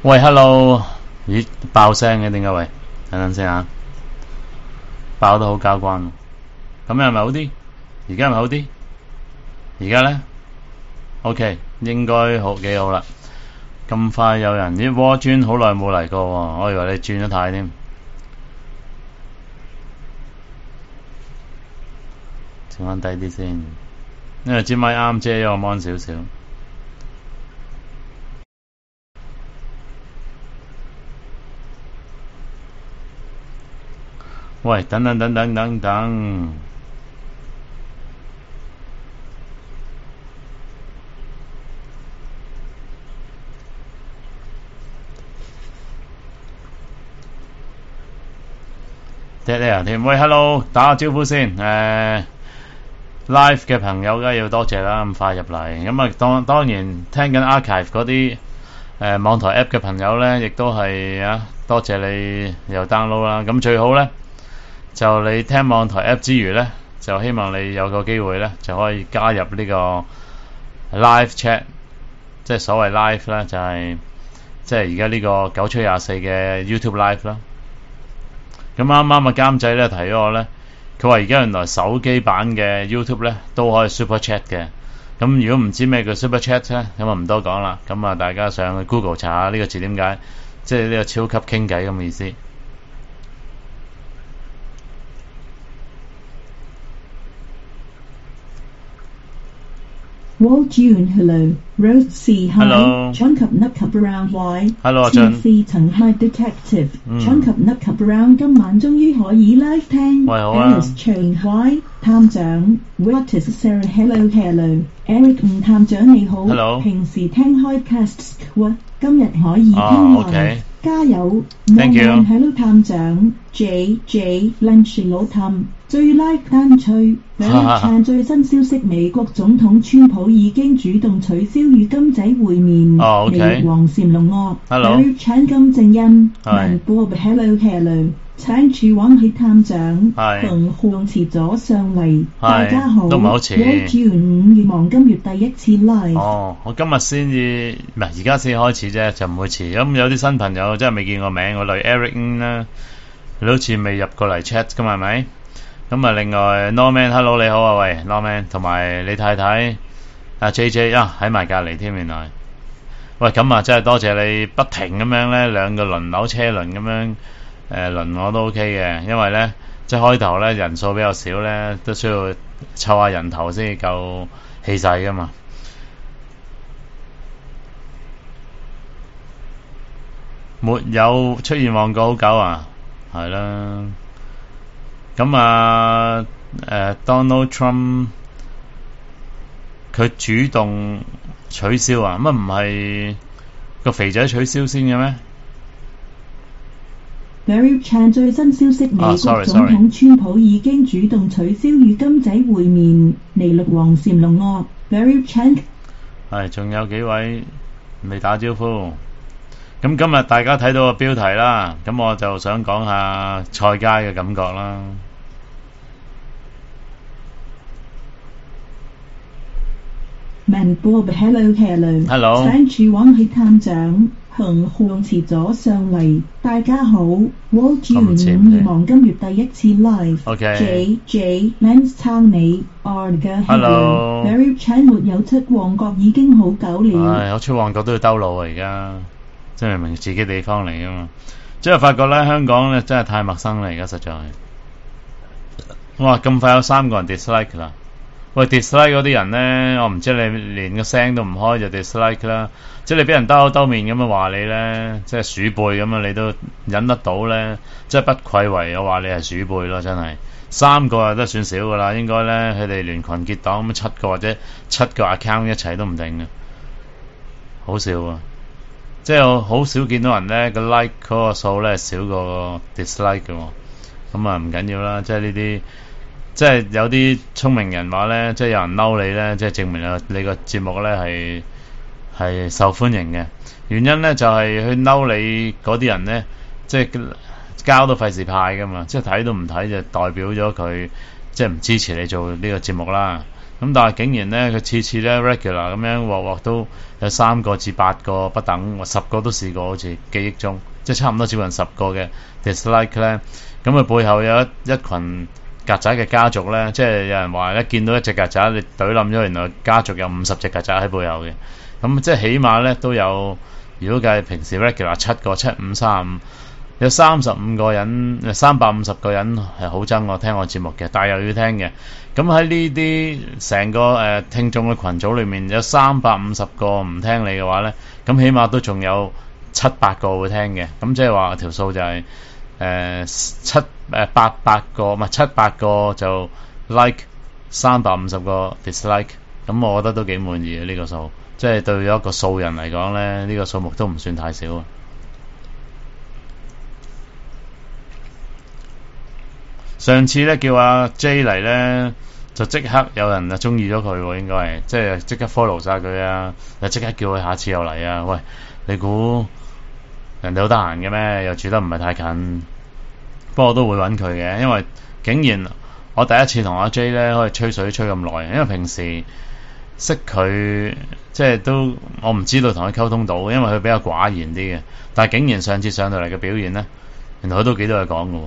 喂 ，hello， 咦，爆聲嘅點解？喂，等等先啊，爆得好交關，咁樣係咪好啲？而家係咪好啲？而家咧 ，OK， 應該好幾好啦。咁快有人啲窩磚好耐冇嚟過喎，我以為你轉咗軚添。整翻低啲先，因為支咪啱遮咗個 mon 少少。喂，等，爹哋添。喂 ，hello， 打個招呼先。live 嘅朋友梗係要多謝啦，咁快入嚟。咁啊，當然聽緊 archive 嗰啲網台 app 嘅朋友咧，亦都係啊，多謝你又 download 啦。咁最好咧，就你聽網台 app 之餘咧，就希望你有個機會咧，就可以加入呢個 live chat， 即係所謂 live 啦，就係即係而家呢個9/24嘅 YouTube live 啦。咁啱啱啊監製咧提咗我咧，佢話而家原來手機版嘅 YouTube 咧都可以 Super Chat 嘅。咁如果唔知咩叫 Super Chat 咧，咁啊唔多講啦。咁啊大家上去 Google 查下呢個字點解，即係呢個超級傾偈咁嘅意思。 Wall June Hello Rose C Hi Hello Chunk Up Nut Cup Around Y Hello 阿俊 TC 層 Hi Detective Chunk Up Nut Cup Around 今晚終於可以 live 聽。 喂好啊 Alice Chain Y 探長 What is Sarah Hello Eric 探長你好 Hello 平時聽開 casts 今日可以聽 OK 加油 Thank you Hello 探長 J Lunch 老探最 like 單吹撐最新消息，美國總統川普已經主動取消與金仔會面。 OK 黃禪龍惡 Hello 撐金正恩係 Bob Hello 撐住往起探長係紅紅遲咗上嚟，大家好都唔係好遲。 5月黃金月第一次 live。 我今日先至唔係而家先開始啫，就唔會遲。咁有啲新朋友真係未見過名，我例如 Eric 啦，你好似未入過嚟 chat 㗎嘛係咪？咁啊，另外 Norman，hello 你好啊，喂 Norman， 同埋你太太阿 JJ 啊喺埋隔離添，原來。喂，咁啊真係多謝你不停咁樣咧，兩個輪流車輪咁樣輪我都 OK 嘅，因為咧即係開頭咧人數比較少咧，都需要湊下人頭先夠氣勢噶嘛。沒有出現旺角好久啊，係啦。咁啊Donald Trump 佢主動取消啊？乜唔係個肥仔取消先嘅咩 Very Chan 最新消息，美國總統川普已經主動取消與金仔會面。尼祿黃禪龍惡 Very Chan 係，仲有幾位未打招呼。咁今日大家睇到個標題啦，咁我就想講下菜街嘅感覺啦。 Man Bob Hello 撐住往起探長紅紅遲咗上嚟，大家好 Wall June 5月黃金月第一次 live。OK J Lance 撐你 Arga Hello Very Chan 沒有出旺角已經好久了。 我出旺角都要兜路啊，而家即係明明自己地方嚟㗎嘛。即係發覺咧，香港咧真係太陌生啦，而家實在。哇！咁快有3個人 dislike 啦。喂 dislike 嗰啲人咧，我唔知你連個聲都唔開就 dislike 啦。即係你俾人兜口兜面咁樣話你咧，即係鼠輩咁啊，你都忍得到咧，即係不愧為我話你係鼠輩咯，真係。3個啊都算少噶啦，應該咧佢哋聯群結黨咁7個或者7個 account 一齊都唔定嘅，好笑啊！即係我好少見到人咧個 like 嗰個數咧少過 dislike 嘅，咁啊唔緊要啦，即係呢啲。即係有啲聰明人話咧，即係有人嬲你咧，即係證明你個節目咧係受歡迎嘅。原因咧就係去嬲你嗰啲人咧，即係交都費事派噶嘛，即係睇都唔睇就代表咗佢即係唔支持你做呢個節目啦。 咁但係竟然咧佢次次咧 regular 咁樣鑊都有3個至8個不等，10個都試過，好似記憶中即係差唔多接近10個嘅 dislike 咧。咁佢背後有一群曱甴嘅家族咧，即係有人話一見到一隻曱甴你懟冧咗，原來家族有50隻曱甴喺背後嘅。咁即係起碼咧都有，如果計平時 regular 7個7535，有35個人350個人係好憎我聽我節目嘅，但係又要聽嘅。咁喺呢啲成個聽眾嘅群組裏面有350個唔聽你嘅話咧，咁起碼都仲有700個會聽嘅。咁即係話條數就係800個，唔係700個就 like 350個 dislike。咁我覺得都幾滿意嘅呢個數，即係對咗一個素人嚟講咧，呢個數目都唔算太少啊。上次咧叫阿 J 嚟咧，就即刻有人就中意咗佢喎，應該係即係即刻 follow 晒佢啊！就即刻叫佢下次又嚟啊！喂，你估人哋好得閒嘅咩？又住得唔係太近，不過我都會揾佢嘅，因為竟然我第一次同阿 J 咧可以吹水吹咁耐，因為平時識佢即係都我唔知道同佢溝通到，因為佢比較寡言啲嘅，但係竟然上次上到嚟嘅表現咧，原來佢都幾多嘢講嘅喎。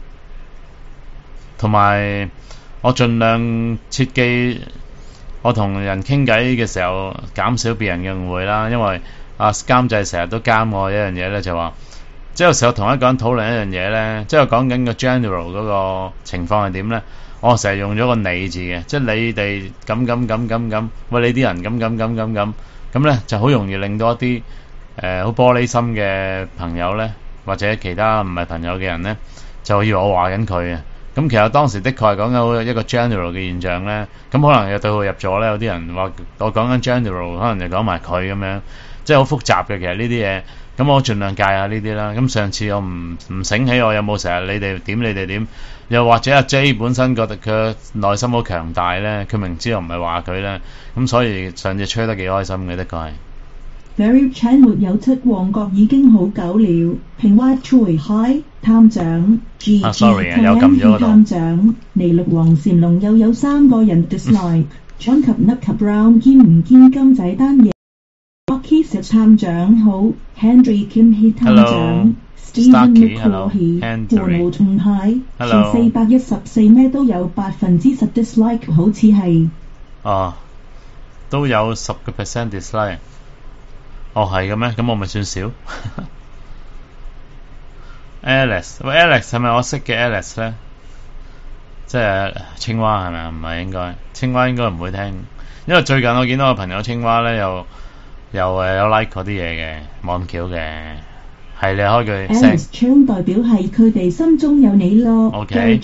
同埋我盡量切記我同人傾偈嘅時候減少別人嘅誤會啦，因為監製成日都監我一樣嘢咧，就話即係有時候同一個人討論一樣嘢咧，即係講緊個 general 嗰個情況係點咧，我成日用咗個你字嘅，即係你哋咁，喂你啲人咁咧就好容易令到一啲好玻璃心嘅朋友咧，或者其他唔係朋友嘅人咧，就以為我話緊佢嘅。咁其實當時的確係講緊一個 general 嘅現象咧，咁可能又對號入座咧，有啲人話我講緊 general， 可能就講埋佢咁樣，即係好複雜嘅其實呢啲嘢。咁我盡量戒下呢啲啦。咁上次我唔醒起我有冇成日你哋點，又或者阿 J 本身覺得佢內心好強大咧，佢明知我唔係話佢咧，咁所以上次吹得幾開心嘅，的確係。 Very Chan 沒有出旺角已經好久了。平蛙 Choi Hi 探長 G sorry 有撳咗嗰度。 探長尼祿王禪龍又有3個人 dislike。John 及 Nut 及 Brown 堅唔堅金仔單嘢 Rocky 石探長好 Henry Kim He 探長 Stephen McCaughey 黃無痛蟹前414咩都有10%dislike 好似係都有10% dislike。係嘅咩？咁我咪算少。Alex， 喂 Alex 係咪我識嘅 Alex 咧？即係青蛙係咪啊？唔係應該，青蛙應該唔會聽，因為最近我見到個朋友青蛙咧，又有 like 嗰啲嘢嘅，冇咁巧嘅。係你開句 Alex Chang 代表係佢哋心中有你咯。 OK。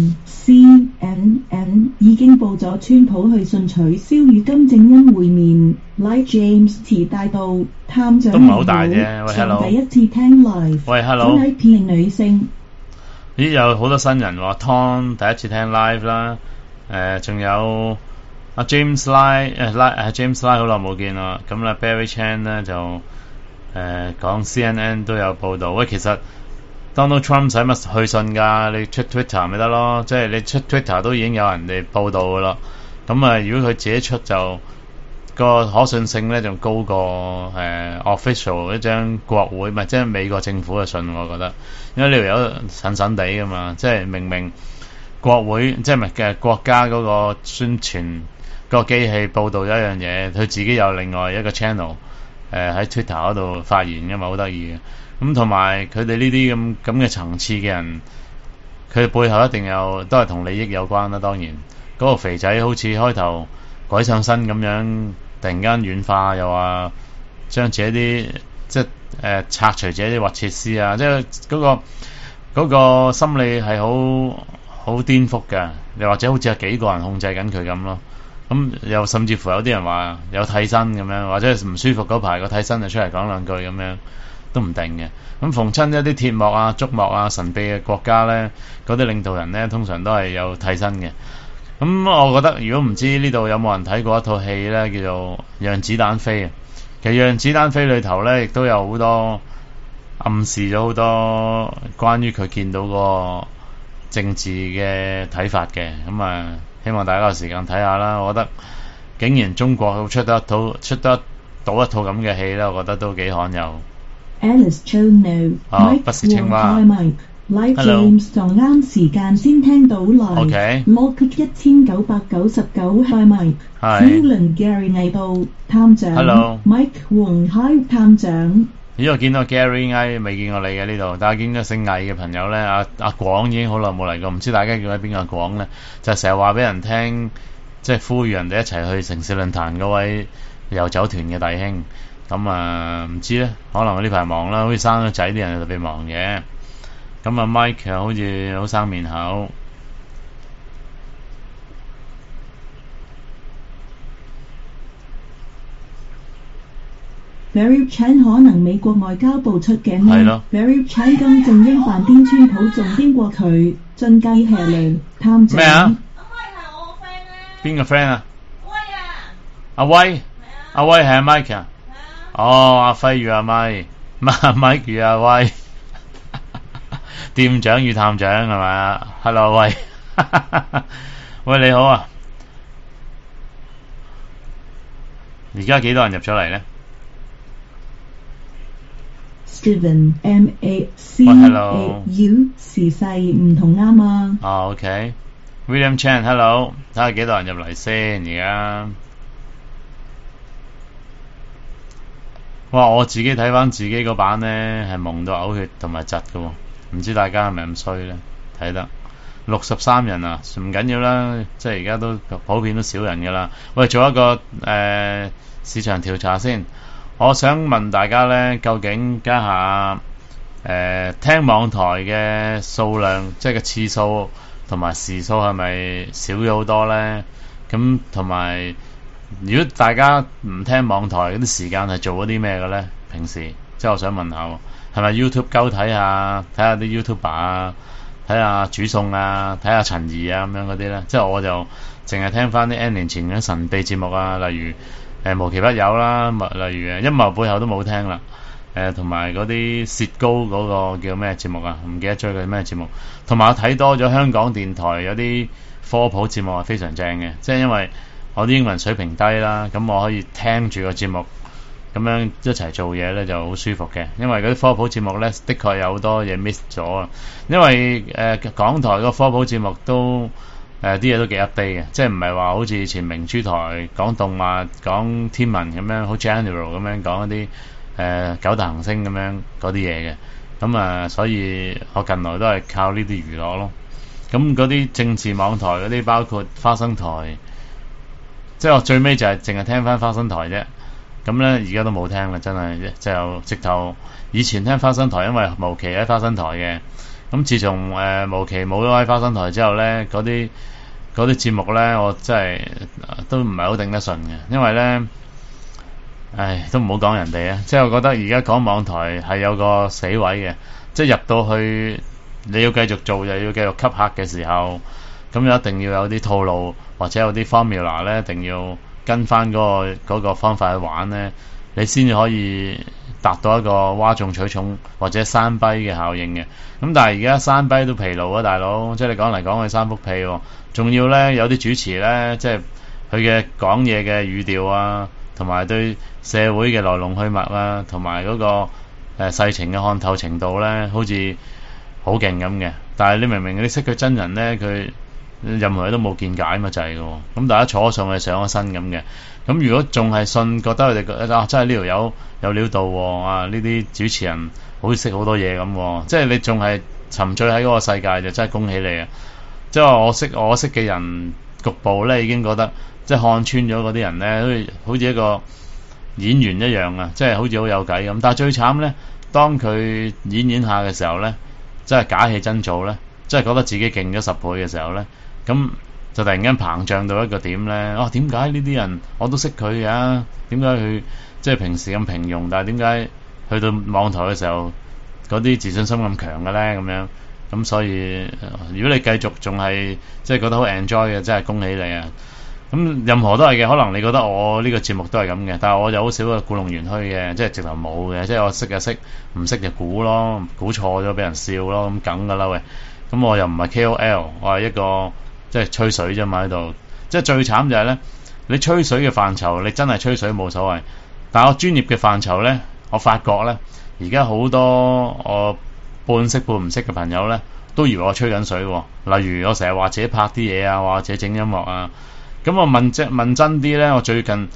CNN 已經報咗川普去信取消與金正恩會面。Like James 遲大到探長都唔係好大啫。喂 hello。 第一次聽 live。 喂 hello。 真係騙女性。 咦有好多新人話 Tom 第一次聽 live 啦。仲有阿 James Lai，James Lai 好耐冇見啦。咁啦 Barry Chan 咧就。講 CNN 都有報導，喂，其實 Donald Trump 使乜去信㗎？你出 Twitter 咪得咯，即係你出 Twitter 都已經有人哋報導㗎啦。咁如果佢自己出就個可信性咧，仲高過official 一張國會，咪即係美國政府嘅信，我覺得，因為呢條友神神地㗎嘛，即係明明國會即係咪嘅國家嗰個宣傳個機器報導一樣嘢，佢自己有另外一個 channel。喺 Twitter 嗰度發言嘅嘛，好得意嘅。咁同埋佢哋呢啲咁嘅層次嘅人，佢哋背後一定有都係同利益有關啦。當然，嗰個肥仔好似開頭鬼上身咁樣，突然間軟化，又話將自己啲即係拆除自己啲核設施啊，即係嗰個心理係好顛覆嘅。又或者好似有幾個人控制緊佢咁咯。咁又甚至乎有啲人話有替身咁樣，或者唔舒服嗰排個替身就出嚟講兩句咁樣，都唔定嘅。咁逢親一啲鐵幕啊、觸幕啊、神秘嘅國家咧，嗰啲領導人咧通常都係有替身嘅。咁我覺得如果唔知呢度有冇人睇過一套戲咧，叫做《讓子彈飛》啊。其實《讓子彈飛》裏頭咧，亦都有好多暗示咗好多關於佢見到個政治嘅睇法嘅。咁希望大家有時間睇下啦。我覺得竟然中國出得到一套咁嘅戲咧，我覺得都幾罕有。 Alice Chono， 不是青蛙。 Live James 就啱時間先聽到來。 OK。 Lockett 1999 Hi Mike。Helen Gary 魏部探長。 Hello。 Mike 黃海探長。 咦，我見到 Gary 魏未見過你嘅呢度，但係見到姓魏嘅朋友咧，阿廣已經好耐冇嚟過，唔知大家叫喺邊個廣咧？就成日話俾人聽，即係呼籲人哋一齊去城市論壇嗰位遊走團嘅弟兄。咁唔知咧，可能我呢排忙啦，好似生咗仔啲人特別忙嘅。咁Mike 又好似好生面口。 Barry Chan 可能美國外交部出嘅咩？ 係咯。 Barry Chan 金正英扮癲川普仲癲過佢，進雞吃嚟探長。 咩啊？ 阿威係我個 friend 咧。 邊個 friend 啊？ 威啊！ 阿威。 係啊。 阿威係阿 Mike 啊？ 係啊。 阿輝與阿 Mike 與阿威。店長與探長係咪 ？Hello 喂，喂你好啊！而家幾多人入咗嚟咧 ？Steven MACAU 時勢唔同啱啊！ OK。William Chan，Hello， 睇下幾多人入嚟先而家。哇！我自己睇翻自己嗰版咧，係蒙到嘔血同埋窒㗎喎。唔知大家係咪咁衰咧？睇得63人啊，唔緊要啦，即係而家都普遍都少人噶啦。喂，做一個市場調查先。我想問大家咧，究竟家下聽網台嘅數量，即係個次數同埋時數係咪少咗好多咧？咁同埋，如果大家唔聽網台嗰啲時間係做咗啲咩嘅咧？平時即係我想問下喎。係咪 YouTube 鳩睇下啲 YouTuber 啊，睇下煮餸啊，睇下陳怡啊咁樣嗰啲咧？即係我就淨係聽翻啲 N 年前嘅神秘節目啊，例如無奇不有啦，例如陰謀背後都冇聽啦，同埋嗰啲薛高嗰個叫咩節目啊？唔記得咗佢咩節目。同埋我睇多咗香港電台有啲科普節目係非常正嘅，即係因為我啲英文水平低啦，咁我可以聽住個節目。咁樣一齊做嘢咧就好舒服嘅，因為嗰啲科普節目咧的確有好多嘢 miss 咗啊。因為港台個科普節目都啲嘢都幾 update 嘅，即係唔係話好似以前明珠台講動物、講天文咁樣好 general 咁樣講一啲九大行星咁樣嗰啲嘢嘅。咁所以我近來都係靠呢啲娛樂咯。咁嗰啲政治網台嗰啲包括花生台，即係我最尾就係淨係聽翻花生台啫。咁咧而家都冇聽啦，真係就直頭以前聽花生台，因為無期喺花生台嘅。咁自從無期冇咗喺花生台之後咧，嗰啲節目咧，我真係都唔係好頂得順嘅，因為咧，都唔好講人哋啊，即係我覺得而家講網台係有個死位嘅，即係入到去你要繼續做又要繼續吸客嘅時候，咁一定要有啲套路或者有啲 formula 咧，一定要跟翻嗰個方法去玩咧，你先至可以達到一個嘩眾取寵或者山跛嘅效應嘅。咁但係而家山跛都疲勞啊，大佬，即係你講嚟講去三幅屁喎，仲要咧有啲主持咧，即係佢嘅講嘢嘅語調啊，同埋對社會嘅來龍去脈啊，同埋嗰個世情嘅看透程度咧，好似好勁咁嘅。但係你明明你識佢真人咧，佢任何嘢都冇見解嘛，就係嘅。咁大家坐上去上咗身咁嘅。咁如果仲係信，覺得佢哋覺得真係呢條友有料到喎，呢啲主持人好似識好多嘢咁，即係你仲係沉醉喺嗰個世界，就真係恭喜你啊！即係我識嘅人局部咧已經覺得，即係看穿咗嗰啲人咧，好似一個演員一樣啊，即係好似好有計咁。但係最慘咧，當佢演下嘅時候咧，即係假戲真做咧，即係覺得自己勁咗10倍嘅時候咧，咁就突然間膨脹到一個點咧，點解呢啲人我都識佢啊？點解佢即係平時咁平庸，但係點解去到網台嘅時候嗰啲自信心咁強嘅咧？咁樣咁所以如果你繼續仲係即係覺得好 enjoy 嘅，真係恭喜你啊！咁任何都係嘅，可能你覺得我呢個節目都係咁嘅，但係我有好少嘅故弄玄虛嘅，即係直頭冇嘅，即係我識就識，唔識就估咯，估錯咗俾人笑咯，咁梗㗎啦喂！咁我又唔係 KOL，我係一個即係吹水啫嘛喺度。即係最慘就係咧，你吹水嘅範疇，你真係吹水冇所謂。但係我專業嘅範疇咧，我發覺咧，而家好多我半識半唔識嘅朋友咧，都以為我吹緊水喎。例如我成日話自己拍啲嘢啊，或者整音樂啊。咁我問真啲咧，我最近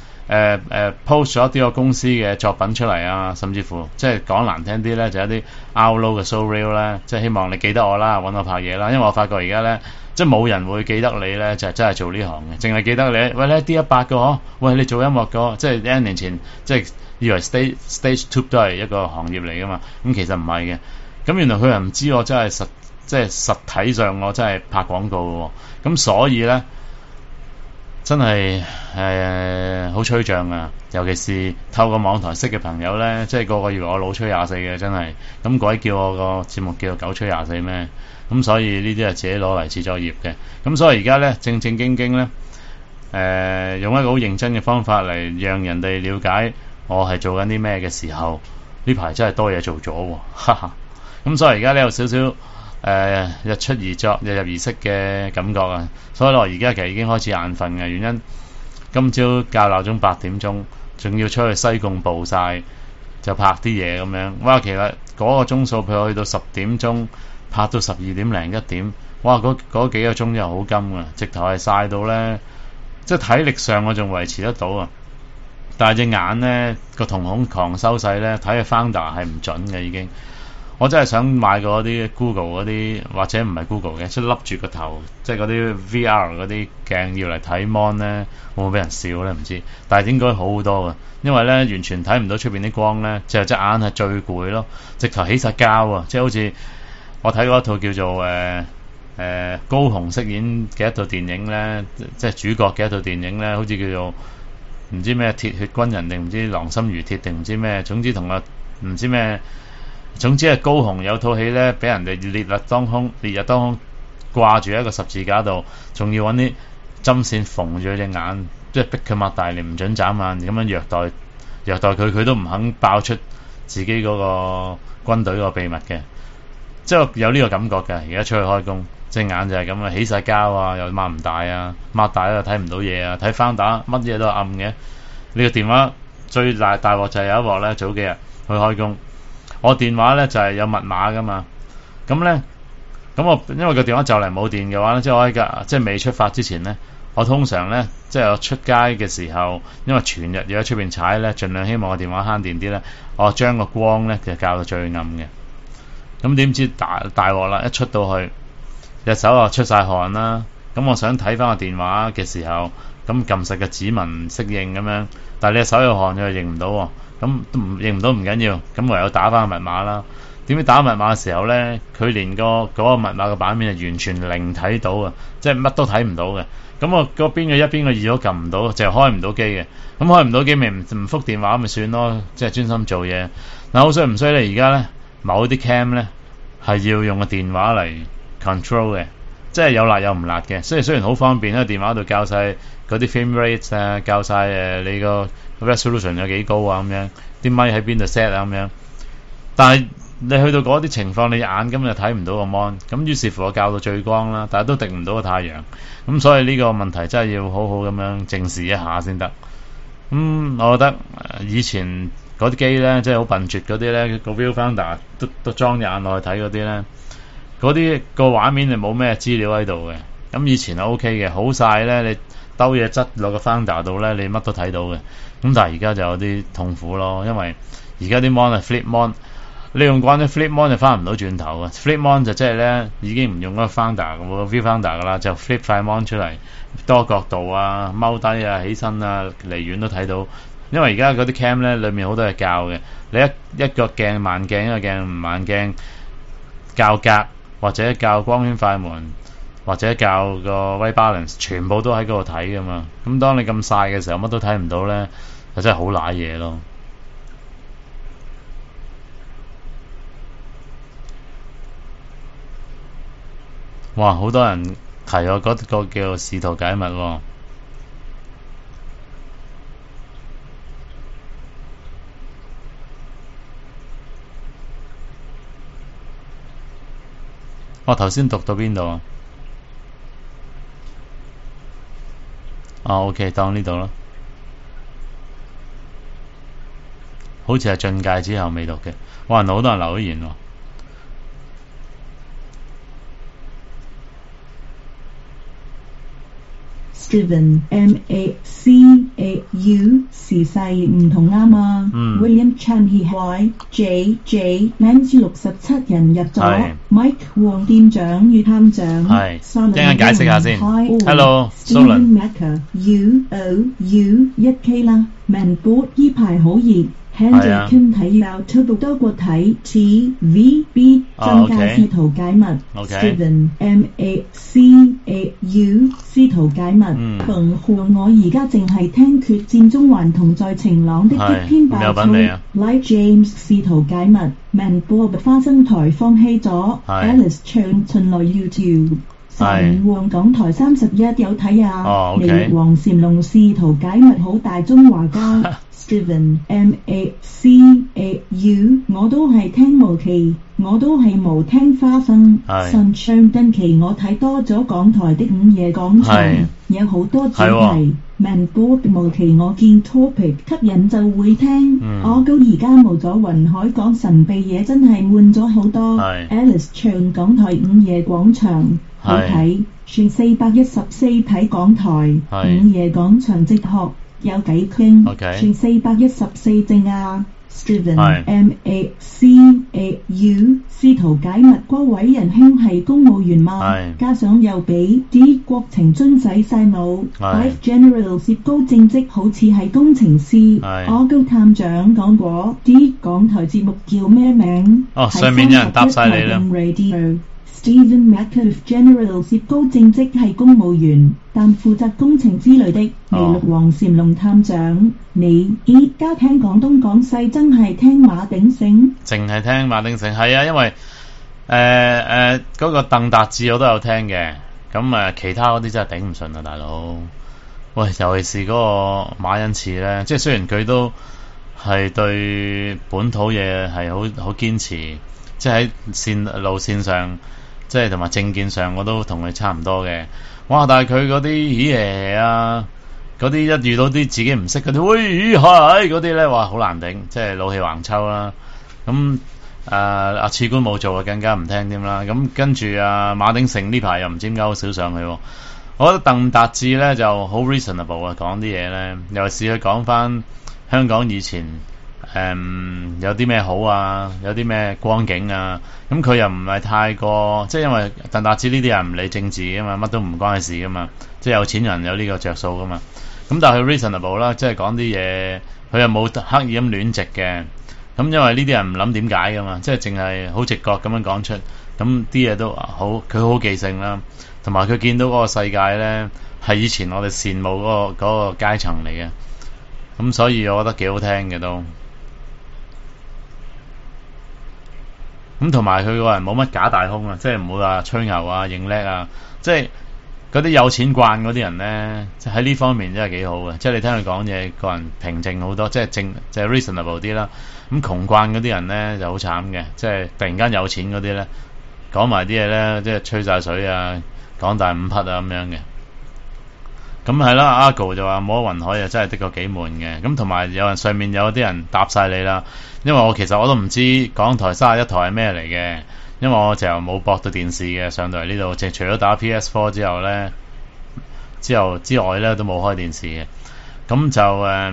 post 咗啲我公司嘅作品出嚟啊，甚至乎即係講難聽啲咧，就一啲 outlaw 嘅 show reel 咧，即係希望你記得我啦，揾我拍嘢啦。因為我發覺而家咧，即係冇人會記得你咧，就係真係做呢行嘅，淨係記得你喂你 D100個嗬，喂你做音樂個，即係1年前即係以為 stage tube 都係一個行業嚟噶嘛，咁其實唔係嘅。咁原來佢又唔知我真係即係實體上我真係拍廣告嘅喎，咁所以咧。真係好吹脹啊！尤其是透過網台識嘅朋友咧，即係個個以為我老吹24嘅，真係咁鬼叫我個節目叫做狗吹24咩？咁所以呢啲係自己攞嚟自作業嘅。咁所以而家咧正經咧，用一個好認真嘅方法嚟讓人哋了解我係做緊啲咩嘅時候，呢排真係多嘢做咗喎，哈哈！咁所以而家咧有少少。日出而作日入而息嘅感覺啊，所以我而家其實已經開始眼瞓嘅原因，今朝校鬧鐘8點鐘，仲要出去西貢步晒，就拍啲嘢咁樣。哇！其實嗰個鐘數譬如去到10點鐘，拍到12點零1點，哇！嗰幾個鐘又好金啊，直頭係曬到咧，即係體力上我仲維持得到啊，但係隻眼咧個瞳孔狂收細咧，睇嘅 founder 係唔準嘅已經。我真係想買嗰啲 Google 嗰啲，或者唔係 Google 嘅，即係笠住個頭，即係嗰啲 VR 嗰啲鏡要嚟睇 mon 咧，會唔會俾人笑咧？唔知，但係應該好好多嘅，因為咧完全睇唔到出邊啲光咧，隻眼係最攰咯，直頭起晒膠啊！即係好似我睇過一套叫做高雄飾演嘅一套電影咧，即係主角嘅一套電影咧，好似叫做唔知咩鐵血軍人定唔知狼心如鐵定唔知咩，總之同個唔知咩。總之係高雄有套戲咧，俾人哋烈日當空掛住喺個十字架度，仲要揾啲針線縫住佢隻眼，即係逼佢擘大嚟唔准眨眼，咁樣虐待佢，佢都唔肯爆出自己嗰個軍隊個秘密嘅，即係有呢個感覺嘅。而家出去開工，隻眼就係咁啊，起晒膠啊，又擘唔大啊，擘大又睇唔到嘢啊，睇翻打乜嘢都係暗嘅。呢個電話最大鑊就係有一鑊咧，早幾日去開工。我電話咧就係有密碼噶嘛，咁我因為個電話就嚟冇電嘅話咧，即係我喺架即係未出發之前咧，我通常咧即係我出街嘅時候，因為全日要喺出邊踩咧，盡量希望個電話慳電啲咧，我將個光咧就校到最暗嘅。咁點知大鑊啦！一出到去，隻手啊出晒汗啦，咁我想睇翻個電話嘅時候，咁撳實個指紋適應咁樣，但係你隻手有汗，佢又認唔到喎。咁認唔到唔緊要，咁唯有打翻個密碼啦。點知打密碼嘅時候咧，佢連嗰個密碼嘅版面係完全零睇到啊，即係乜都睇唔到嘅。咁我嗰邊嘅1邊嘅2都撳唔到，就係開唔到機嘅。咁開唔到機咪唔覆電話咪算咯，即係專心做嘢。嗱，好衰唔衰咧？而家咧某啲 cam 咧係要用個電話嚟 control 嘅，即係有辣有唔辣嘅。雖然好方便喺電話度校晒嗰啲 frame rate 啊，校晒你個 resolution 有幾高啊咁樣，啲咪喺邊度 set 啊咁樣，但係你去到嗰啲情況，你眼根本就睇唔到個 mon， 咁於是乎我校到最光啦，但係都敵唔到個太陽，咁所以呢個問題真係要好好咁樣正視一下先得。我覺得以前嗰啲機咧，即係好笨拙嗰啲咧，個 viewfinder 都裝眼落去睇嗰啲咧，嗰啲個畫面就冇咩資料喺度嘅。咁以前係 OK 嘅，好晒咧，你兜嘢質落個 finder 度咧，你乜都睇到嘅。咁但係而家就有啲痛苦咯，因為而家啲 mon 係 flip mon， 你用慣咗 flip mon 就翻唔到轉頭嘅。flip mon 就即係咧已經唔用嗰個 finder 個 view finder 噶啦，就 flip 塊 mon 出嚟，多角度啊，踎低啊，起身啊，離遠都睇到。因為而家嗰啲 cam 咧裏面好多係校嘅，你一個鏡慢鏡，一個鏡唔慢鏡，校格或者校光圈快門，或者校個 white balance， 全部都喺嗰度睇噶嘛。咁當你咁曬嘅時候，乜都睇唔到咧，就真係好瀨嘢咯。哇！好多人提我嗰個叫試圖解密喎。我頭先讀到邊度啊？ OK， 當呢度咯。好似係進界之後未讀嘅。哇，好多人留咗言喎。 Steven MACAU 時勢唔同啱啊。William Chan JJ Lens 67人入咗。Mike 黃店長與探長。 係，一陣間解釋下先。Hello Steven Maca UOU 1K 啦。Manboard 依排好熱。Henry Kim 睇 YouTube 多過睇 TVB 增加試圖解密。Steven MACAU 試圖解密。我而家淨係聽決戰中還同在晴朗的一篇爆粗。Like James 試圖解密。Manboard 花生台放棄咗。Alice 唱巡來 YouTube。神旺港台31有睇啊。你黃禪龍試圖解密好大中華交。Steven MACAU 我都係聽無期，我都係無聽花生。神唱近期我睇多咗港台的午夜廣場，有好多主題。Manboard 無期我見 topic 吸引就會聽。我到而家冇咗雲海講神秘嘢，真係悶咗好多。Alice 唱港台午夜廣場好睇，全414睇港台午夜廣場直學。有偈傾，全414正啊。Steven MACAU 試圖解密嗰位仁兄係公務員嘛？加上又俾啲國情津洗晒腦。Life General 涉高正職好似係工程師。我高探長講過啲港台節目叫咩名？ 上面有人答晒你啦。 Steven McAuliffe General 涉高正職係公務員，但負責工程之類的。微綠黃禪龍探長，你依家聽廣東廣西真係聽馬鼎盛？ 淨係聽馬鼎盛係啊，因為嗰個鄧達智我都有聽嘅，咁其他嗰啲真係頂唔順啊，大佬。喂，尤其是嗰個馬恩賜咧，即係雖然佢都係對本土嘢係好堅持，即係喺路線上。即係同埋政見上我都同佢差唔多嘅，哇！但係佢嗰啲咦啊，嗰啲一遇到啲自己唔識嗰啲，喂係嗰啲咧，哇好難頂，即係老氣橫秋啦。咁阿次官冇做啊，更加唔聽添啦。咁跟住馬鼎盛呢排又唔知點解好少上去。我覺得鄧達智咧就好 reasonable 啊，講啲嘢咧，尤其是佢講翻香港以前。有啲咩好啊，有啲咩光景啊，咁佢又唔係太過，即係因為鄧達智呢啲人唔理政治噶嘛，乜都唔關佢事噶嘛，即係有錢人有呢個着數噶嘛。咁但係佢 reasonable 啦，即係講啲嘢，佢又冇刻意咁亂直嘅。咁因為呢啲人唔諗點解噶嘛，即係淨係好直覺咁樣講出，咁啲嘢都好，佢好記性啦，同埋佢見到嗰個世界咧係以前我哋羨慕嗰個階層嚟嘅，咁所以我覺得幾好聽嘅都。咁同埋佢個人冇乜假大空啊，即係唔會話吹牛啊、認叻啊，即係嗰啲有錢慣嗰啲人咧，即係喺呢方面真係幾好嘅。即係你聽佢講嘢，個人平靜好多，即係即係 reasonable 啲啦。咁窮慣嗰啲人咧就好慘嘅，即係突然間有錢嗰啲咧，講埋啲嘢咧，即係吹晒水啊，講大五匹啊咁樣嘅。咁係啦，阿 Go 就話冇得雲海啊，真係的確幾悶嘅。咁同埋有人上面有啲人答晒你啦，因為其實我都唔知港台31台係咩嚟嘅，因為我就冇駁到電視嘅，上到嚟呢度，即係除咗打 PS4 之後咧，之外咧都冇開電視嘅。咁就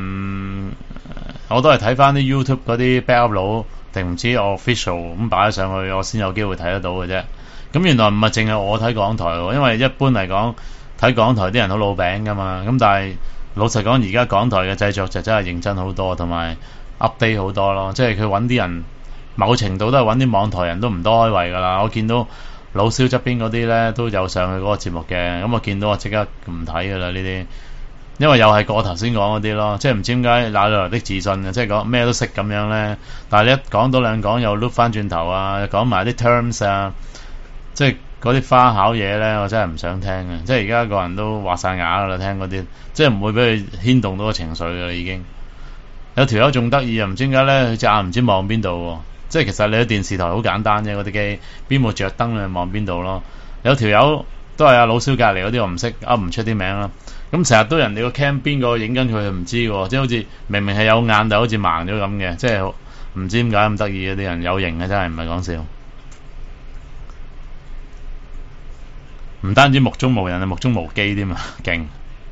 我都係睇翻啲 YouTube 嗰啲 backup 佬定唔知 official 咁擺咗上去，我先有機會睇得到嘅啫。咁原來唔係淨係我睇港台喎，因為一般嚟講。睇港台啲人好老餅噶嘛，咁但係老實講，而家港台嘅製作就真係認真好多，同埋 update 好多咯。即係佢揾啲人，某程度都係揾啲網台人都唔多開胃噶啦。我見到老蕭側邊嗰啲咧都有上去嗰個節目嘅，咁我見到我即刻唔睇噶啦呢啲，因為又係我頭先講嗰啲咯，即係唔知點解哪來的自信啊，即係講咩都識咁樣咧，但係你一講多兩講又碌翻轉頭啊，又講埋啲 terms 啊，即係。嗰啲花巧嘢咧，我真係唔想聽嘅。即係而家個人都畫晒牙噶啦，聽嗰啲，即係唔會俾佢牽動到個情緒噶啦，已經。有條友仲得意啊，唔知點解咧，佢隻眼唔知望邊度喎。即係其實你喺電視台好簡單啫，嗰啲機邊部着燈你望邊度咯。有條友都係阿老蕭隔離嗰啲，我唔識噏唔出啲名啦。咁成日都人哋個 cam 邊個影緊佢，唔知喎，即係好似明明係有眼，但好似盲咗咁嘅，即係唔知點解咁得意嗰啲人，有型嘅真係唔係講笑。唔單止目中無人，係目中無機添啊，勁！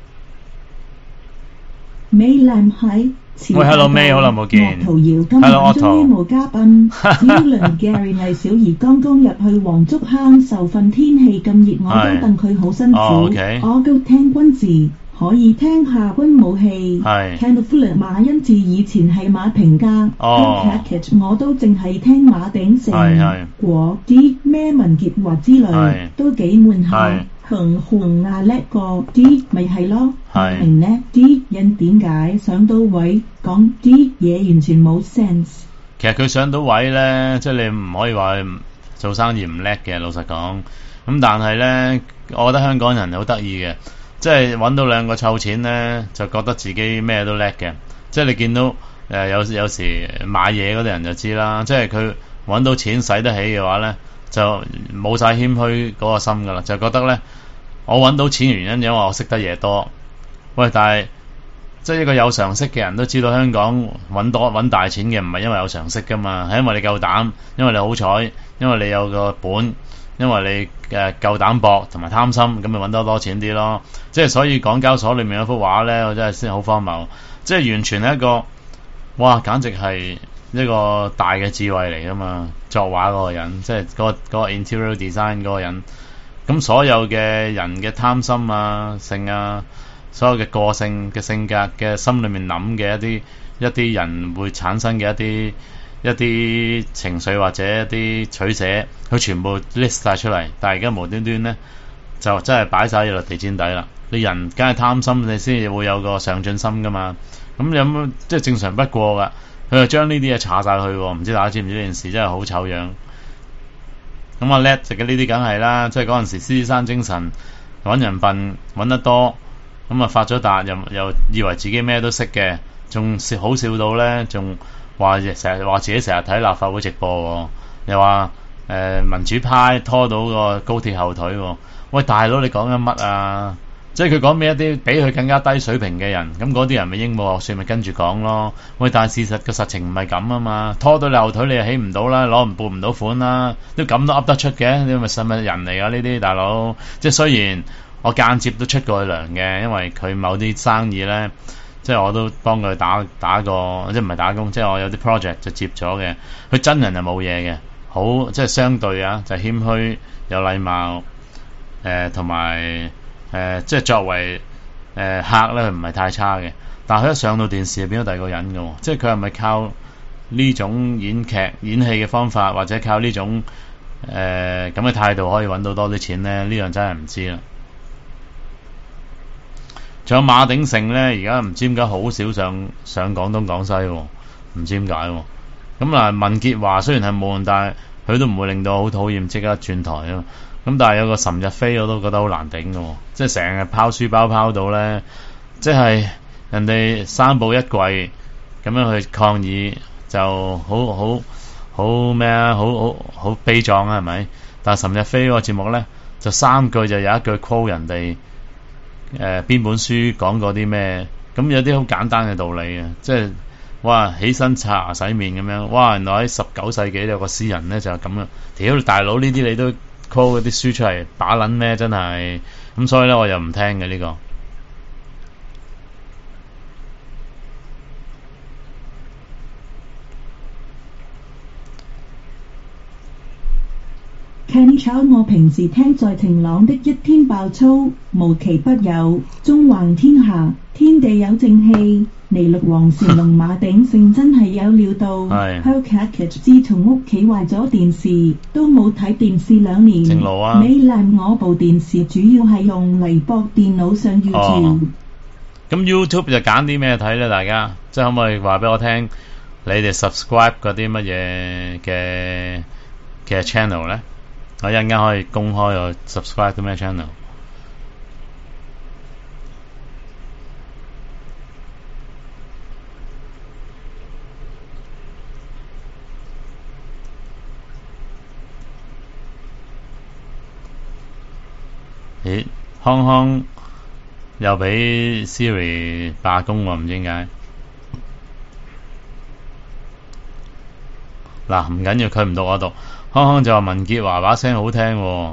美男喺喂 ，Hello May， 好耐冇見。 岳圖瑤今晚終於冇嘉賓，小倫 Gary 魏小儀剛剛入去黃竹坑受訓，天氣咁熱，我都戥佢好辛苦。我叫聽君字，可以聽下軍武器。聽到 Fuller 馬恩志以前係馬評價 package 我都淨係聽馬鼎盛、果啲咩文傑華之類，都幾悶下。紅啊叻過啲咪係咯，明呢啲人點解上到位講啲嘢完全冇 sense。 其實佢上到位咧，即係你唔可以話做生意唔叻嘅，老實講。咁但係咧，我覺得香港人好得意嘅，即係揾到兩個臭錢咧，就覺得自己咩都叻嘅。即係你見到有時買嘢嗰啲人就知啦，即係佢揾到錢使得起嘅話咧，就冇晒謙虛嗰個心噶啦，就覺得咧。我揾到錢原因，因為我識得嘢多。喂，但係即係一個有常識嘅人都知道，香港揾大錢嘅唔係因為有常識噶嘛，係因為你夠膽，因為你好彩，因為你有個本，因為你夠膽搏同埋貪心，咁咪揾得多錢啲咯。即係所以港交所裏面有幅畫咧，我真係先好荒謬，即係完全係一個哇，簡直係一個大嘅智慧嚟噶嘛。作畫嗰個人，即係嗰個 interior design 嗰個人。咁所有嘅人嘅貪心啊、性啊，所有嘅個性嘅性格嘅心裏面諗嘅一啲人會產生嘅一啲情緒或者一啲取捨，佢全部 list 晒出嚟。但係而家無端端咧，就真係擺晒落地氈底啦。你人梗係貪心，你先至會有個上進心噶嘛。咁有乜即係正常不過噶？佢就將呢啲嘢查晒去，唔知大家知唔知呢件事真係好醜樣。咁叻食嘅呢啲梗係啦，即係嗰陣時獅子山精神，揾人笨揾得多，咁啊發咗達，又以為自己咩都識嘅，仲好笑到咧，仲成日話自己成日睇立法會直播，又話民主派拖到個高鐵後腿。喂，大佬你講緊乜啊？即係佢講俾一啲比佢更加低水平嘅人，咁嗰啲人咪鸚鵡學説咪跟住講咯。喂，但係事實嘅實情唔係咁啊嘛，拖到你後腿你又起唔到啦，撥唔到款啦，都咁都噏得出嘅，你咪係咪人嚟㗎呢啲大佬？即係雖然我間接都出過糧嘅，因為佢某啲生意咧，即係我都幫佢打過，即係唔係打工，即係我有啲 project 就接咗嘅。佢真人就冇嘢嘅，好即係相對啊，就謙虛有禮貌，同埋。即係作為客咧，佢唔係太差嘅。但係佢一上到電視，變咗第二個人嘅。即係佢係咪靠呢種演戲嘅方法，或者靠呢種咁嘅態度可以揾到多啲錢咧？呢樣真係唔知啦。仲有馬鼎盛咧，而家唔知點解好少上廣東廣西，唔知點解。咁嗱，文傑華雖然係悶，但係佢都唔會令到好討厭，即刻轉台啊。咁但係有個岑日飛我都覺得好難頂嘅，即係成日拋書包拋到咧，即係人哋三步一跪咁樣去抗議，就好咩啊？好悲壯啊，係咪？但係岑日飛個節目咧，就三句就有一句 call 人哋邊本書講過啲咩，咁有啲好簡單嘅道理啊，即係哇起身刷牙洗面咁樣，哇原來喺19世紀有個詩人咧就係咁樣，屌大佬呢啲你都〜call 嗰啲書出嚟把撚咩真係咁，所以咧我又唔聽嘅呢個。 Kenny Chow 我平時聽在晴朗的一天爆粗，無奇不有，縱橫天下，天地有正氣。尼祿王成龍馬鼎盛真係有料到。自從屋企壞咗電視，都冇睇電視2年。 正路啊！ 美男我部電視主要係用嚟播電腦上 YouTube。 咁 YouTube 就揀啲咩睇咧？大家即係可唔可以話俾我聽，你哋 subscribe 嗰啲乜嘢嘅 channel 咧？我一陣間可以公開我 subscribe 啲咩 channel。 咦，康康又俾 Siri 罷工喎，唔知點解。嗱，唔緊要，佢唔讀我讀。康康就話文潔華把聲好聽喎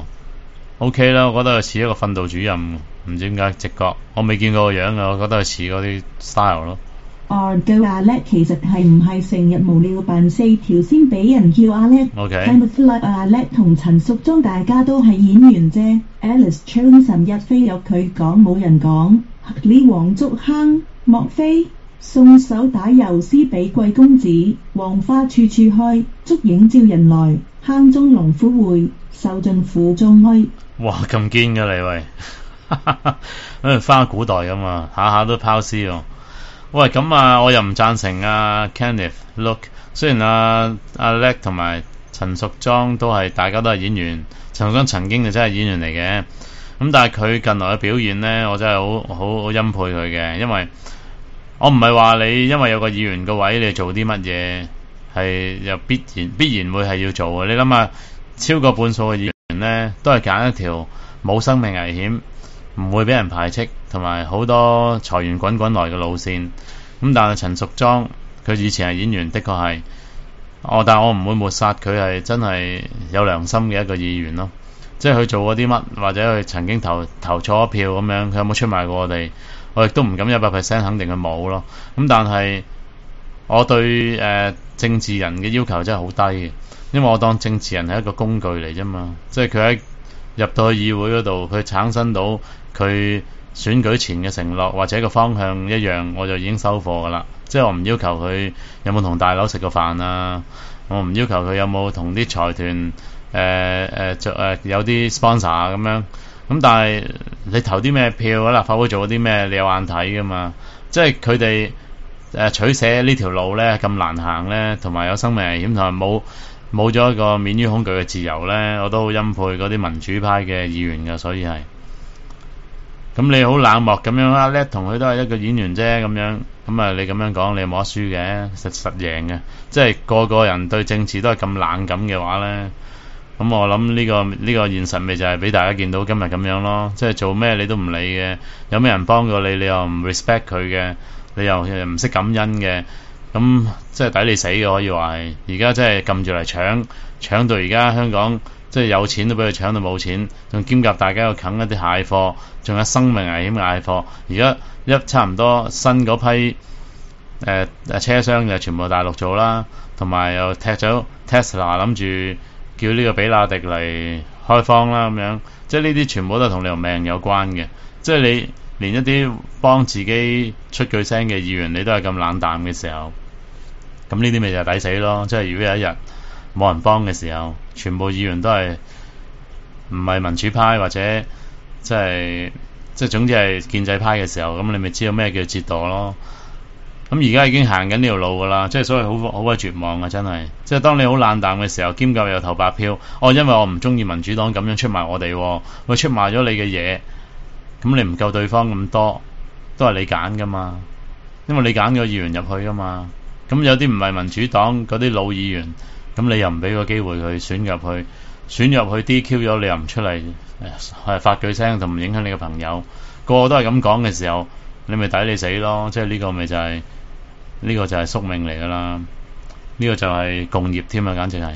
，OK 啦，我覺得佢似一個訓導主任，唔知點解直覺，我未見過個樣啊，我覺得佢似嗰啲 style 咯。 叫阿叻其實係唔係成日無聊扮4條先俾人叫阿叻 ？OK，阿叻同陳淑莊大家都係演員啫。Alice Chang 尋日飛有佢講冇人講，李黃竹坑，莫非送手打油詩俾貴公子，黃花處處開，竹影照人來，坑中龍虎會，受盡苦中哀。 哇，咁堅㗎你喂，好似翻古代咁啊，下下都拋詩喎。喂，咁啊，我又唔贊成啊 Kenneth Look。雖然阿叻同埋陳淑莊大家都係演員，陳淑莊曾經就真係演員嚟嘅。咁但係佢近來嘅表現呢，我真係好欽佩佢嘅，因為我唔係話你因為有個議員個位，你做啲乜嘢係又必然會係要做嘅。你諗下，超過半數嘅議員呢，都係揀一條冇生命危險，唔會俾人排斥，同埋好多財源滾滾來嘅路線。咁但係陳淑莊佢以前係演員，的確係但係我唔會抹殺佢係真係有良心嘅一個議員咯。即係佢做過啲乜，或者佢曾經投錯一票咁樣，佢有冇出賣過我哋？我亦都唔敢100% 肯定佢冇咯。咁但係我對政治人嘅要求真係好低嘅，因為我當政治人係一個工具嚟啫嘛。即係佢喺入到去議會嗰度，佢產生到佢選舉前嘅承諾或者個方向一樣，我就已經收貨噶啦。即係我唔要求佢有冇同大佬食過飯啊，我唔要求佢有冇同啲財團有啲 sponsor 啊咁樣。咁但係你投啲咩票喺立法會做啲咩，你有眼睇噶嘛？即係佢哋取捨呢條路咧咁難行咧，同埋有生命危險，同埋冇咗一個免於恐懼嘅自由咧，我都好欽佩嗰啲民主派嘅議員噶，所以係。咁你好冷漠咁樣啊，叻同佢都係一個演員啫咁樣，咁啊你咁樣講你冇得輸嘅，實贏嘅。即係個人對政治都係咁冷感嘅話咧，咁我諗呢個現實咪就係俾大家見到今日咁樣咯。即係做咩你都唔理嘅，有咩人幫過你，你又唔 respect 佢嘅，你又唔識感恩嘅，咁即係抵你死嘅，可以話係。而家真係撳住嚟搶到而家香港。即係有錢都俾佢搶到冇錢，仲兼夾大家要啃一啲蟹貨，仲有生命危險嘅蟹貨。而家差唔多新嗰批車廂就全部大陸做啦，同埋又踢咗 Tesla， 諗住叫呢個比亞迪嚟開荒啦咁樣。即係呢啲全部都係同你條命有關嘅。即係你連一啲幫自己出句聲嘅議員，你都係咁冷淡嘅時候，咁呢啲咪就係抵死咯。即係如果有一日冇人幫嘅時候，全部議員都係唔係民主派或者即係總之係建制派嘅時候，咁你咪知道咩叫折墮咯。咁而家已經行緊呢條路噶啦，即係所謂好鬼絕望啊！真係，即係當你好冷淡嘅時候，兼夾又投白票，因為我唔中意民主黨咁樣出賣我哋，會出賣咗你嘅嘢，咁你唔夠對方咁多，都係你揀噶嘛，因為你揀個議員入去噶嘛。咁有啲唔係民主黨嗰啲老議員。咁你又唔俾個機會佢選入去 DQ 咗，你又唔出嚟發句聲，同唔影響你嘅朋友，個個都係咁講嘅時候，你咪抵你死咯。即係呢個咪就係呢個就係宿命嚟噶啦，呢個就係共業添啊，簡直係。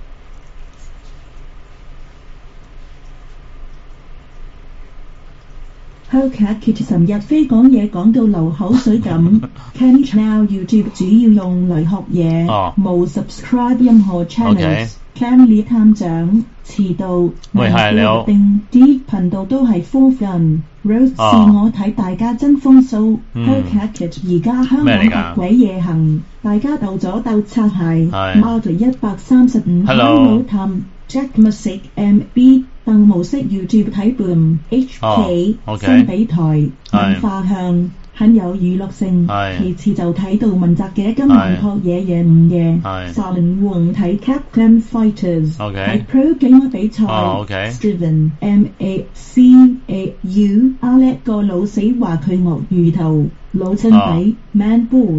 香卡傑尋日飛講嘢講到流口水咁，Can't now YouTube 主要用嚟學嘢，冇 subscribe 任何 channels。Cam 李探長遲到，定啲頻道都係 full gun。Rose 是我睇大家真風騷。香卡傑而家香港學鬼嘢行，大家鬥咗鬥擦鞋。Model 135 Hello 探 Jack Music MB。鄧模式 YouTube 睇 Boom HK 新比台文化向很有娛樂性，其次就睇到問責嘅今晚學嘢唔夜，沙林王睇 Capcom Fighters 睇 Pro Gamer 比賽 Steven MACAU 阿叻個老死話佢鱷魚頭老親比 Man Boom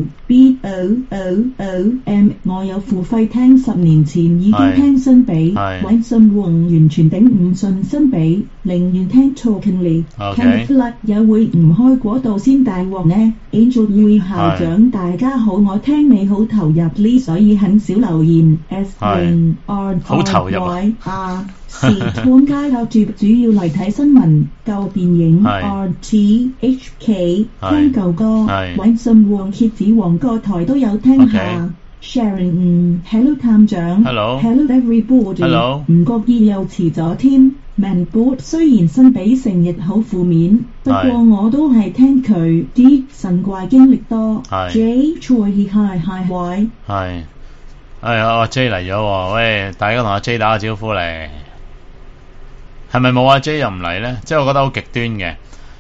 BOOOM 我有付費聽10年前已經聽新比揾信王完全頂唔順新比寧願聽 Talkingly Camouflage 有會唔開嗰度先大鑊呢 Angel Louis 校長大家好我聽你好投入呢所以很少留言 S-N-R 好投入是通街YouTube主要嚟睇新聞舊電影 RTHK 聽舊歌揾信王蠍子王個台都有聽下 Sharing Hello 探長 Hello everybody 唔覺意又遲咗添 Manboot 雖然新比成日好負面不過我都係聽佢啲神怪經歷多 J 蔡hi hi 係阿 J 嚟咗喎喂大家同阿 J 打個招呼嚟係咪冇阿 J 又唔嚟呢？即係我覺得好極端嘅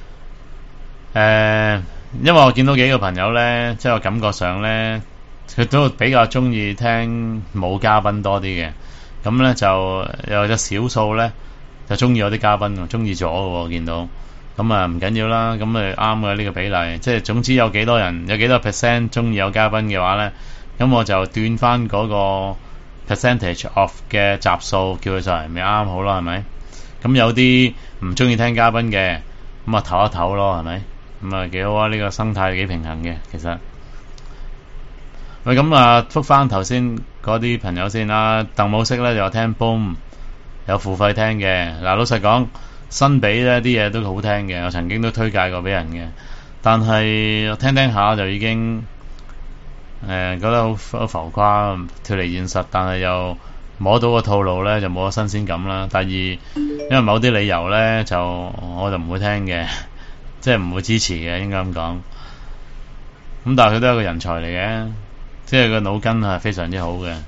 因為我見到幾個朋友呢，即係我感覺上呢，佢都比較中意聽冇嘉賓多啲嘅咁呢，就有隻少數呢，就中意我啲嘉賓中意咗嘅喎我見到咁啊唔緊要啦咁咪啱嘅呢個比例即係總之有幾多人有幾多 percent 中意有嘉賓嘅話呢，咁我就斷翻嗰個 percentage of 嘅集數叫佢上嚟咪啱好啦係咪？咁有啲唔中意聽嘉賓嘅，咁啊唞一唞咯，係咪？咁啊幾好啊！呢個生態幾平衡嘅，其實。喂，咁啊，覆翻頭先嗰啲朋友先啦。鄧武式咧就聽 Boom， 有付費聽嘅。嗱，老實講，新比咧啲嘢都好聽嘅，我曾經都推介過俾人嘅。但係聽聽下就已經覺得好浮誇，脫離現實，但係又摸到個套路咧就冇咗新鮮感啦。第二，因為某啲理由咧我就唔會聽嘅，即係唔會支持嘅，應該咁講。咁但係佢都係一個人才嚟嘅，即係個腦筋係非常之好嘅。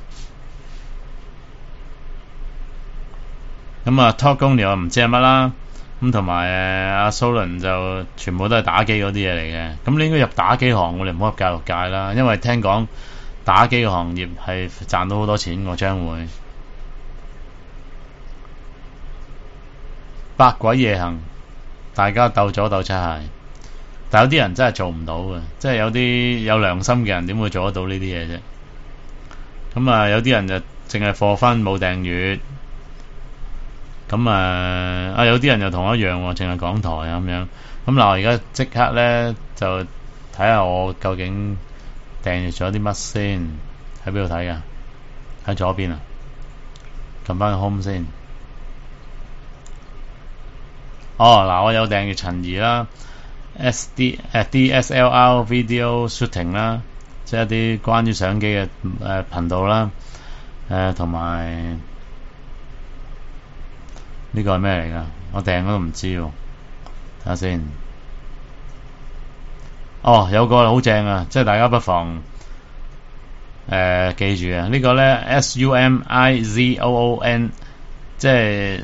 咁啊 Talk Only 我唔知係乜啦。咁同埋阿蘇倫就全部都係打機嗰啲嘢嚟嘅。咁你應該入打機行，我哋唔好入教育界啦，因為聽講打機嘅行業係賺到好多錢，我將會百鬼夜行，大家鬥左鬥擦鞋，但有啲人真係做唔到嘅，即係有啲有良心嘅人點會做得到呢啲嘢啫？咁啊，有啲人就淨係課分冇訂閱，咁啊有啲人又同我一樣喎，淨係港台咁樣。咁嗱，我而家即刻咧就睇下我究竟訂閱咗啲乜先，喺邊度睇噶？喺左邊啊，撳翻個 home 先。嗱，我有訂閱陳怡啦 ，DSLR Video Shooting 啦，即係一啲關於相機嘅頻道啦，同埋呢個係咩嚟噶？我訂都唔知喎，睇下先。有個好正啊，即係大家不妨記住啊，呢個咧 SUMIZOON， 即係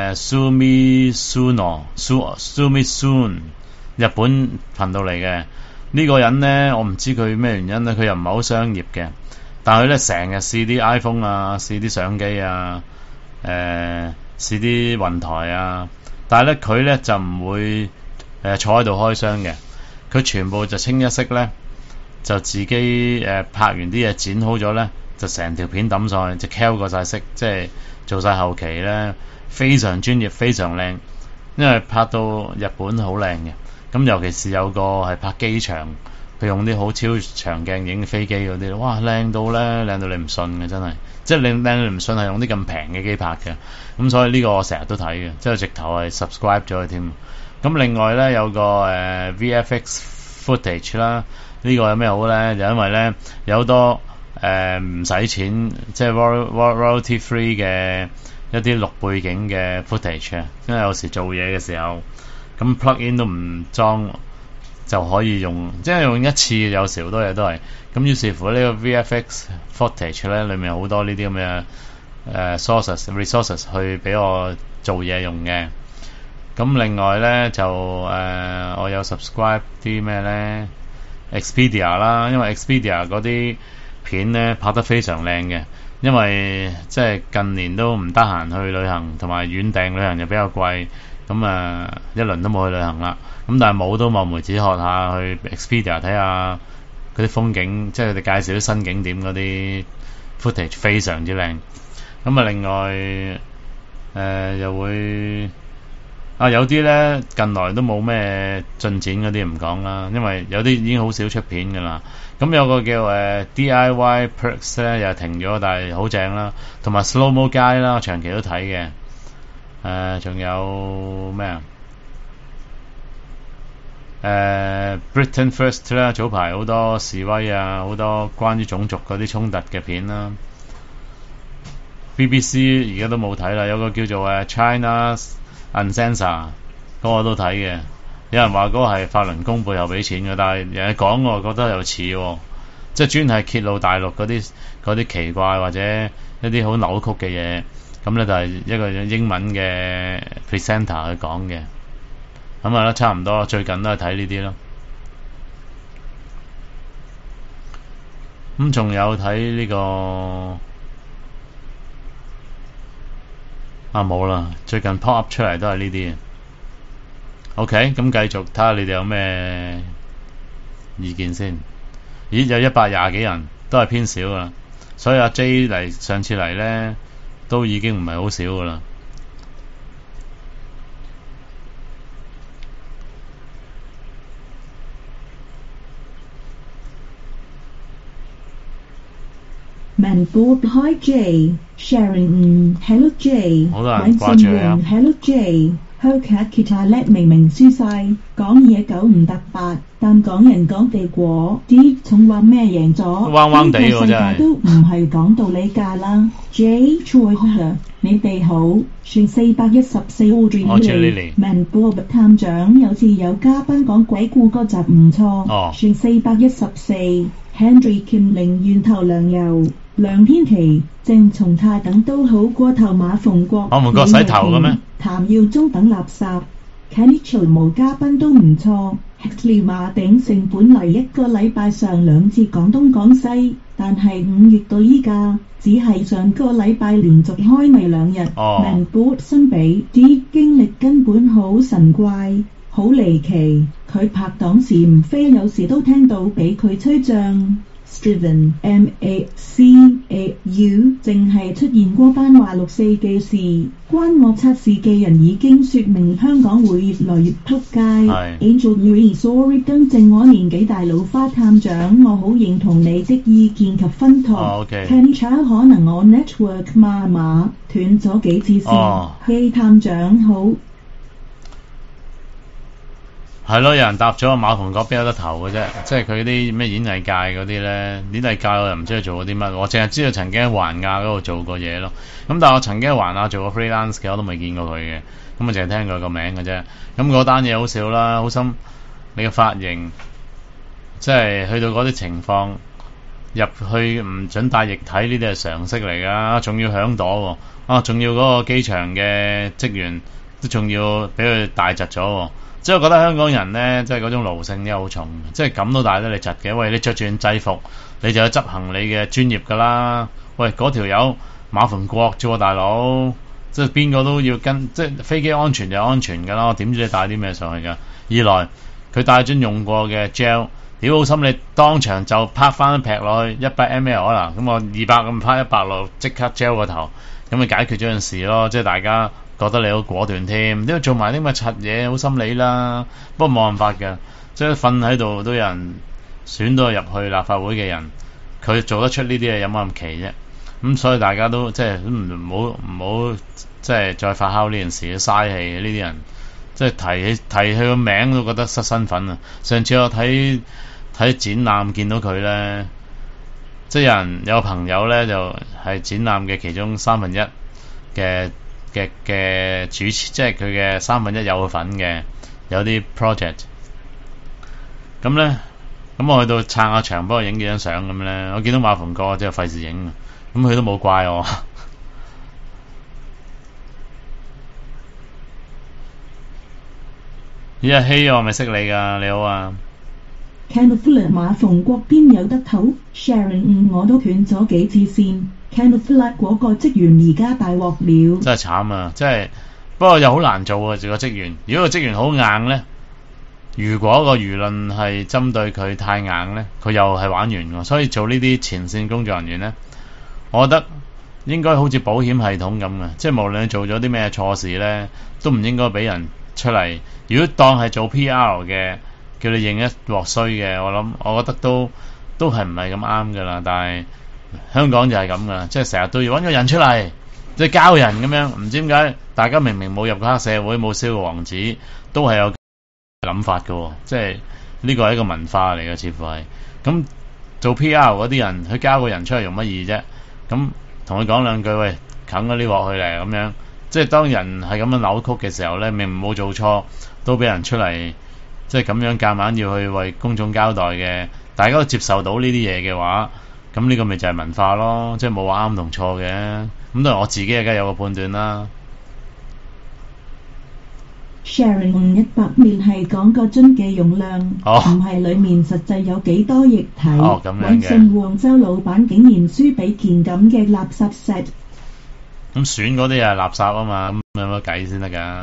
Sumizuno，Sumisoon 日本頻道嚟嘅。呢個人咧，我唔知佢咩原因咧，佢又唔係好商業嘅，但係佢咧成日試啲 iPhone 啊，試啲相機啊，試啲雲台啊，但係咧佢咧就唔會坐喺度開箱嘅。佢全部就清一色咧，就自己拍完啲嘢剪好咗咧，就成條片抌上去，就 cal 過晒色，即係做晒後期咧，非常專業，非常靚。因為拍到日本好靚嘅，咁尤其是有個係拍機場，佢用啲好超長鏡影飛機嗰啲，哇靚到你唔信嘅真係，即係靚到你唔信係用啲咁平嘅機拍嘅。咁所以呢個我成日都睇嘅，即係直頭係 subscribe 咗佢添。咁另外咧有個VFX footage 啦，呢個有咩好咧？就因為咧有好多唔使錢，即係 royalty free 嘅一啲錄背景嘅 footage 啊。因為有時做嘢嘅時候，咁 plug in 都唔裝就可以用，即係用一次，有時好多嘢都係。咁於是乎呢個 VFX footage 咧，裡面好多呢啲咁嘅resources 去俾我做嘢用嘅。咁另外咧就我有 subscribe 啲咩咧 Expedia 啦，因為 Expedia 嗰啲片咧拍得非常靚嘅，因為即係近年都唔得閒去旅行，同埋遠訂旅行又比較貴， 咁一輪都冇去旅行啦。咁但係冇都望梅止渴下去 Expedia 睇下嗰啲風景，即係佢哋介紹啲新景點嗰啲 footage 非常之靚。咁另外又會有啲咧近來都冇咩進展嗰啲唔講啦，因為有啲已經好少出片㗎啦。咁有個叫DIY Perks 咧又停咗，但係好正啦。同埋 Slow Mo Guide 啦，我長期都睇嘅。仲有咩Britain First 啦，早排好多示威啊，好多關於種族嗰啲衝突嘅片啦。BBC 而家都冇睇啦，有個叫做China's Uncensored 嗰個都睇嘅。有人話嗰個係法輪功背後俾錢嘅，但係人哋講我覺得又似喎，即係專係揭露大陸嗰啲奇怪或者一啲好扭曲嘅嘢。咁咧就係一個英文嘅 presenter 去講嘅。咁差唔多，最近都係睇呢啲咯。咁仲有睇呢個冇啦，最近 pop up 出嚟都係呢啲。OK， 咁繼續睇下你哋有咩意見先。咦，有120幾人，都係偏少噶啦。所以阿 J 上次嚟咧都已經唔係好少噶啦。 Manbob Hi J Sharon Hello J 好多人掛住你啊 Hello J 香卡吉他叻明明輸晒，講嘢9唔搭8，但講人講地果啲重話咩贏咗， 彎彎地喎真係， 都唔係講道理㗎啦。J Choi 你哋好，算414 Audrey Manbob 探長有次有嘉賓講鬼故嗰集唔錯，算414 Henry Kim 零源頭糧油。梁天琦、鄭松泰等都好過頭馬逢國， 我唔覺洗頭嘅咩？ 譚耀宗等垃圾 Kenny 潮無嘉賓都唔錯。Hexley 馬鼎盛本嚟一個禮拜上2次廣東廣西，但係5月到依家只係上個禮拜連續開咪2日。Manbob 相比啲經歷根本好神怪，好離奇。佢拍檔時唔飛，有時都聽到俾佢吹脹。Striven MACAU 淨係出現過班話64嘅事，關我測試嘅人已經說明香港會越來越撲街。Angel Louis Sorry 更正我年紀大老花探長，我好認同你的意見及分拓。Kenny Chow 可能我 network 麻麻斷咗幾次線。Hey 探長好。 係咯，有人答咗馬逢國邊有得投嘅啫，即係佢啲咩演藝界嗰啲咧，演藝界我又唔知佢做過啲乜，我淨係知道曾經喺環亞嗰度做過嘢咯。咁但係我曾經喺環亞做過 freelance 嘅，我都未見過佢嘅，咁我淨係聽過個名嘅啫。咁嗰單嘢好笑啦，好心你嘅髮型，即係去到嗰啲情況，入去唔準帶液體呢啲係常識嚟㗎，仲要響朵喎，仲要嗰個機場嘅職員都仲要俾佢大窒咗喎。即係我覺得香港人咧，即係嗰種奴性真係好重，即係咁都帶得你窒嘅。喂，你着住件制服，你就要執行你嘅專業㗎啦。喂，嗰條友馬逢國啫喎，大佬，即係邊個都要跟，即係飛機安全就安全㗎啦。我點知你帶啲咩上去㗎？二來佢帶樽用過嘅 gel， 屌好心你當場就拍翻劈落去100 ml 啦，咁我200咁拍100落，即刻 gel 個頭，咁咪解決咗件事咯。即係大家覺得你好果斷添，因為做埋啲咁嘅柒嘢，好心理啦。不過冇辦法嘅，即係瞓喺度都有人選到入去立法會嘅人，佢做得出呢啲嘢有冇咁奇啫？咁所以大家都即係唔好即係再發酵呢件事，嘥氣嘅呢啲人，即係提佢個名都覺得失身份啊！上次我睇展覽見到佢咧，即係有個朋友咧就係展覽嘅其中1/3嘅主持，即係佢嘅1/3有份嘅，有啲 project。咁咧，咁我去到撐下場，幫我影幾張相咁咧。我見到馬逢國，即係費事影，咁佢都冇怪我。咦阿希，我咪識你㗎，你好啊。 Kenneth 馬逢國邊有得投 ？Sharon 我都斷咗幾次線。Kenneth 嗰個職員而家大鑊了， 真係慘啊！即係不過又好難做啊，個職員。如果個職員好硬呢，如果個輿論係針對佢太硬呢，佢又係玩完喎。所以做呢啲前線工作人員呢，我覺得應該好似保險系統咁嘅，即係無論你做咗啲咩錯事呢，都唔應該俾人出嚟。如果當係做 PR 嘅，叫你認一鑊衰嘅，我覺得都係唔係咁啱噶啦。但係香港就係咁噶啦，即係成日都要揾個人出嚟，即係交人咁樣。唔知點解大家明明冇入過黑社會，冇燒過王子，都係有諗法嘅，即係呢個係一個文化嚟嘅，似乎係。咁做 PR 嗰啲人，佢交個人出嚟用乜嘢啫？咁同佢講兩句，喂，啃嗰啲鑊去嚟咁樣。即係當人係咁樣扭曲嘅時候呢，明明冇做錯，都俾人出嚟，即係咁樣夾硬要去為公眾交代嘅。大家都接受到呢啲嘢嘅話，咁呢個咪就係文化咯，即係冇話啱同錯嘅。咁當然我自己梗係有個判斷啦。 Sharing 100 ml 係講個樽嘅容量，唔係裡面實際有幾多液體。 咁樣嘅。 揾信黃州老闆竟然輸俾件咁嘅垃圾 set。 咁選嗰啲又係垃圾啊嘛，咁有乜計先得㗎？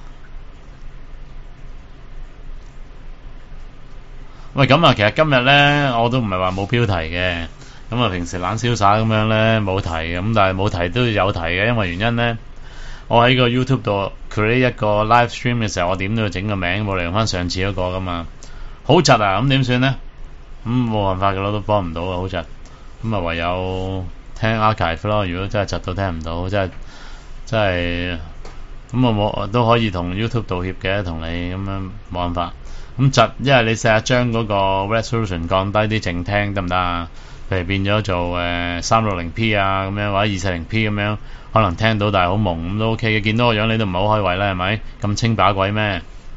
喂，咁啊，其實今日呢，我都唔係話冇標題嘅，咁啊平時懶瀟灑咁樣呢，冇提嘅，咁但係冇提都有提嘅，因為原因呢，我喺個 YouTube 度 create 一個 live stream 嘅時候，我點都要整個名，冇嚟用翻上次嗰個噶嘛，好窒啊，咁點算呢？冇辦法噶咯，都幫唔到啊，好窒，咁啊唯有聽 archive 咯。如果真係窒到聽唔到，真係咁我都可以同 YouTube 道歉嘅，同你咁樣冇辦法。咁窒，因為你試下將嗰個 resolution 降低啲靜聽得唔得啊？譬如變咗做360p 啊咁樣，或者240p 咁樣，可能聽到但係好朦咁都 OK 嘅。見到個樣你都唔係好開胃啦，係咪？咁清把鬼咩？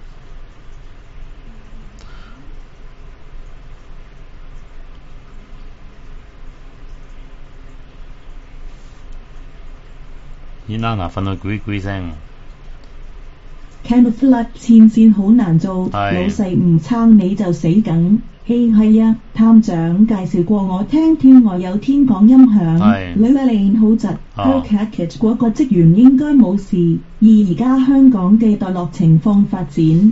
依娜娜瞓到咕咕聲。 Camouflage 前線好難做，老細唔撐你就死梗。係啊，探長介紹過我聽，天外有天講音響，女靚好窒 Package 嗰個職員應該冇事。而家香港嘅墮落情況發展，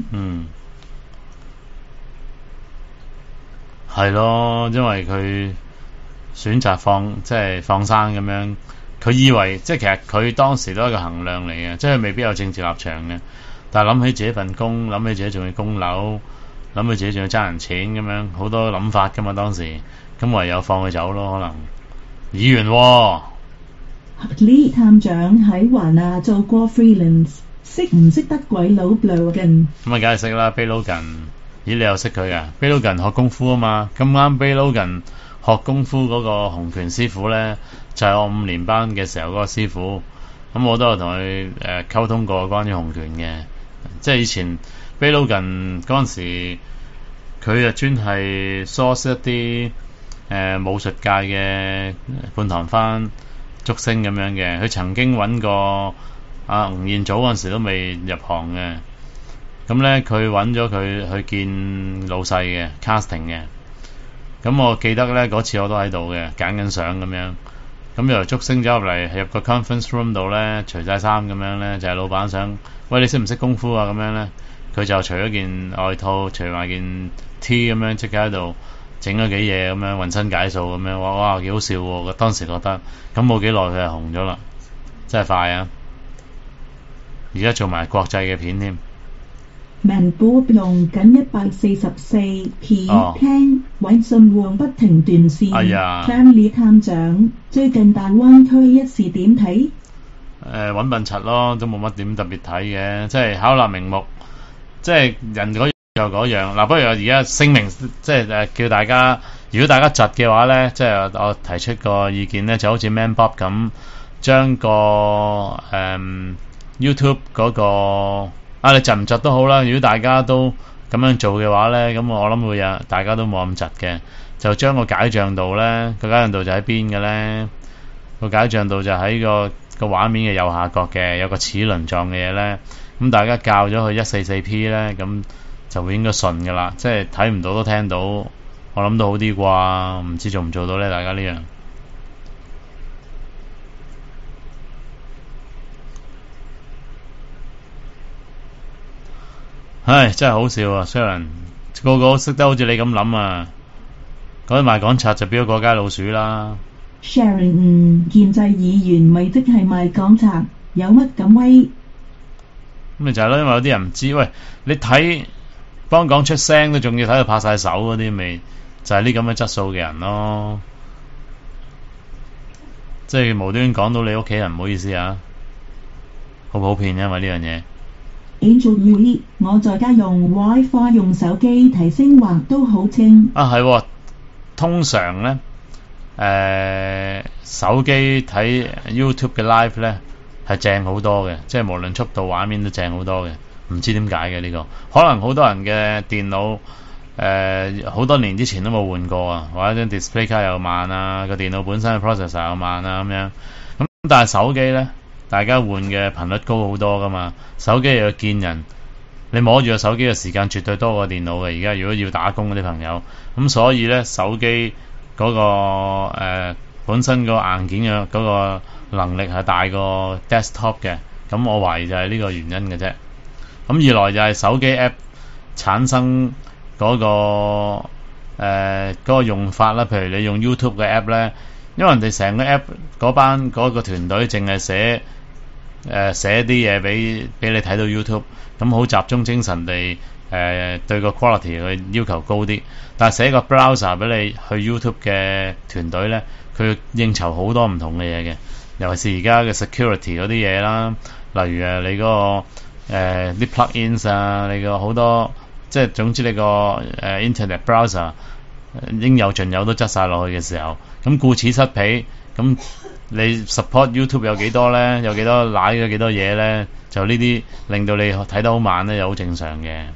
係咯，因為佢選擇放生咁樣，佢以為即係其實佢當時都係一個衡量嚟嘅，即係未必有政治立場嘅。但係諗起自己份工，諗起自己仲要供樓，諗起自己仲要爭人錢咁樣，好多諗法噶嘛當時，咁唯有放佢走咯。可能議員 Lee 探長喺華納做過 freelance， 識唔識得鬼佬 Logan？ 咁啊梗係識啦 ，Bey Logan。咦，你又識佢噶 ？Bey Logan 學功夫啊嘛，咁啱 Bey Logan 學功夫嗰個洪拳師傅咧，就係我5年班嘅時候嗰個師傅。咁我都有同佢溝通過關於洪拳嘅。即係以前 Bey Logan 嗰陣時，佢就專係 source 一啲武術界嘅半堂番竹升咁樣嘅。佢曾經揾過阿吳彥祖嗰陣時都未入行嘅，咁咧佢揾咗佢去見老細嘅 casting 嘅。咁我記得咧嗰次我都喺度嘅，揀緊相咁樣。咁由竹升走入嚟，入個 conference room 度咧，除晒衫咁樣咧，就係老闆想，喂，你識唔識功夫啊？咁樣咧，佢就除咗件外套，除埋件 T 咁樣，即刻喺度整咗幾嘢咁樣，渾身解數咁樣，哇幾好笑喎！我當時覺得，咁冇幾耐佢就紅咗啦，真係快啊！而家做埋國際嘅片添。 明波用緊144p 聽，揾信旺不停斷線。Family 探長，最近大灣區一事點睇？ 揾笨柒咯，都冇乜點特別睇嘅，即係巧立名目，即係人嗰樣又嗰樣。嗱，不如我而家聲明，即係叫大家，如果大家窒嘅話咧，即係我提出個意見咧，就好似 Man Bob 咁，將個YouTube 嗰個。你窒唔窒都好啦，如果大家都咁樣做嘅話呢，咁我諗會有大家都冇咁窒嘅，就將個解像度呢，個解像度就喺邊嘅呢？個解像度就喺個畫面嘅右下角嘅，有個齒輪狀嘅嘢呢。咁大家校咗去144p呢，咁就會應該順㗎啦，即係睇唔到都聽到，我諗到好啲啩，唔知做唔做到呢？大家呢樣。 唉，真係好笑啊 Sharon 個個都識得好似你咁諗啊，嗰啲賣港賊就變咗過街老鼠啦。 Sharon 建制議員咪即係賣港賊，有乜咁威？ 咁咪就係咯，因為有啲人唔知，喂，你睇幫港出聲都仲要睇到拍晒手嗰啲，咪就係呢咁嘅質素嘅人咯。即係無端講到你屋企人，唔好意思啊，好普遍因為呢樣嘢。 Angel Louis， 我在家用 WiFi 用手機提升畫都好清。 啊係喎，通常咧手機睇 YouTube 嘅 live 咧係正好多嘅，即係無論速度畫面都正好多嘅，唔知點解嘅呢個，可能好多人嘅電腦好多年之前都冇換過啊，或者張 display 卡又慢啊，個電腦本身嘅 processor 又慢啊咁樣。咁但係手機咧，大家換嘅頻率高好多噶嘛，手機又要見人，你摸住個手機嘅時間絕對多過電腦嘅。而家如果要打工嗰啲朋友，咁所以咧手機嗰個本身個硬件嘅嗰個能力係大過 desktop 嘅，咁我懷疑就係呢個原因嘅啫。咁二來就係手機 app 產生嗰個用法啦，譬如你用 YouTube 嘅 app 咧，因為人哋成個 app 嗰班嗰個團隊淨係寫啲嘢俾你睇到 YouTube， 咁好集中精神地對個 quality 去要求高啲。但係寫個 browser 俾你去 YouTube 嘅團隊咧，佢應酬好多唔同嘅嘢嘅，尤其是而家嘅 security 嗰啲嘢啦，例如你嗰個啲 plugins 啊，你個好多即係總之你個internet browser 應有盡有都執晒落去嘅時候，咁顧此失彼，咁你 support YouTube 有幾多咧？有幾多瀨咗幾多嘢咧？就呢啲令到你睇得好慢咧，又好正常嘅。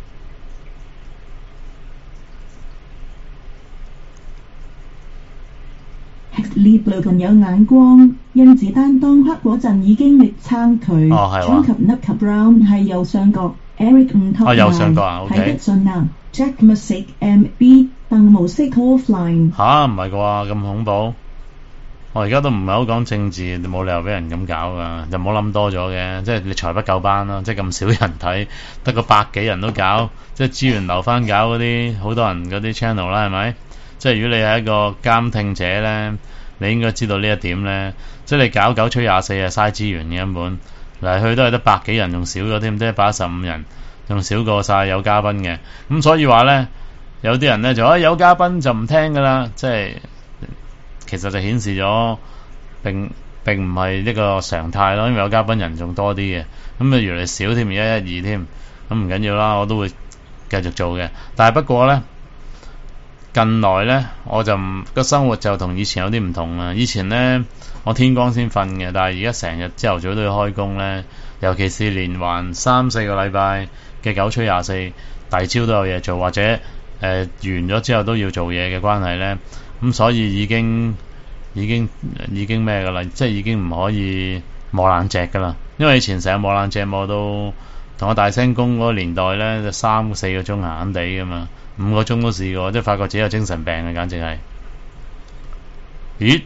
列雷群有眼光，甄子丹當黑嗰陣已經力撐佢。 係及 Nuka Brown 係右上角 ，Eric 唔托右上角啊 ，OK。 睇得順啊 ，Jack Music MB 鄧無色 offline。 唔係啩？咁恐怖？我而家都唔係好講政治，冇理由俾人咁搞噶，就唔好諗多咗嘅。即係你財不夠班咯，即係咁少人睇，得個百幾人都搞，即係資源留翻搞嗰啲好多人嗰啲 channel 啦，係咪？即係如果你係一個監聽者咧，你應該知道呢一點咧。即係你搞9吹24係嘥資源嘅根本，嚟去都係得百幾人，仲少咗添，即係115人，仲少過晒有嘉賓嘅。咁所以話咧，有啲人咧就有嘉賓就唔聽噶啦，即係其實就顯示咗並唔係一個常態咯，因為有嘉賓人仲多啲嘅，咁啊越嚟少添，而家1、2添，咁唔緊要啦，我都會繼續做嘅。但係不過咧，近來咧我就個生活就同以前有啲唔同啦。以前咧我天光先瞓嘅，但係而家成日朝頭早都要開工咧，尤其是連環3-4個禮拜嘅9吹24，第朝都有嘢做，或者完咗之後都要做嘢嘅關係咧，咁所以已經咩噶啦，即係已經唔可以磨爛蓆噶啦。因為以前成日磨爛蓆磨到同我大聲公嗰個年代咧，就3-4個鐘閒閒地噶嘛，5個鐘都試過，即係發覺自己有精神病嘅，簡直係。咦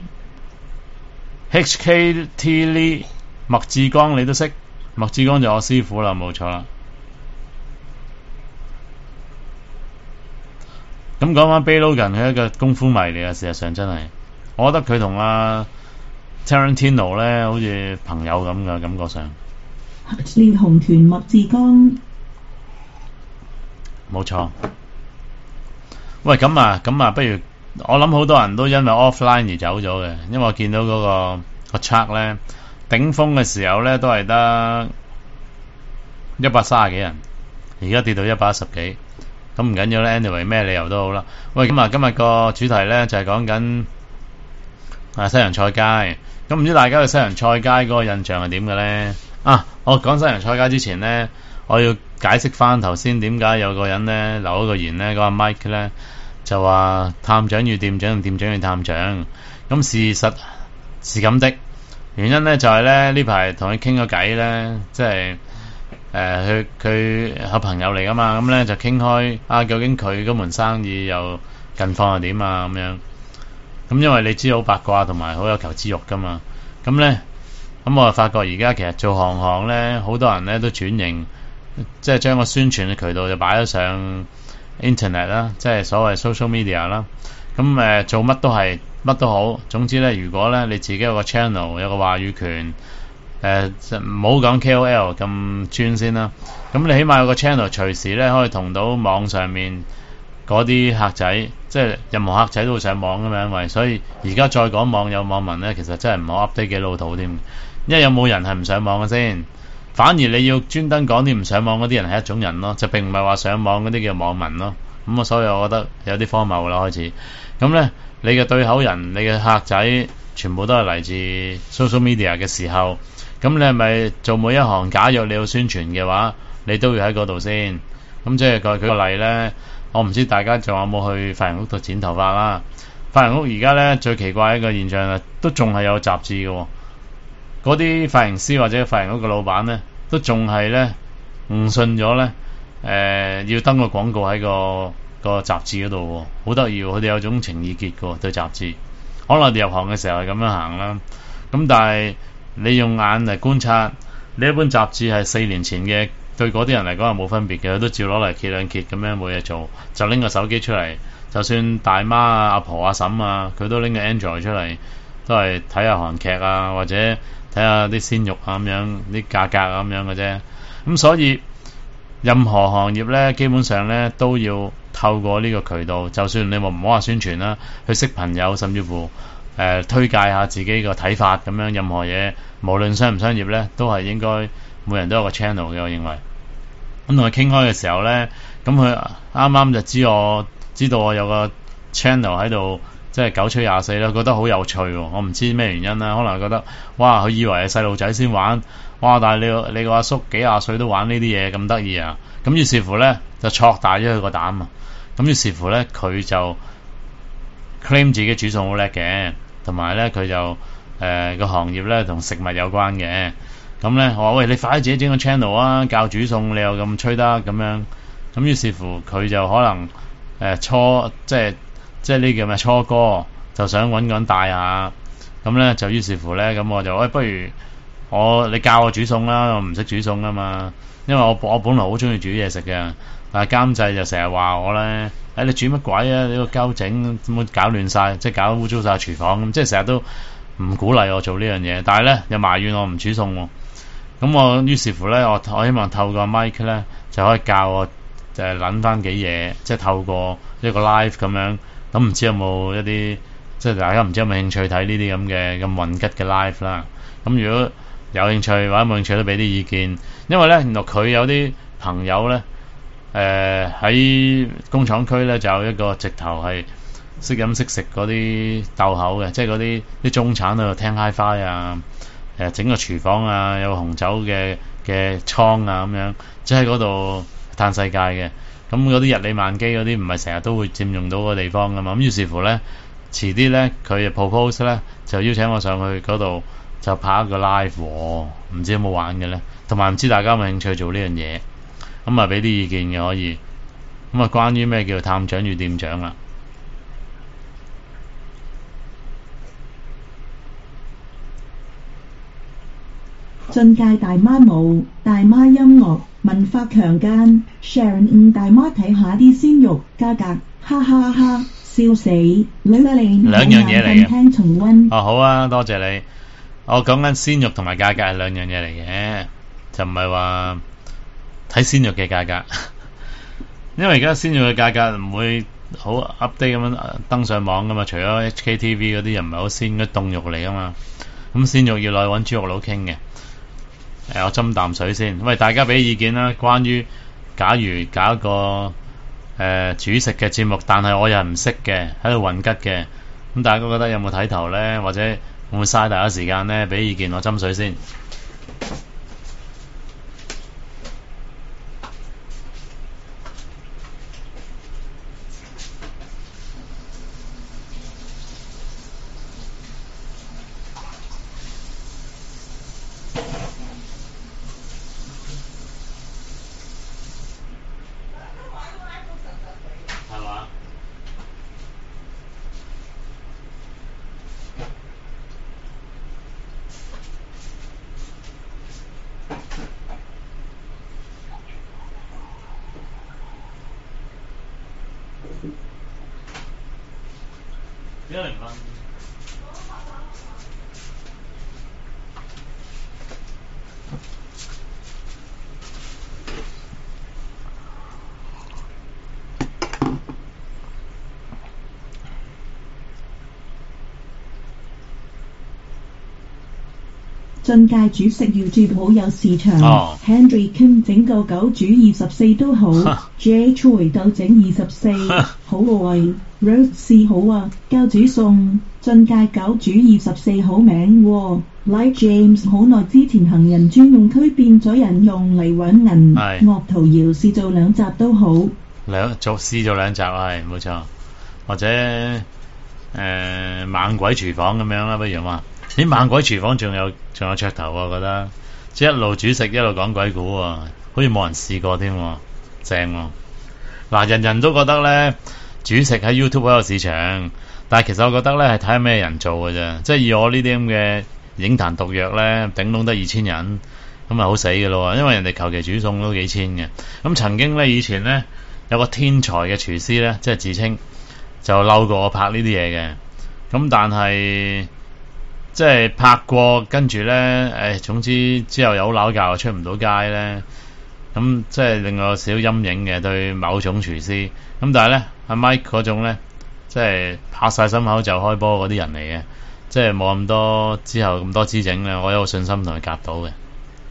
？HKT Lee 麥志剛你都識？麥志剛就我師傅啦，冇錯啦。咁講翻 Bey Logan， 佢係一個功夫迷嚟嘅，事實上真係，我覺得佢同阿 Tarantino 咧好似朋友咁嘅感覺上。 烈紅團麥志剛， 冇錯。喂，咁啊，不如我諗好多人都因為 offline 而走咗嘅，因為我見到嗰個 chart 咧，頂峰嘅時候咧都係得130幾人，而家跌到110幾。咁唔緊要啦 anyway 咩理由都好啦。喂，咁啊今日個主題咧就係講緊西洋菜街。咁唔知大家對西洋菜街嗰個印象係點嘅咧？我講西洋菜街之前咧，我要解釋翻頭先點解有個人咧留咗個言咧，嗰個 Mike 咧就話探長與店長同店長與探長。咁事實是咁的，原因咧就係咧呢排同佢傾咗偈咧，即係佢係朋友嚟噶嘛，咁咧就傾開究竟佢嗰門生意又近況係點啊咁樣。咁因為你知好八卦同埋好有求知欲噶嘛，咁咧我就發覺而家其實做行咧，好多人咧都轉型， 即係將個宣傳嘅渠道就擺咗上 internet 啦，即係所謂 social media 啦。咁做乜都好，總之咧，如果咧你自己有個 channel 有個話語權，唔好講 KOL 咁專先啦。咁你起碼有個 channel 隨時咧可以同到網上面嗰啲客仔，即係任何客仔都會上網㗎嘛。因為所以而家再講網友網民咧，其實真係唔好 update 幾老土添。因為有冇人係唔上網嘅先？反而你要專登講啲唔上網嗰啲人係一種人咯，就並唔係話上網嗰啲叫網民咯。咁所以我覺得有啲荒謬啦開始。咁咧，你嘅對口人、你嘅客仔，全部都係嚟自 social media 嘅時候，咁你係咪做每一行？假若你要宣傳嘅話，你都要喺嗰度先。咁即係舉個例咧，我唔知大家仲有冇去髮型屋度剪頭髮啦？髮型屋而家咧最奇怪一個現象啊，都仲係有雜誌嘅。嗰啲髮型師或者髮型屋嘅老闆咧，都仲係咧誤信咗咧，要登個廣告喺個雜誌嗰度，好得意喎！佢哋有種情意結嘅對雜誌，可能我哋入行嘅時候係咁樣行啦。咁但係你用眼嚟觀察，呢一本雜誌係4年前嘅，對嗰啲人嚟講係冇分別嘅，都照攞嚟揭兩揭咁樣冇嘢做，就拎個手機出嚟，就算大媽啊、阿婆阿嬸啊，佢都拎個 Android 出嚟，都係睇下韓劇啊，或者睇下啲鮮肉啊咁樣，啲價格啊咁樣嘅啫。咁所以任何行業咧，基本上咧都要透過呢個渠道，就算你唔好話宣傳啦，去識朋友，甚至乎推介下自己個睇法咁樣。任何嘢無論商唔商業咧，都係應該每人都有個 channel 嘅，我認為。咁同佢傾開嘅時候咧，咁佢啱啱就知道我有個 channel 喺度，即係9吹24啦，覺得好有趣喎。我唔知咩原因啦，可能覺得哇，佢以為係細路仔先玩，哇！但係你個阿叔幾廿歲都玩呢啲嘢，咁得意啊！咁於是乎咧就挫大咗佢個膽啊！咁於是乎咧佢就 claim 自己煮餸好叻嘅，同埋咧佢就個行業咧同食物有關嘅。咁咧我話喂，你快啲自己整個 channel 啊，教煮餸你又咁吹得咁樣。咁於是乎佢就可能即係呢叫咩初哥，就想揾個人帶下。咁咧就於是乎咧，咁我就喂，不如你教我煮餸啦，我唔識煮餸啊嘛。因為我本來好中意煮嘢食嘅，但係監製就成日話我咧，你煮乜鬼啊？你個膠整咁搞亂晒，即係搞污糟晒廚房咁，即係成日都唔鼓勵我做呢樣嘢。但係咧又埋怨我唔煮餸喎。咁我於是乎咧，我希望透過 Mike 咧就可以教我諗翻幾嘢，即係透過一個 live 咁樣。咁唔知有冇一啲即係大家唔知有冇興趣睇呢啲咁嘅咁混吉嘅 live 啦。咁如果有興趣或者冇興趣都俾啲意見，因為咧原來佢有啲朋友咧喺工廠區咧就有一個直頭係識飲識食嗰啲竇口嘅，即係嗰啲中產喺度聽 hi-fi 啊，整個廚房啊，有紅酒嘅倉啊咁樣，即係嗰度嘆世界嘅。咁嗰啲日理萬機嗰啲唔係成日都會佔用到個地方噶嘛。咁於是乎咧，遲啲咧佢 propose 咧就邀請我上去嗰度就拍一個 live，唔知有冇玩嘅咧，同埋唔知大家有冇興趣做呢樣嘢，咁啊俾啲意見嘅可以。咁啊關於咩叫探長與店長啦。 進界大媽舞、大媽音樂、文化強姦 Sharon 大媽睇下啲鮮肉價格，哈哈哈笑死！兩樣嘢嚟嘅。 聽重溫。 好啊，多謝你。我講緊鮮肉同埋價格係兩樣嘢嚟嘅，就唔係話睇鮮肉嘅價格。因為而家鮮肉嘅價格唔會好 update 咁樣登上網噶嘛，除咗 HKTV 嗰啲又唔係好鮮嘅凍肉嚟噶嘛。咁鮮肉要落去揾豬肉佬傾嘅。我斟啖水先。喂，大家俾意見啦，關於假如搞一個煮食嘅節目，但係我又唔識嘅，喺度混吉嘅，咁大家覺得有冇睇頭呢？或者會唔會嘥大家時間呢？俾意見，我斟水先。 進界煮食 YouTube 好有市場。Henry Kim 整個狗煮24都好，J Choi 鬥整24好喎，Rose 好啊，教煮餸，進界狗煮24好名喎，Like James 好耐之前行人專用區變咗人用嚟揾銀，樂圖謠試做2集都好， 試做2集係冇錯，或者猛鬼廚房咁樣啦，不如話。啲猛鬼廚房仲有噱頭啊！我覺得即係一路煮食一路講鬼故啊，好似冇人試過添，正喎！嗱，人人都覺得咧煮食喺 YouTube 好有市場，但係其實我覺得咧係睇下咩人做嘅啫。即係以我呢啲咁嘅影壇毒藥咧，頂籠得2000人，咁咪好死嘅咯。因為人哋求其煮餸都幾千嘅。咁曾經咧以前咧有個天才嘅廚師咧，即係自稱就嬲過我拍呢啲嘢嘅。咁但係即係拍過，跟住咧，總之之後有鬧交，出唔到街咧，咁即係令我有少少陰影嘅對某種廚師。咁但係咧，阿 Mike 嗰種咧，即係拍晒心口就開波嗰啲人嚟嘅，即係冇咁多之後咁多姿整咧，我有信心同佢夾到嘅。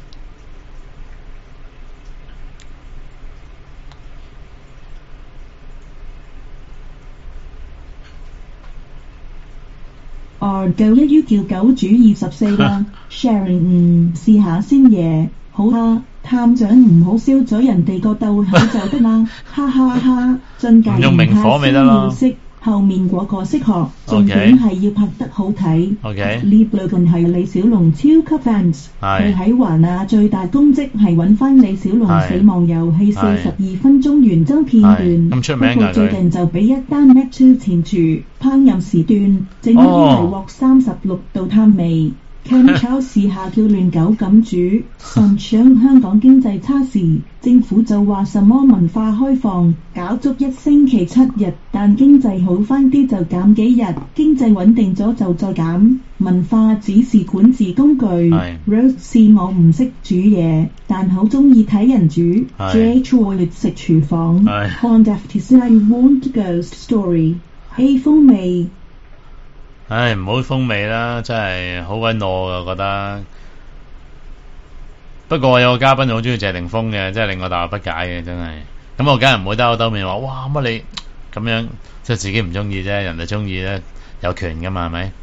夠一於叫狗煮24啦，Sharon 試下先爺，好啊，探長唔好燒咗人哋個竇口就得啦，哈哈哈！進界用明火咪得咯。 後面嗰個識學，重點係要拍得好睇。呢部分係李小龍超級 fans， 佢喺華納最大功績係揾翻李小龍死亡遊戲42分鐘原汁片段。 咁出名㗎佢。不過最近就俾一單 Mac2 前廚烹飪時段整一啲係獲36度探味。Cam 炒試下叫亂狗咁煮，上香港經濟差時，政府就話什麼文化開放，搞足1星期7日，但經濟好返啲就減幾日，經濟穩定咗就再減。文化只是管治工具。Rose 我唔識煮嘢，但好鍾意睇人煮。J Choi 食廚房。Conductis I want ghost story。A 風味。 唔好風味啦，真係好鬼懦噶，我覺得。不過我有個嘉賓好中意謝霆鋒嘅，真係令我大惑不解嘅，真係。咁我梗係唔會兜口兜面話，哇乜你咁樣，即係自己唔中意啫，人哋中意咧有權噶嘛，係咪？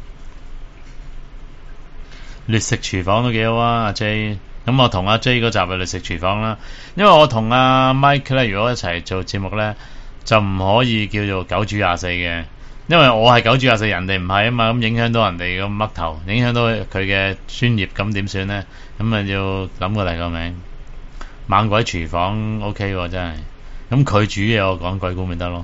劣食廚房都幾好啊，阿 J。咁我同阿 J 嗰集係劣食廚房啦，因為我同阿 Mike 咧，如果一齊做節目咧，就唔可以叫做狗煮24嘅。因為我係狗煮24，人哋唔係啊嘛，咁影響到人哋個嘜頭，影響到佢嘅專業，咁點算呢？咁啊要諗個第個名，猛鬼廚房 OK 喎，真係。咁佢煮嘢我講鬼故咪得咯。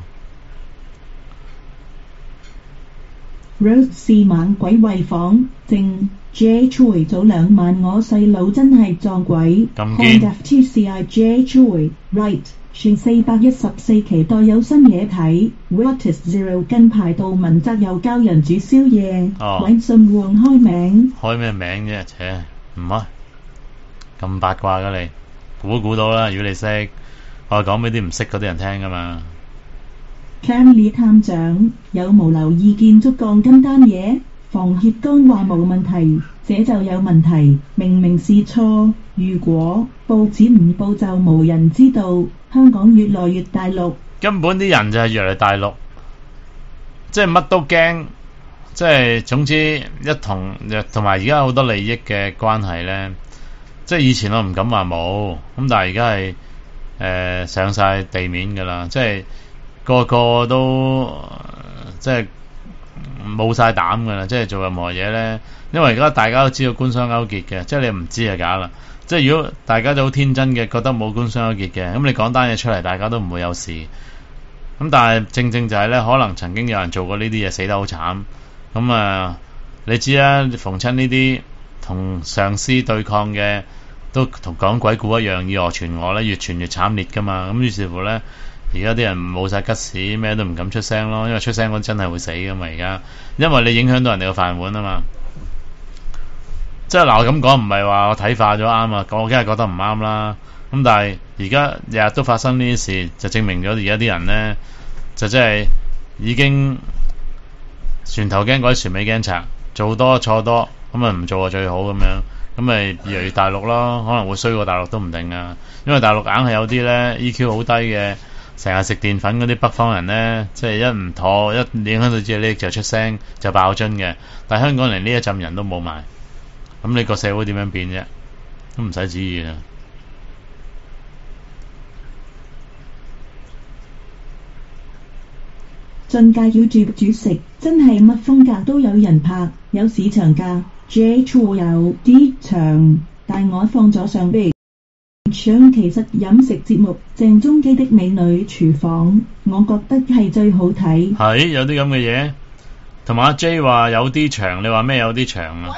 Rose 猛鬼胃房正 J Choi 早2晚我細佬真係撞鬼。 咁堅。 TCI J Choi right。全414期待有新嘢睇 What is Zero 近排杜汶澤又教人煮宵夜揾信換開名開咩名啫？唔開咁八卦㗎你估到啦，如果你識我係講俾啲唔識嗰啲人聽㗎嘛。 Camly 探長有無留意建築鋼筋單嘢房協剛話冇問題，這就有問題，明明是錯，如果報紙唔報就無人知道。香港越來越大陸， 根本啲人就係越嚟大陸，即係乜都驚，即係總之同埋而家好多利益嘅關係咧，即係以前我唔敢話冇，咁但係而家係上晒地面㗎啦，即係個個都即係冇晒膽㗎啦，即係做任何嘢咧，因為而家大家都知道官商勾結嘅，即係你唔知就假啦。即係如果大家就好天真嘅，覺得冇官商勾結嘅，咁你講單嘢出嚟，大家都唔會有事。咁但係正正就係咧，可能曾經有人做過呢啲嘢，死得好慘。咁你知啦，逢親呢啲同上司對抗嘅，都同講鬼故一樣，以訛傳訛咧，越傳越慘烈噶嘛。咁於是乎咧， 而家啲人冇晒吉屎，咩都唔敢出聲咯，因為出聲嗰真係會死噶嘛而家，因為你影響到人哋個飯碗啊嘛。即係嗱，我咁講唔係話我睇化咗啱啊，我梗係覺得唔啱啦。咁但係而家日日都發生呢啲事，就證明咗而家啲人呢，就真係已經船頭驚鬼船尾驚賊，做多錯多，咁啊唔做就最好咁樣，咁咪越嚟越大陸咯，可能會衰過大陸都唔定啊。因為大陸硬係有啲呢 EQ 好低嘅，成日食澱粉嗰啲北方人呢，即係一唔妥，一影響到自己利益就出聲就爆樽嘅。但係香港連呢一陣人都冇埋，咁你個社會點樣變啫？都唔使旨意啊！ 進界 YouTube 煮食真係乜風格都有人拍，有市場價。J 處有啲長，但我放咗上邊。其實飲食節目鄭中基的美女廚房，我覺得係最好睇。 係有啲咁嘅嘢，同埋阿 J 話有啲長，你話咩有啲長啊？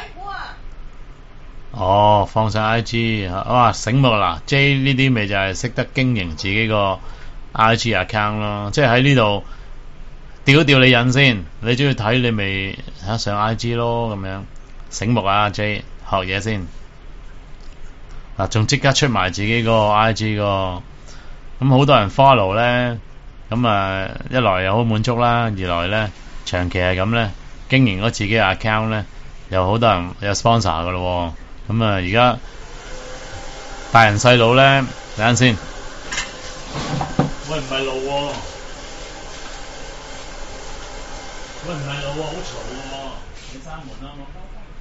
哦，放上 IG， 哇醒目啦 ！J 呢啲咪就係識得經營自己個 IG account 咯，即係喺呢度吊你癮先，你中意睇你咪上 IG 咯，咁樣醒目啊 J， 學嘢先。嗱，仲即刻出埋自己個 IG 個，咁好多人 follow 咧，咁啊一來又好滿足啦，二來咧長期係咁咧，經營咗自己嘅 account 咧，又好多人有 sponsor 噶咯。咁啊而家大人細佬咧，等陣先，喂唔係路喎，喂唔係路喎，好嘈喎，你閂門啦我。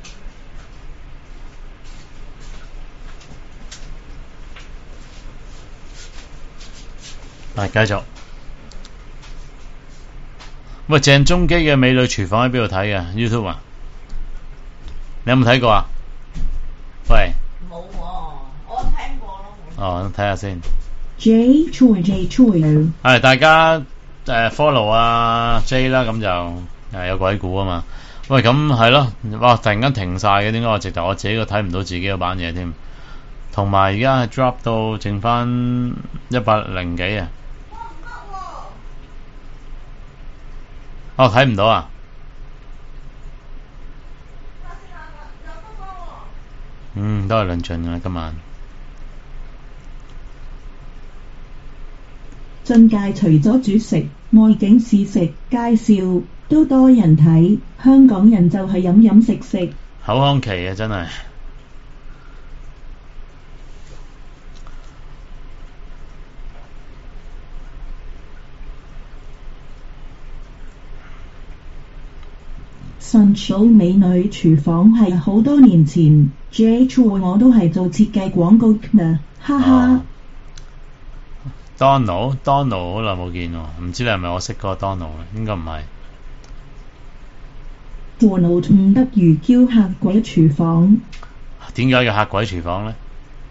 繼續。喂，鄭中基嘅美女廚房喺邊度睇嘅 ？YouTube 啊？你有冇睇過啊？喂， 冇喎，我聽過咯。 哦，睇下先。 J 處係大家follow 啊 J 啦，咁就有鬼故啊嘛。喂，咁係咯，哇！突然間停晒嘅，點解我直頭我自己都睇唔到自己嗰版嘢添？同埋而家係 drop 到剩翻100幾啊！哦，睇唔到啊！都係論盡啊！今晚進界除咗煮食，外景試食介紹都多人睇，香港人就係飲食， 口腔期啊，真係。 順嫂美女廚房係好多年前 J 處我都係做設計廣告㗎，哈哈。 Donald 好耐冇見喎，唔知你係咪我識嗰個 Donald 咧？應該唔係。 Donald 唔得如叫客鬼廚房。 點解叫客鬼廚房咧？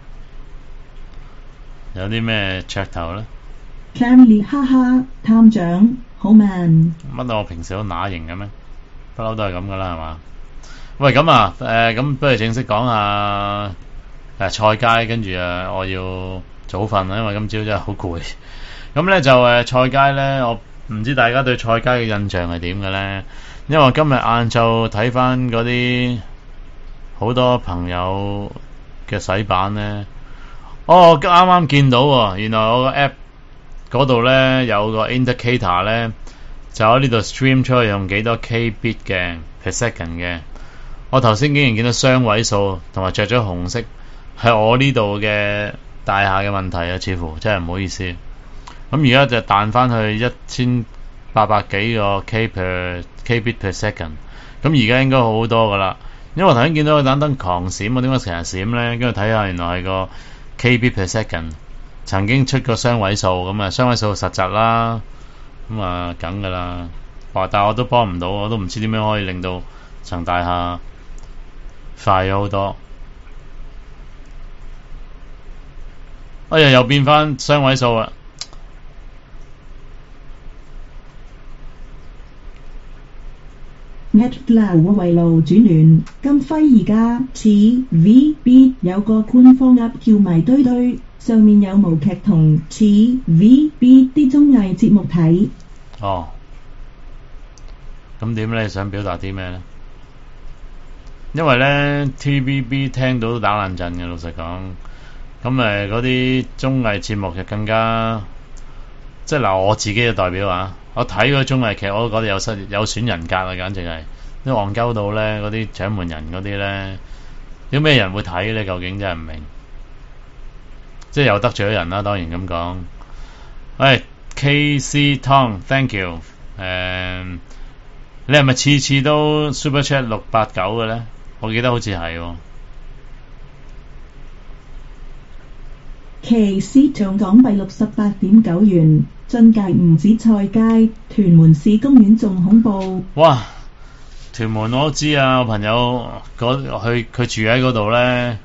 有啲咩噱頭咧 ？Family 哈哈，探長好 man。 乜到我平時都乸型嘅咩？不嬲都係咁噶啦，係嘛？喂，咁啊，咁不如正式講下菜街，跟住我要早瞓啦，因為今朝真係好攰。咁咧就菜街咧，我唔知大家對菜街嘅印象係點嘅咧？因為我今日晏晝睇翻嗰啲好多朋友嘅洗版咧，啱啱見到喎，原來我個 app 嗰度咧有個 indicator 咧。就喺呢度 stream 出去用幾多 kbit 嘅 per second 嘅，我頭先竟然見到雙位數，同埋着咗紅色，係我呢度嘅大廈嘅問題啊，似乎真係唔好意思。咁而家就彈翻去1800幾個 kbit per second， 咁而家應該好好多噶啦，因為我頭先見到個燈狂閃，我點解成日閃咧？跟住睇下原來係個 kbit per second 曾經出過雙位數，咁啊雙位數實質啦。咁啊，梗噶啦，但係我都幫唔到，我都唔知點樣可以令到層大廈快咗好多。哎呀，又變翻雙位數啦！ Netflix 圍爐轉亂，金輝而家似 VB 有個官方 app 叫埋堆， 上面有無劇同 TVB 啲綜藝節目睇。 哦，咁點咧？你想表達啲咩咧？因為咧 TVB 聽到都打冷震嘅，老實講。咁嗰啲綜藝節目就更加，即係嗱我自己嘅代表啊！我睇嗰啲綜藝劇，我都覺得有損人格啊，簡直係啲戇鳩到咧，嗰啲獎門人嗰啲咧，有咩人會睇咧？究竟真係唔明，即係又得罪咗人啦，當然咁講。喂 KC Tong，thank you。你係咪次次都 Super Chat 689嘅咧？我記得好似係喎。 騎師仲港幣68.9元，進界唔止菜街，屯門市公園仲恐怖。 哇！屯門我都知啊，我朋友佢住喺嗰度咧，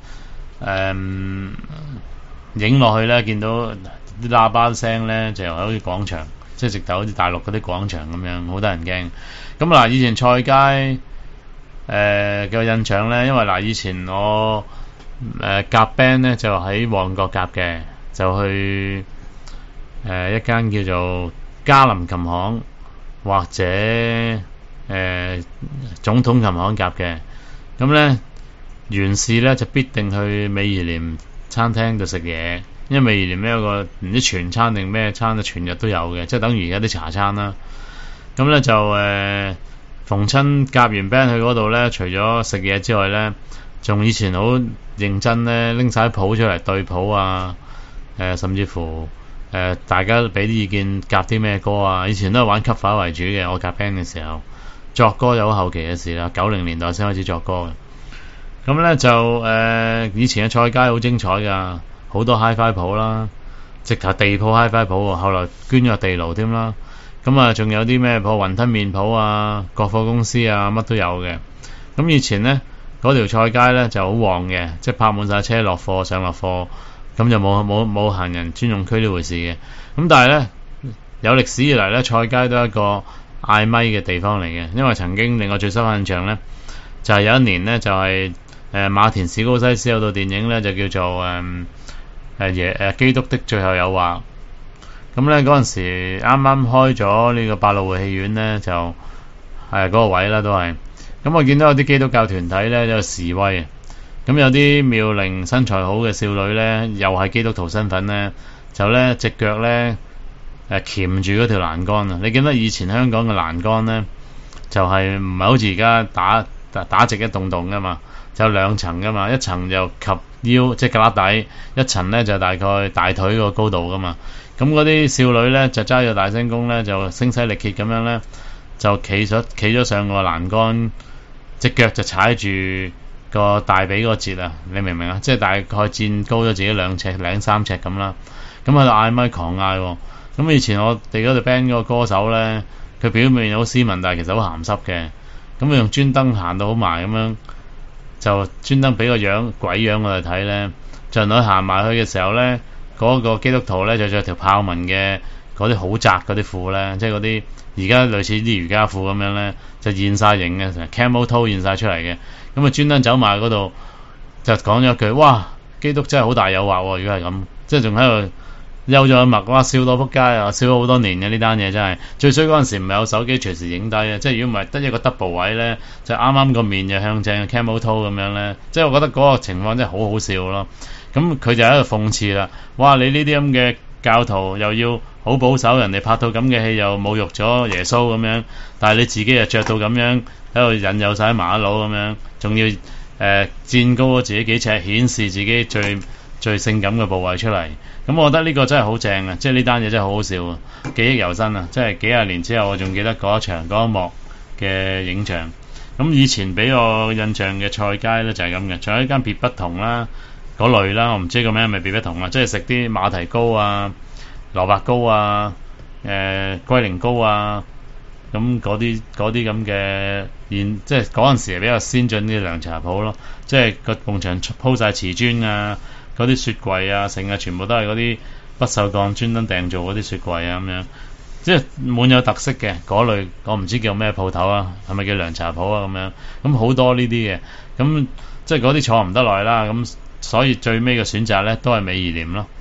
影落去咧，見到啲喇叭聲咧，就好似廣場，即係直頭好似大陸嗰啲廣場咁樣，好得人驚。咁嗱，以前菜街嘅印象咧，因為嗱以前我夾 band 咧就喺旺角夾嘅，就去一間叫做嘉林琴行或者總統琴行夾嘅。咁咧完事咧就必定去美怡廉餐廳度食嘢，因為美怡廉咧有個唔知全餐定咩餐啊，全日都有嘅，即係等於而家啲茶餐啦。咁咧就逢親夾完 band 去嗰度咧，除咗食嘢之外咧，仲以前好認真咧，拎晒譜出嚟對譜啊，甚至乎大家俾啲意見夾啲咩歌啊。以前都係玩 cover 為主嘅，我夾 band 嘅時候，作歌有好後期嘅事啦，90年代先開始作歌嘅。咁咧就以前嘅菜街好精彩噶，好多 hi-fi 譜啦，直頭地鋪 hi-fi 譜喎，後來捐咗地牢添啦。咁啊，仲有啲咩鋪？雲吞麵鋪啊，國貨公司啊，乜都有嘅。咁以前咧，嗰條菜街咧就好旺嘅，即係泊滿晒車落貨上落貨，咁就冇行人專用區呢回事嘅。咁但係咧，有歷史以嚟咧，菜街都係一個嗌咪嘅地方嚟嘅，因為曾經令我最深印象咧，就係有一年咧，就係馬田史高西斯有套電影咧，就叫做基督的最後誘惑。咁咧嗰陣時啱啱開咗呢個百老匯戲院咧，就係嗰個位啦，都係。咁我見到有啲基督教團體咧有示威，咁有啲妙齡身材好嘅少女咧，又係基督徒身份咧，就咧隻腳咧鉗住嗰條欄杆啊！你記得以前香港嘅欄杆咧，就係唔係好似而家打直一棟棟噶嘛，就有兩層噶嘛，一層就及腰即係胳肋底，一層咧就大概大腿個高度噶嘛。咁嗰啲少女咧就揸住大聲公咧，就聲嘶力竭咁樣咧，就企咗上個欄杆，隻腳就踩住個大髀個節啊！你明唔明啊？即係大概佔高咗自己2尺零3尺咁啦。咁喺度嗌咪狂嗌喎。咁以前我哋嗰隊 band 嗰個歌手咧，佢表面好斯文，但係其實好鹹濕嘅。咁佢用專登行到好埋咁樣，就專登俾個樣鬼樣我哋睇咧。盡量行埋去嘅時候咧，嗰個基督徒咧就着條豹紋嘅嗰啲好窄嗰啲褲咧，即係嗰啲而家類似啲瑜伽褲咁樣咧，就現晒形嘅，成 camel toe 現晒出嚟嘅。咁啊專登走埋嗰度就講咗一句：哇！基督真係好大誘惑喎！如果係咁，即係仲喺度休咗一默，哇！笑到撲街啊！笑咗好多年嘅呢單嘢真係。最衰嗰陣時唔係有手機隨時影低啊！即係如果唔係得一個 double 位咧，就啱啱個面就向正 camel toe 咁樣咧，即係我覺得嗰個情況真係好好笑咯。咁佢就喺度諷刺啦，哇！你呢啲咁嘅教徒又要好保守，人哋拍到咁嘅戲又侮辱咗耶穌咁樣，但係你自己又着到咁樣喺度引誘晒馬佬咁樣，仲要佔高咗自己幾尺，顯示自己最性感嘅部位出嚟。咁我覺得呢個真係好正啊！即係呢單嘢真係好好笑啊，記憶猶新啊！即係幾廿年之後，我仲記得嗰一幕嘅影像。咁以前俾我印象嘅菜街咧就係咁嘅，仲有一間別不同啦。嗰類啦，我唔知個名係咪別不同啊，即係食啲馬蹄糕啊、蘿蔔糕啊、龜苓膏啊，咁嗰啲咁嘅即係嗰陣時係比較先進啲涼茶鋪咯，即係個埲牆鋪晒瓷磚啊，嗰啲雪櫃啊，成日全部都係嗰啲不鏽鋼專登訂做嗰啲雪櫃啊咁樣，即係滿有特色嘅嗰類，我唔知叫咩鋪頭啊，係咪叫涼茶鋪啊咁樣，咁好多呢啲嘅，咁即係嗰啲坐唔得耐啦咁。所以最尾嘅選擇咧都係美怡廉咯，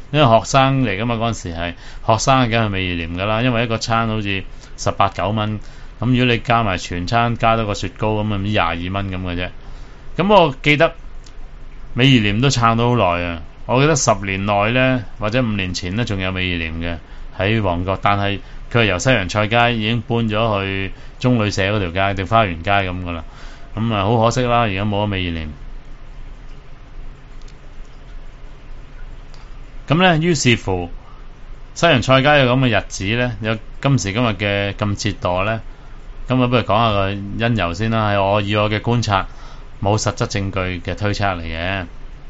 因為學生嚟噶嘛，嗰陣時係學生梗係美而廉噶啦，因為一個餐好似18-9蚊，咁如果你加埋全餐加多個雪糕咁啊22蚊咁嘅啫。咁我記得美而廉都撐到好耐啊！我記得10年內呢，或者5年前呢，仲有美而廉嘅喺旺角，但係佢係由西洋菜街已經搬咗去中旅社嗰條街定花園街咁噶啦。咁啊好可惜啦，而家冇咗美而廉。咁呢，於是乎西洋菜街有咁嘅日子呢，有今時今日嘅咁折墮呢。咁啊不如講下個因由先啦，係以我嘅觀察，冇實質證據嘅推測嚟嘅。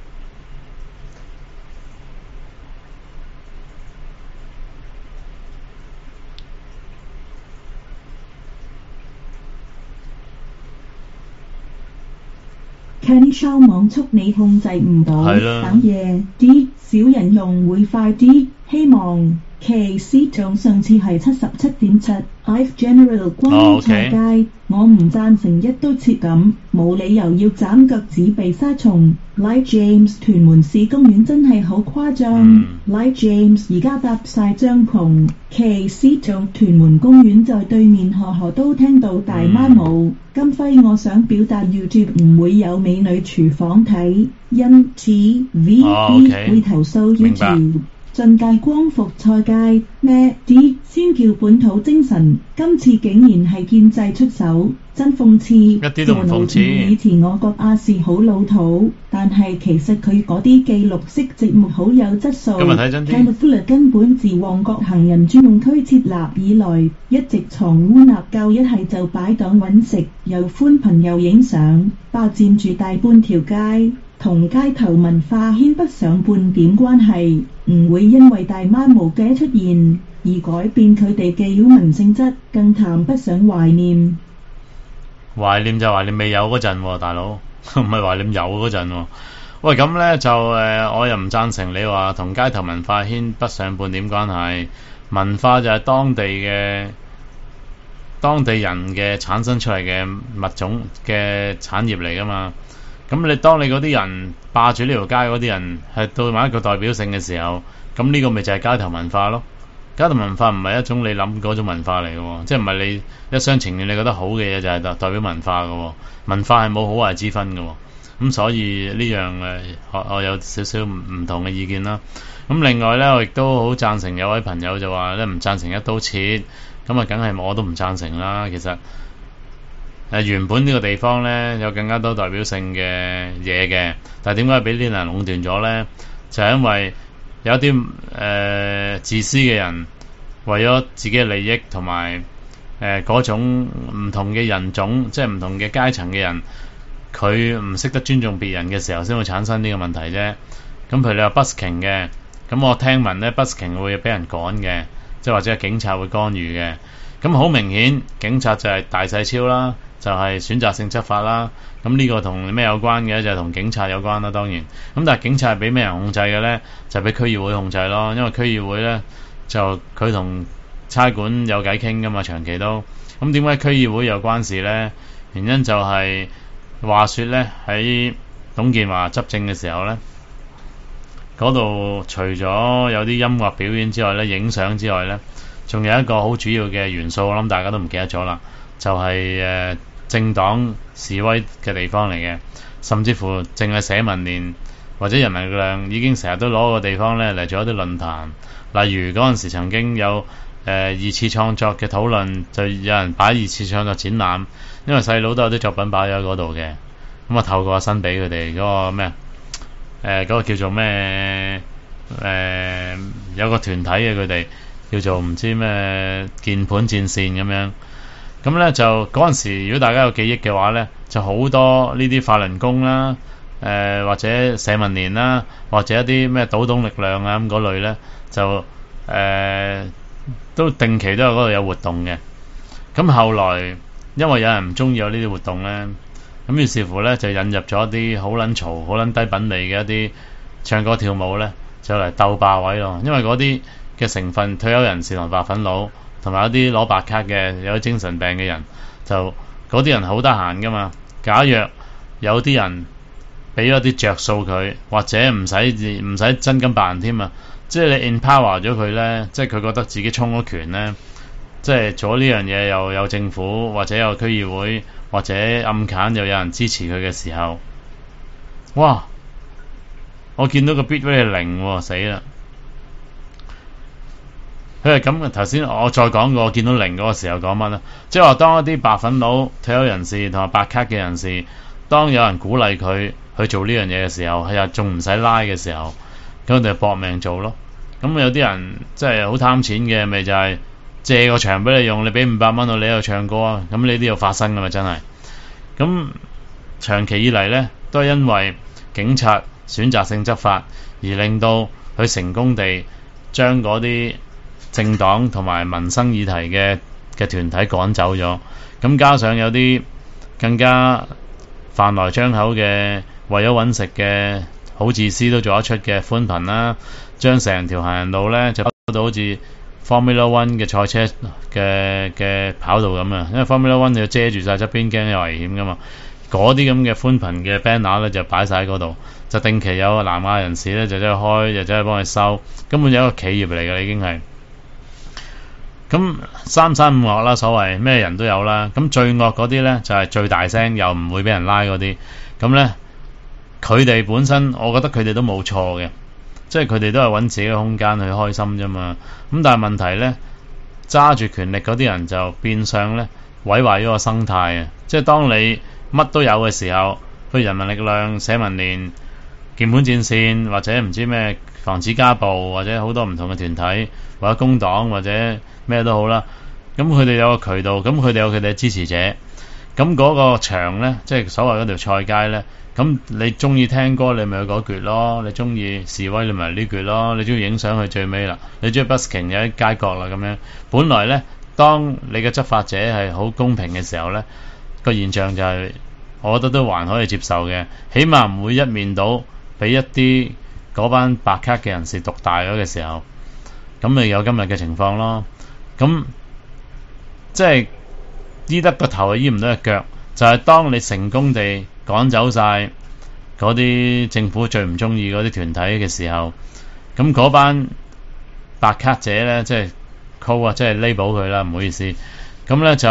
Candy Show 網速你控制唔到，等夜啲，少人用會快啲。希望騎士仲上次係77.7 I've General 關於菜街，我唔贊成一刀切咁，冇理由要斬腳趾避沙蟲。Like James 屯門市公園真係好誇張。Like James 而家搭晒帳篷，騎士仲屯門公園在對面，河都聽到大媽舞。金輝，我想表達 YouTube 唔會有美女廚房睇，因此 VP 會投訴 YouTube。盡界光復菜街咩啲先叫本土精神，今次竟然係建制出手，真諷刺。 一啲都唔諷刺。 以前我覺亞視好老土，但係其實佢嗰啲記錄式節目好有質素。 今日睇真啲。 Canada 根本自旺角行人專用區設立以來，一直藏污納垢，一係就擺檔揾食，又寬頻又影相，霸佔住大半條街。同街頭文化牽不上半點關係，唔會因為大媽無嘅出現而改變佢哋嘅擾民性質，更談不上懷念。 懷念就懷念未有嗰陣喎，大佬，唔係懷念有嗰陣喎。喂，咁呢就我又唔贊成你話同街頭文化牽不上半點關係。文化就係當地人嘅產生出嚟嘅物種嘅產業嚟噶嘛。咁當你嗰啲人霸住呢條街嗰啲人係到某一個代表性嘅時候，咁呢個咪就係街頭文化咯。街頭文化唔係一種你諗嗰種文化嚟嘅，即係唔係你一廂情願你覺得好嘅嘢就係代表文化嘅。文化係冇好壞之分嘅。咁所以呢樣我有少少唔同嘅意見啦。咁另外呢，我亦都好贊成有位朋友就話咧唔贊成一刀切，咁啊梗係我都唔贊成啦。其實原本呢個地方呢，有更加多代表性嘅嘢嘅，但係點解俾呢啲人壟斷咗呢？就係因為有一啲自私嘅人為咗自己嘅利益同埋嗰種唔同嘅人種，即係唔同嘅階層嘅人，佢唔識得尊重別人嘅時候，先會產生呢個問題啫。咁譬如你話 busking 嘅，咁我聽聞呢 busking 會俾人趕嘅，即係或者係警察會干預嘅。咁好明顯，警察就係大細超啦。就係選擇性執法啦，咁呢個同咩有關嘅？就係同警察有關啦，當然。咁但係警察係俾咩人控制嘅呢？就俾區議會控制咯，因為區議會呢，就佢同差館有偈傾噶嘛，長期都。咁點解區議會有關事呢？原因就係話說呢，喺董建華執政嘅時候呢，嗰度除咗有啲音樂表演之外呢，影相之外呢，仲有一個好主要嘅元素，我諗大家都唔記得咗啦，就係政黨示威嘅地方嚟嘅，甚至乎淨係社民連或者人民力量已經成日都攞個地方咧嚟做一啲論壇，例如嗰陣時曾經有二次創作嘅討論，就有人擺二次創作展覽，因為細佬都有啲作品擺咗喺嗰度嘅，咁啊透過阿新俾佢哋嗰個咩嗰個叫做咩有個團體嘅佢哋叫做唔知咩鍵盤戰線咁樣。咁咧就嗰陣時，如果大家有記憶嘅話咧，就好多呢啲法輪功啦，或者社民連啦，或者一啲咩倒董力量啊咁嗰類咧，就都定期都有嗰度有活動嘅。咁後來因為有人唔中意有呢啲活動咧，咁於是乎咧就引入咗一啲好撚嘈、好撚低品味嘅一啲唱歌跳舞咧，就嚟鬥霸位咯。因為嗰啲嘅成分退休人士同白粉佬，同埋一啲攞白卡嘅有啲精神病嘅人，就嗰啲人好得閒噶嘛。假若有啲人俾咗啲着數佢，或者唔使真金白銀添啊， 即係你 empower 咗佢咧，即係佢覺得自己充咗權咧，即係做呢樣嘢又有政府或者有區議會或者暗砍又有人支持佢嘅時候，哇！我見到個 bit rate 係0喎，死啦！佢係咁嘅。頭先我再講過，我見到0嗰個時候講乜咧？即係話當一啲白粉佬、退休人士同埋白卡嘅人士，當有人鼓勵佢去做呢樣嘢嘅時候，係仲唔使拉嘅時候，咁佢哋搏命做咯。咁有啲人即係好貪錢嘅，咪就係借個場俾你用，你俾500蚊我，你喺度唱歌啊！咁呢啲要發生噶嘛，真係。咁長期以嚟咧，都係因為警察選擇性執法，而令到佢成功地將嗰啲政黨同埋民生議題嘅團體趕走咗。咁加上有啲更加飯來張口嘅，為咗揾食嘅好自私都做得出嘅寬頻啦，將成條行人路咧就搞到好似 Formula One 嘅賽車嘅跑道咁啊！因為 Formula One 你要遮住晒側邊，驚有危險噶嘛。嗰啲咁嘅寬頻嘅 banner 咧就擺晒喺嗰度，就定期有南亞人士咧就走去開，就走去幫佢收，根本有一個企業嚟嘅已經係。咁三山五岳啦，所謂咩人都有啦。咁最惡嗰啲咧就係最大聲又唔會俾人拉嗰啲。咁咧佢哋本身我覺得佢哋都冇錯嘅，即係佢哋都係揾自己嘅空間去開心啫嘛。咁但係問題咧，揸住權力嗰啲人就變相咧毀壞咗個生態啊！即係當你乜都有嘅時候，譬如人民力量、社民連、鍵盤戰線或者唔知咩防止家暴或者好多唔同嘅團體或者工黨或者咩都好啦，咁佢哋有個渠道，咁佢哋有佢哋嘅支持者，咁嗰個場咧，即係所謂嗰條菜街咧，咁你中意聽歌你咪去嗰橛咯，你中意示威你咪呢橛咯，你中意影相去最尾啦，你中意 busking 有喺街角啦咁樣。本來咧，當你嘅執法者係好公平嘅時候咧，個現象就係我覺得都還可以接受嘅，起碼唔會一面倒俾一啲嗰班白卡嘅人士獨大咗嘅時候，咁咪有今日嘅情況咯。咁即係醫得個頭醫唔到隻腳，就係當你成功地趕走晒嗰啲政府最唔中意嗰啲團體嘅時候，咁嗰班白卡者咧，即係 call 啊，即係 label 佢啦，唔好意思。咁咧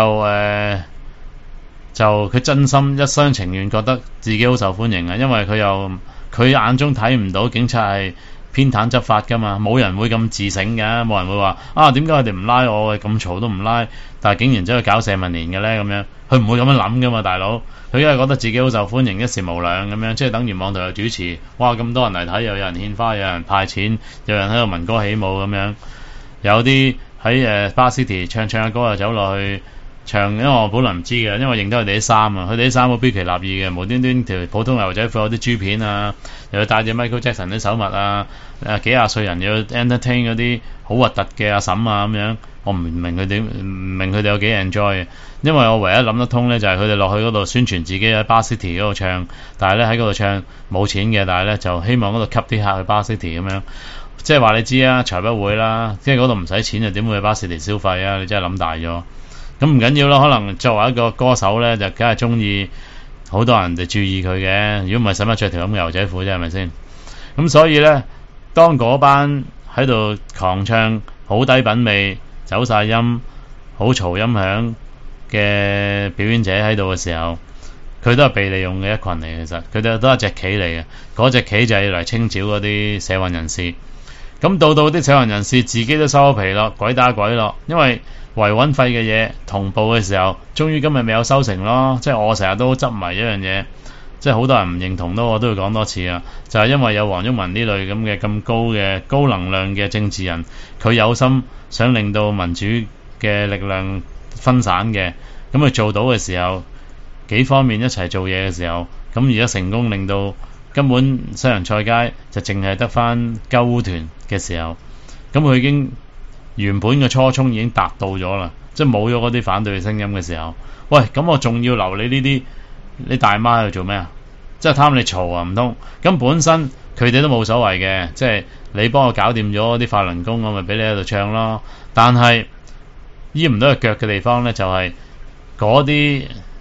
就佢真心一廂情願覺得自己好受歡迎啊，因為佢眼中睇唔到警察係偏袒執法噶嘛，冇人會咁自省㗎，冇人會話啊點解佢哋唔拉我嘅，咁嘈都唔拉，但係竟然走去搞社民連嘅咧咁樣，佢唔會咁樣諗噶嘛，大佬，佢因為覺得自己好受歡迎，一時無兩咁樣，即係等於網台嘅主持，哇咁多人嚟睇，又有人獻花，有人派錢，有人喺度聞歌起舞咁樣，有啲喺Bar City唱下歌又走落去唱，因為我本來唔知嘅，因為認得佢哋啲衫啊，佢哋啲衫好標奇立異嘅，無端端條普通牛仔褲有啲豬片啊，又要戴住 Michael Jackson 啲手襪啊，幾廿歲人要 entertain 嗰啲好核突嘅阿嬸啊咁樣，我唔明佢哋有幾 enjoy 嘅，因為我唯一諗得通咧就係佢哋落去嗰度宣傳自己喺Bar City 嗰度唱，但係咧喺嗰度唱冇錢嘅，但係咧就希望嗰度吸啲客去Bar City 咁樣，即係話你知啊，財不會啦，即係嗰度唔使錢就點會去Bar City消費啊？你真係諗大咗。咁唔緊要啦，可能作為一個歌手咧，就梗係中意好多人哋注意佢嘅。如果唔係使乜着條咁嘅牛仔褲啫，係咪先？咁所以咧，當嗰班喺度狂唱好低品味、走晒音、好嘈音響嘅表演者喺度嘅時候，佢都係被利用嘅一群嚟。其實佢哋都係隻棋嚟嘅，嗰隻棋就係嚟清剿嗰啲社運人士。咁到啲社運人士自己都收咗皮咯，鬼打鬼咯，因為維穩費嘅嘢同步嘅時候，終於今日未有收成咯。即係我成日都執迷一樣嘢，即係好多人唔認同都我都要講多次啊。就係因為有黃毓民呢類咁嘅咁高嘅高能量嘅政治人，佢有心想令到民主嘅力量分散嘅，咁佢做到嘅時候，幾方面一齊做嘢嘅時候，咁而家成功令到根本西洋菜街就淨係得翻鳩烏團嘅時候，咁佢已經原本嘅初衷已經達到咗啦，即係冇咗嗰啲反對嘅聲音嘅時候，喂，咁我仲要留你呢啲你大媽喺度做咩啊？即係貪你嘈啊，唔通？咁本身佢哋都冇所謂嘅，即係你幫我搞掂咗啲法輪功，我咪俾你喺度唱咯。但係醫唔到隻腳嘅地方咧，就係嗰啲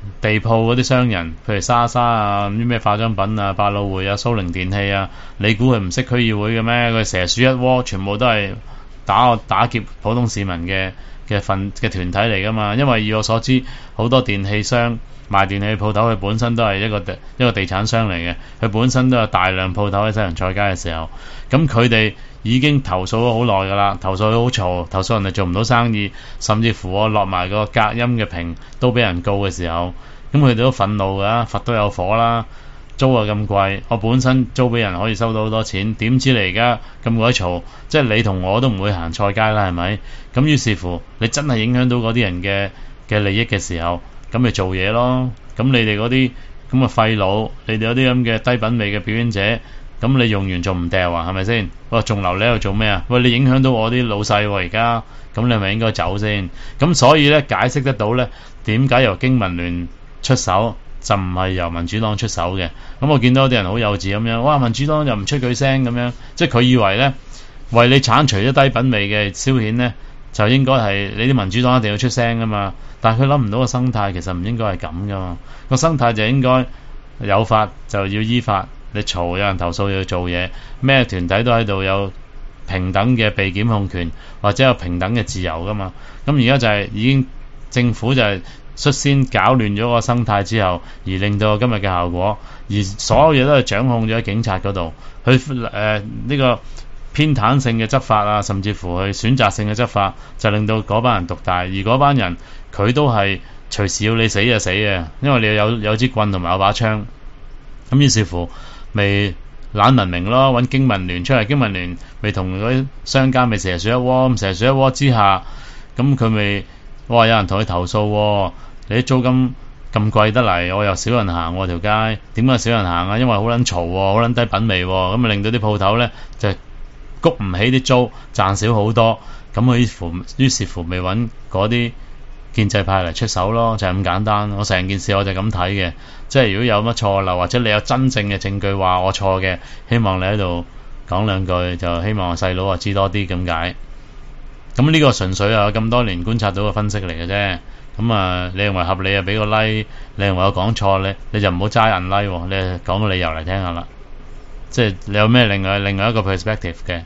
地鋪嗰啲商人，譬如莎莎啊、唔知咩化妝品啊、百老匯啊、蘇寧電器啊，你估佢唔識區議會嘅咩？佢蛇鼠一窩，全部都係打劫普通市民嘅團體嚟噶嘛？因為以我所知，好多電器商賣電器鋪頭，佢本身都係一個地產商嚟嘅，佢本身都有大量鋪頭喺西洋菜街嘅時候，咁佢哋已經投訴咗好耐噶啦，投訴佢好嘈，投訴人哋做唔到生意，甚至乎我落埋個隔音嘅屏都俾人告嘅時候，咁佢哋都憤怒噶，佛都有火啦，租啊咁貴，我本身租俾人可以收到好多錢，點知你而家咁鬼嘈，即係你同我都唔會行菜街啦，係咪？咁於是乎，你真係影響到嗰啲人嘅利益嘅時候，咁咪做嘢咯。咁你哋嗰啲咁嘅廢佬，你哋嗰啲咁嘅低品味嘅表演者，咁你用完仲唔掉啊？係咪先？喂，仲留你喺度做咩啊？喂，你影響到我啲老細喎，而家咁你咪應該走先。咁所以咧，解釋得到咧，點解由經民聯出手就唔係由民主黨出手嘅？咁我見到有啲人好幼稚咁樣，哇！民主黨又唔出句聲咁樣，即係佢以為咧，為你剷除咗低品味嘅消遣咧，就應該係你啲民主黨一定要出聲噶嘛。但係佢諗唔到個生態其實唔應該係咁噶嘛。個生態就應該有法就要依法，你嘈有人投訴要做嘢，咩團體都喺度有平等嘅被檢控權或者有平等嘅自由噶嘛。咁而家就係已經政府就係率先搞亂咗個生態之後，而令到今日嘅效果，而所有嘢都係掌控咗喺警察嗰度，佢呢個偏袒性嘅執法啊，甚至乎去選擇性嘅執法，就令到嗰班人獨大，而嗰班人佢都係隨時要你死就死嘅，因為你有支棍同埋有把槍，咁於是乎咪懶文明咯，揾經民聯出嚟，經民聯咪同嗰啲商家咪蛇鼠一窩，咁蛇鼠一窩之下，咁佢咪哇有人同佢投訴，你啲租金咁貴得嚟，我又少人行喎條街，點解少人行啊？因為好撚嘈，好撚低品味，咁咪令到啲鋪頭咧就谷唔起啲租，賺少好多，咁佢於是乎咪揾嗰啲建制派嚟出手咯，就係咁簡單。我成件事我就咁睇嘅，即係如果有乜錯漏，或者你有真正嘅證據話我錯嘅，希望你喺度講兩句，就希望我細佬知多啲咁解。咁呢個純粹係咁多年觀察到嘅分析嚟嘅啫。咁啊，你認為合理啊，俾個 like；你認為我講錯，你就唔好齋人 like，你講個理由嚟聽下啦。即係你有咩另外一個 perspective 嘅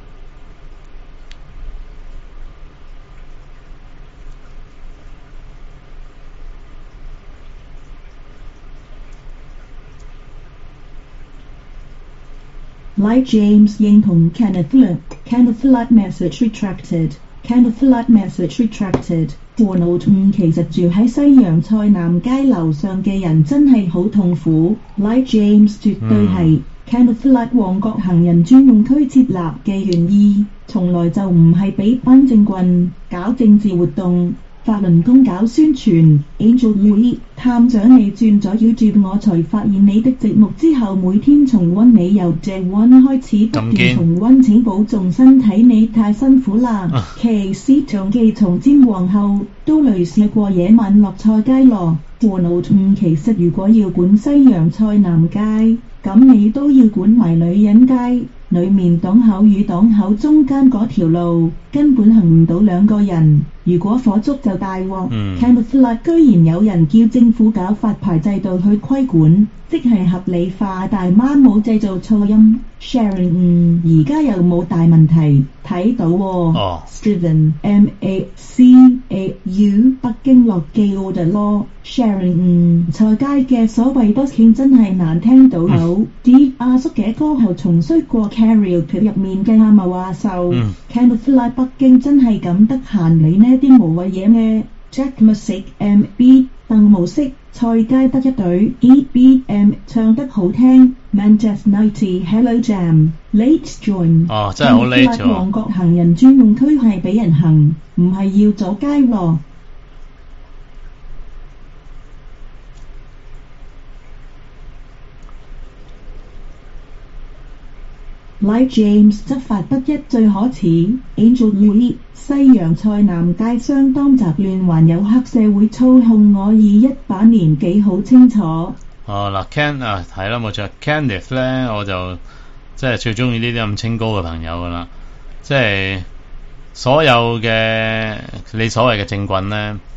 ？Like James 認同 Kenneth Flood message retracted。Kenneth Flood message retracted。和老五其實住喺西洋菜南街樓上嘅人真係好痛苦。Like James 絕對係。Kenneth Flood 旺角行人專用區設立嘅原意，從來就唔係俾班政棍搞政治活動。法輪功搞宣傳 Angel Louis 探長你轉咗 YouTube， 我才發現你的節目之後每天重溫，你由 Day One 開始不斷重溫，請保重身體，你太辛苦啦。騎士長記從尖皇后都類似過夜晚落菜街咯。和老五其實如果要管西洋菜南街，咁你都要管埋女人街，裏面檔口與檔口中間嗰條路根本行唔到兩個人，如果火燭就大鑊。Kenneth Flood 居然有人叫政府搞發牌制度去規管，即係合理化大媽冇製造噪音。Sharon 而家又冇大問題，睇到喎。Steven MACAU 北京樂記 order law。Sharon 菜街嘅所謂 busking 真係難聽到啲阿叔嘅歌喉重衰過 karaoke 入面嘅阿茂話秀。Kenneth Flood 北京真係咁得閒理呢啲無謂嘢咩 ？Jack Music MB 鄧無色菜街得一隊 EBM 唱得好聽 Manchester Nighty Hello Jam Late Join 真係好 late 喎。 旺角行人專用區係俾人行，唔係要阻街喎。Like James 執法不一最可恥 Angel Louis 西洋菜南街相當雜亂，還有黑社會操控，我以一把年紀好清楚。 嗱 Ken 啊，係啦冇錯 Kenneth 咧，我就即係最中意呢啲咁清高嘅朋友噶啦，即係所有嘅你所謂嘅政棍咧，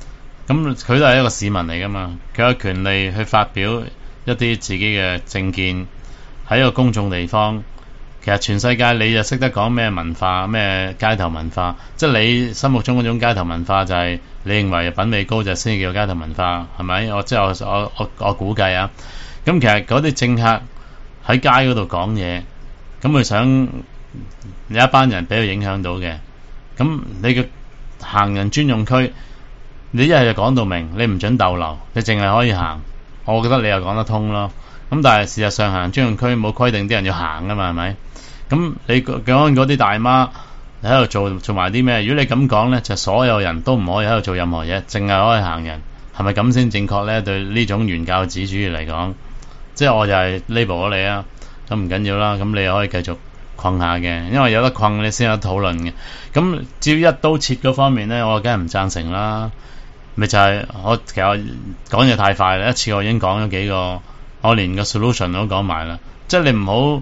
咁佢都係一個市民嚟噶嘛，佢有權利去發表一啲自己嘅政見喺一個公眾地方。其實全世界你就識得講咩文化，咩街頭文化，即係你心目中嗰種街頭文化就係你認為品味高就先叫街頭文化，係咪？我估計啊。咁其實嗰啲政客喺街嗰度講嘢，咁佢想有一班人俾佢影響到嘅。咁你嘅行人專用區，你一係就講到明，你唔准逗留，你淨係可以行。我覺得你又講得通咯。咁但係事實上行人專用區冇規定啲人要行噶嘛，係咪？咁你講嗰啲大媽喺度做埋啲咩？如果你咁講呢，就所有人都唔可以喺度做任何嘢，淨係可以行人，係咪咁先正確呢？對呢種原教旨主義嚟講，即係我就係 label 咗你啊，咁唔緊要啦，咁你又可以繼續困下嘅，因為有得困你先有得討論嘅。咁至於一刀切嗰方面呢，我梗係唔贊成啦。咪就係其實我講嘢太快啦，一次我已經講咗幾個，我連個 solution 都講埋啦。即係你唔好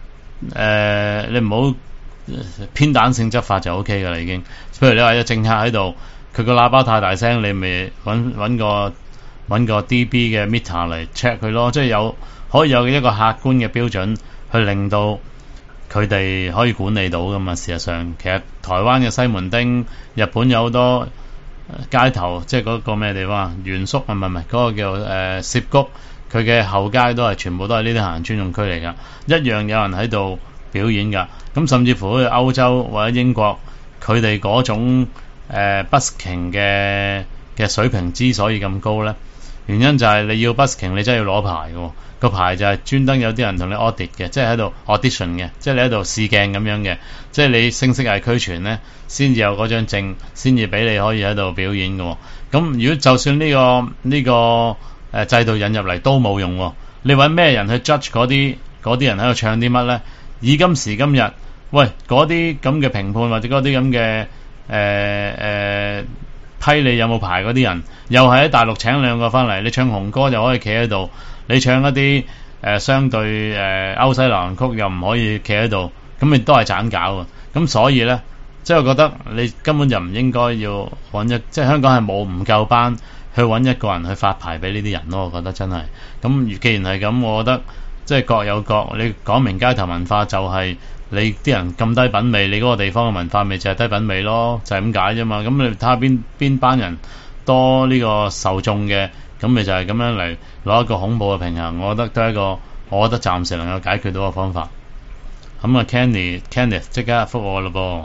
偏袒性執法就 OK 㗎啦，已經。譬如你話有政客喺度，佢個喇叭太大聲，你咪揾個 dB 嘅 meter 嚟 check 佢咯。即係可以有一個客觀嘅標準去令到佢哋可以管理到㗎嘛。事實上，其實台灣嘅西門町，日本有好多街頭，即係嗰個咩地方啊？原宿唔係嗰個叫涉谷，佢嘅後街都係全部都係呢啲行人專用區嚟㗎，一樣有人喺度表演㗎。咁甚至乎好似歐洲或者英國，佢哋嗰種busking 嘅水平之所以咁高呢，原因就係你要 busking，你真係要攞牌嘅。個牌就係專登有啲人同你 audit 嘅，即係喺度 audition 嘅，即係你喺度試鏡咁樣嘅，即係你聲色藝俱全呢，先至有嗰張證，先至俾你可以喺度表演嘅。咁如果就算呢個制度引入嚟都冇用，你揾咩人去 judge 嗰啲人喺度唱啲乜呢？以今時今日，喂，嗰啲咁嘅評判或者嗰啲咁嘅批你有冇牌嗰啲人，又係喺大陸請兩個翻嚟，你唱紅歌就可以企喺度。你唱一啲相對歐西流行曲又唔可以企喺度，咁亦都係盞搞啊！咁所以呢，即係我覺得你根本就唔應該要揾即係香港係冇唔夠班去揾一個人去發牌俾呢啲人咯。我覺得真係咁。既然係咁，我覺得即係各有各。你講明街頭文化就係你啲人咁低品味，你嗰個地方嘅文化咪就係低品味咯，就係咁解啫嘛。咁你睇下邊班人多呢個受眾嘅。咁咪就係咁樣嚟攞一個恐怖嘅平衡，我覺得都係一個，我覺得暫時能夠解決到嘅方法。咁啊 Kenneth 即刻覆我咯噃。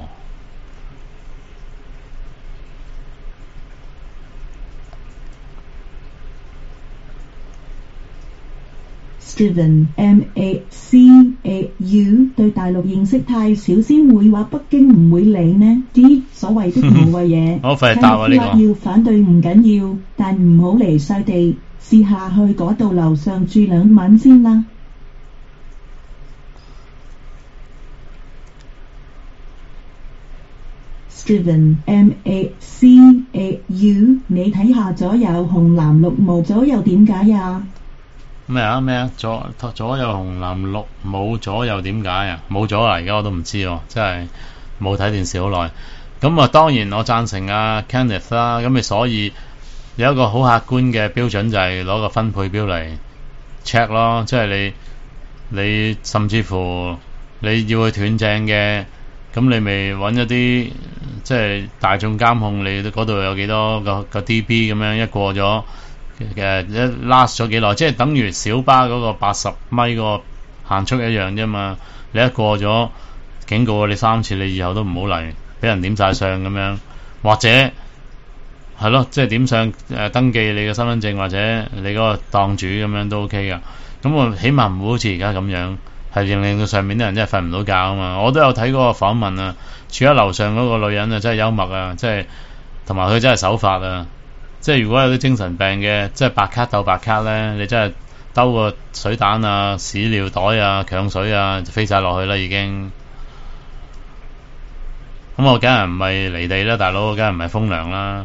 Steven MACAU 對大陸認識太少，先會話北京唔會理呢啲所謂的無謂嘢。 好快答啊呢個。 要反對唔緊要，但唔好離晒地，試下去嗰度樓上住2晚先啦。Steven MACAU 你睇下左右紅藍綠冇左右點解呀？ 咩啊？左右紅藍綠冇左右點解啊？冇咗啦，而家我都唔知喎，真係冇睇電視好耐。咁啊，當然我贊成啊 Kenneth 啦。咁你所以有一個好客觀嘅標準，就係攞個分配表嚟 check 咯。即係你甚至乎你要去斷正嘅，咁你咪揾一啲即係大眾監控你嗰度有幾多個 dB 咁樣，一過咗一 last 咗幾耐，即係等於小巴嗰個80米個限速一樣啫嘛。你一過咗警告你3次，你以後都唔好嚟，俾人點晒相咁樣，或者係咯，即係點上登記你嘅身份證或者你嗰個檔主咁樣都 OK 噶。咁我起碼唔會好似而家咁樣，係令到上面啲人真係瞓唔到覺啊嘛。我都有睇嗰個訪問啊，住喺樓上嗰個女人啊，真係幽默啊，即係同埋佢真係守法啊。即係如果有啲精神病嘅，即係白卡鬥白卡咧，你真係兜個水彈啊、屎尿袋啊、強水啊，就飛晒落去啦已經。咁我梗係唔係離地啦，大佬，梗係唔係風涼啦。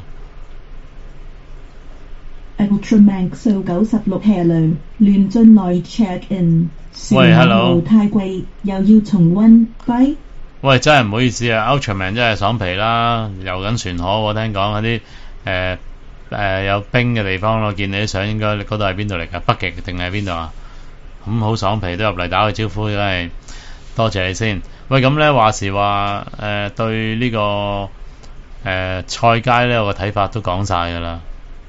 Ultramax 數96 Hello 亂進來 check in。 喂 ，Hello。 太貴，又要重溫，拜。 喂，真係唔好意思啊 ，Ultraman 真係爽皮啦，遊緊船河，我聽講嗰啲有冰嘅地方咯。見你啲相應該嗰度係邊度嚟㗎？北極定係邊度啊？咁好爽皮都入嚟打個招呼，真係多謝你先。喂，咁咧話時話對呢個菜街咧，我個睇法都講晒㗎啦。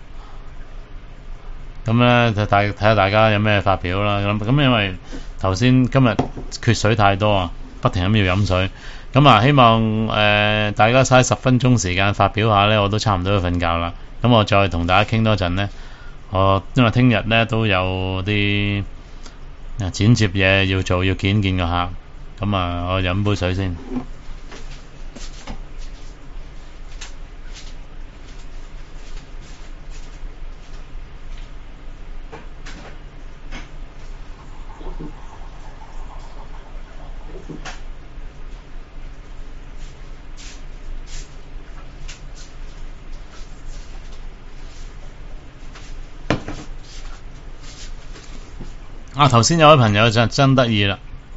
咁咧就睇下大家有咩發表啦。咁因為頭先今日缺水太多啊，不停咁要飲水。咁啊，希望大家嘥10分鐘時間發表下咧，我都差唔多要瞓覺啦。咁我再同大家傾多陣咧，因為聽日咧都有啲剪接嘢要做，要見個客。咁啊，我飲杯水先。頭先有位朋友就真得意啦，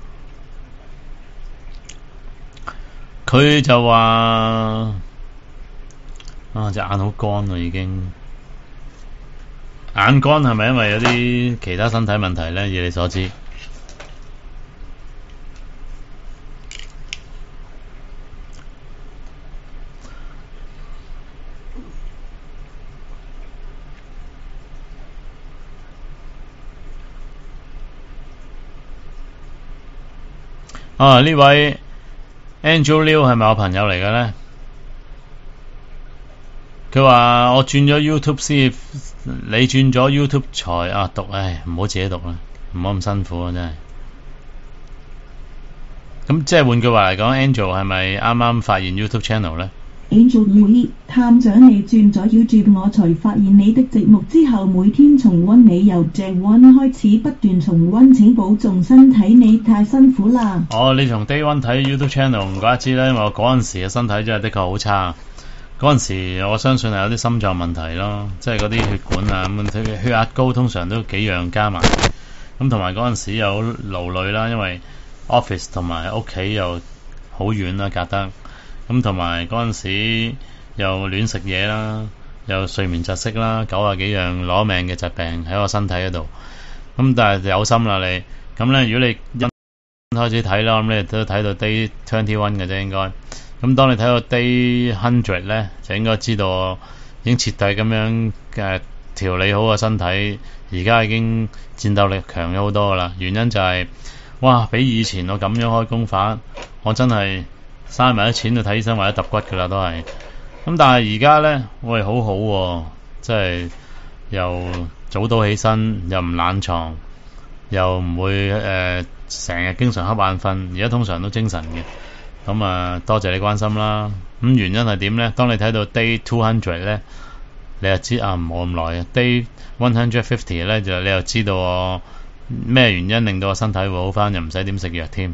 佢就話隻眼好乾啊，已經眼乾係咪因為有啲其他身體問題呢？以你所知，呢位 Angel Liu 係咪我朋友嚟嘅呢？佢話我轉咗 YouTube 先，你轉咗 YouTube 才讀，唔好自己讀啦，唔好咁辛苦啊，真係。咁即係換句話嚟講 ，Angel 係咪啱啱發現 YouTube channel 呢？ Angel Louis 探長，你轉咗 YouTube， 我才發現你的節目之後，每天重溫你由 Day 1開始不斷重溫，請保重身體，你太辛苦啦。 你從 Day 1睇 YouTube channel 唔怪得知啦，因為我嗰陣時嘅身體真係的確好差。嗰陣時我相信係有啲心臟問題咯，即係嗰啲血管啊咁，血壓高通常都幾樣加埋。咁同埋嗰陣時又好勞累啦，因為 office 同埋屋企又好遠啦，隔得。咁同埋嗰陣時又亂食嘢啦，又睡眠窒息啦，90幾樣攞命嘅疾病喺我身體嗰度。咁但係有心啦你，咁咧如果你開始睇啦，咁你都睇到 Day 21嘅啫應該。咁當你睇到 Day 100咧，就應該知道我已經徹底咁樣調理好個身體，而家已經戰鬥力強咗好多噶啦。原因就係比以前我咁樣開工法，我真係嘥埋啲錢去睇醫生或者揼骨噶啦都係。咁但係而家咧，我係好好喎，即係又早到起身，又唔懶床，又唔會成日經常瞌眼瞓，而家通常都精神嘅。咁多謝你關心啦。咁原因係點咧？當你睇到 Day 200咧，你就知唔好咁耐啊。Day 150咧，就你又知道我咩原因令到我身體會好翻，又唔使點食藥添。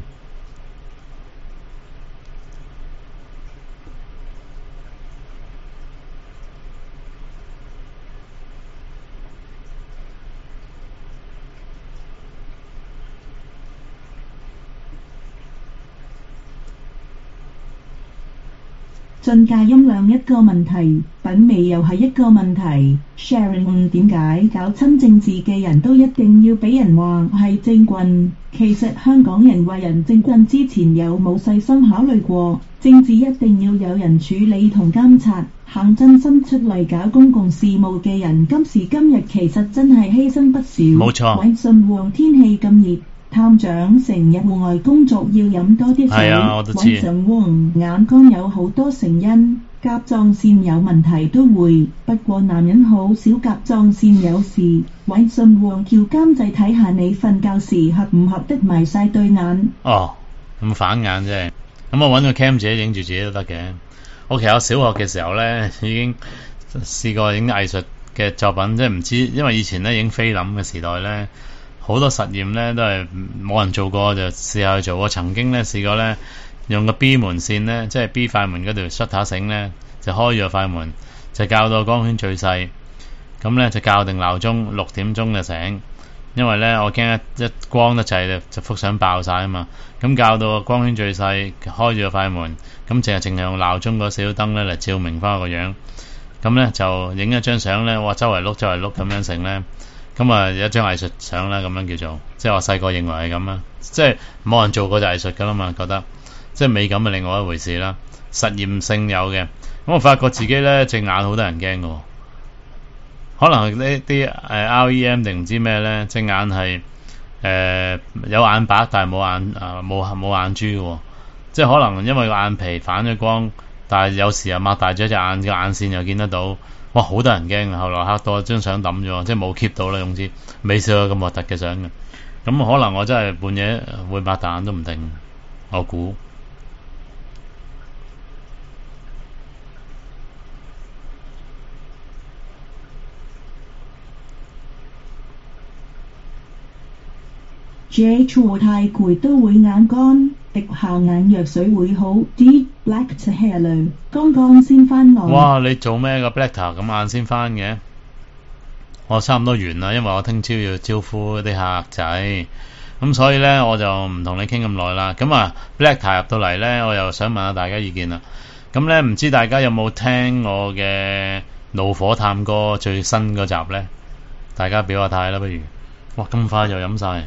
進價音量一個問題，品味又係一個問題。Sharon 點解搞親政治嘅人都一定要俾人話係政棍？其實香港人話人政棍之前有冇細心考慮過？政治一定要有人處理同監察，肯真心出嚟搞公共事務嘅人，今時今日其實真係犧牲不少。 冇錯。 揾信旺天氣咁熱。探長成日戶外工作要飲多啲水，揾上黃眼乾有好多成因，甲狀腺有問題都會，不過男人好少甲狀腺有事。揾上黃叫監製睇下你瞓覺時合唔合得埋晒對眼。 咁反眼啫。咁我揾個 cam 自己影住自己都得嘅。我其實我小學嘅時候呢，已經試過影藝術嘅作品，即係唔知，因為以前呢影菲林嘅時代呢。好多實驗咧都係冇人做過，就試下去做。我曾經咧試過咧用個 B 門線咧，即係 B 快門嗰條 shutter 繩咧，就開咗快門，就校到光圈最細。咁咧就校定鬧鐘6點鐘就醒，因為咧我驚一光得滯就幅相爆晒啊嘛。咁校到光圈最細，開咗個快門，咁淨係用鬧鐘嗰小燈咧嚟照明翻個樣。 咁咧就影一張相咧，哇周圍碌咁樣成咧，咁啊有一張藝術相啦，咁樣叫做，即係我細個認為係咁啦，即係冇人做過就藝術噶啦嘛，覺得即係美感係另外一回事啦，實驗性有嘅。咁我發覺自己咧隻眼好多人驚嘅，可能呢啲REM 定唔知咩咧，隻眼係有眼白但係冇眼珠嘅，即係可能因為個眼皮反咗光，但係有時又擘大咗隻眼，個眼線又見得到，哇好多人驚，後來嚇到張相抌咗，即係冇 keep 到啦，總之未試過咁核突嘅相嘅。咁可能我真係半夜會擘大眼都唔定，我估。 J 錯太攰都會眼乾，滴下眼藥水會好啲。Black to Hello， 剛剛先返來。 哇！你做咩個 Black 咁晏先返嘅？我差唔多完啦，因為我聽朝要招呼啲客仔，咁所以咧我就唔同你傾咁耐啦。咁啊 Black 入到嚟咧，我又想問下大家意見啦。咁咧唔知大家有冇聽我嘅怒火探戈最新嗰集咧？大家表下態啦，不如。哇！咁快就飲晒。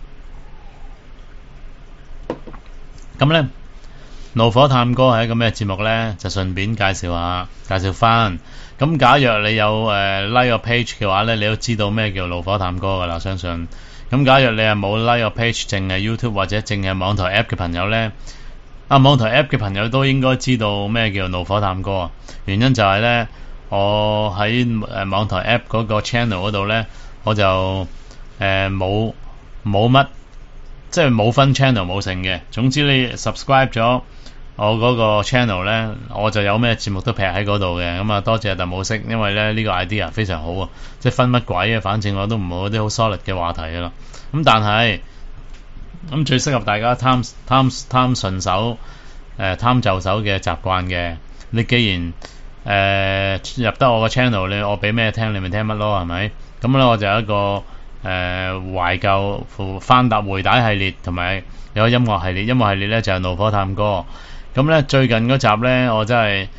咁咧，怒火探戈係一個咩節目咧？就順便介紹翻。咁假若你有like 個 page 嘅話咧，你都知道咩叫怒火探戈噶啦，相信。咁假若你係冇 like 個 page，淨係 YouTube 或者淨係網台 app 嘅朋友咧，網台 app 嘅朋友都應該知道咩叫怒火探戈啊。原因就係咧，我喺網台 app 嗰個 channel 嗰度咧，我就冇乜。即係冇分 channel 冇成嘅，總之你 subscribe 咗我嗰個 channel 咧，我就有咩節目都劈喺嗰度嘅。咁啊，多謝特冇識，因為咧呢個 idea 非常好啊！即係分乜鬼啊，反正我都唔冇啲好 solid 嘅話題噶啦。咁但係咁最適合大家貪順手貪就手嘅習慣嘅。你既然入得我個 channel， 你我俾咩聽你咪聽乜咯，係咪？咁咧我就有一個懷舊翻搭回帶系列，同埋有個音樂系列。音樂系列咧就係怒火探戈。咁咧最近嗰集咧，我真係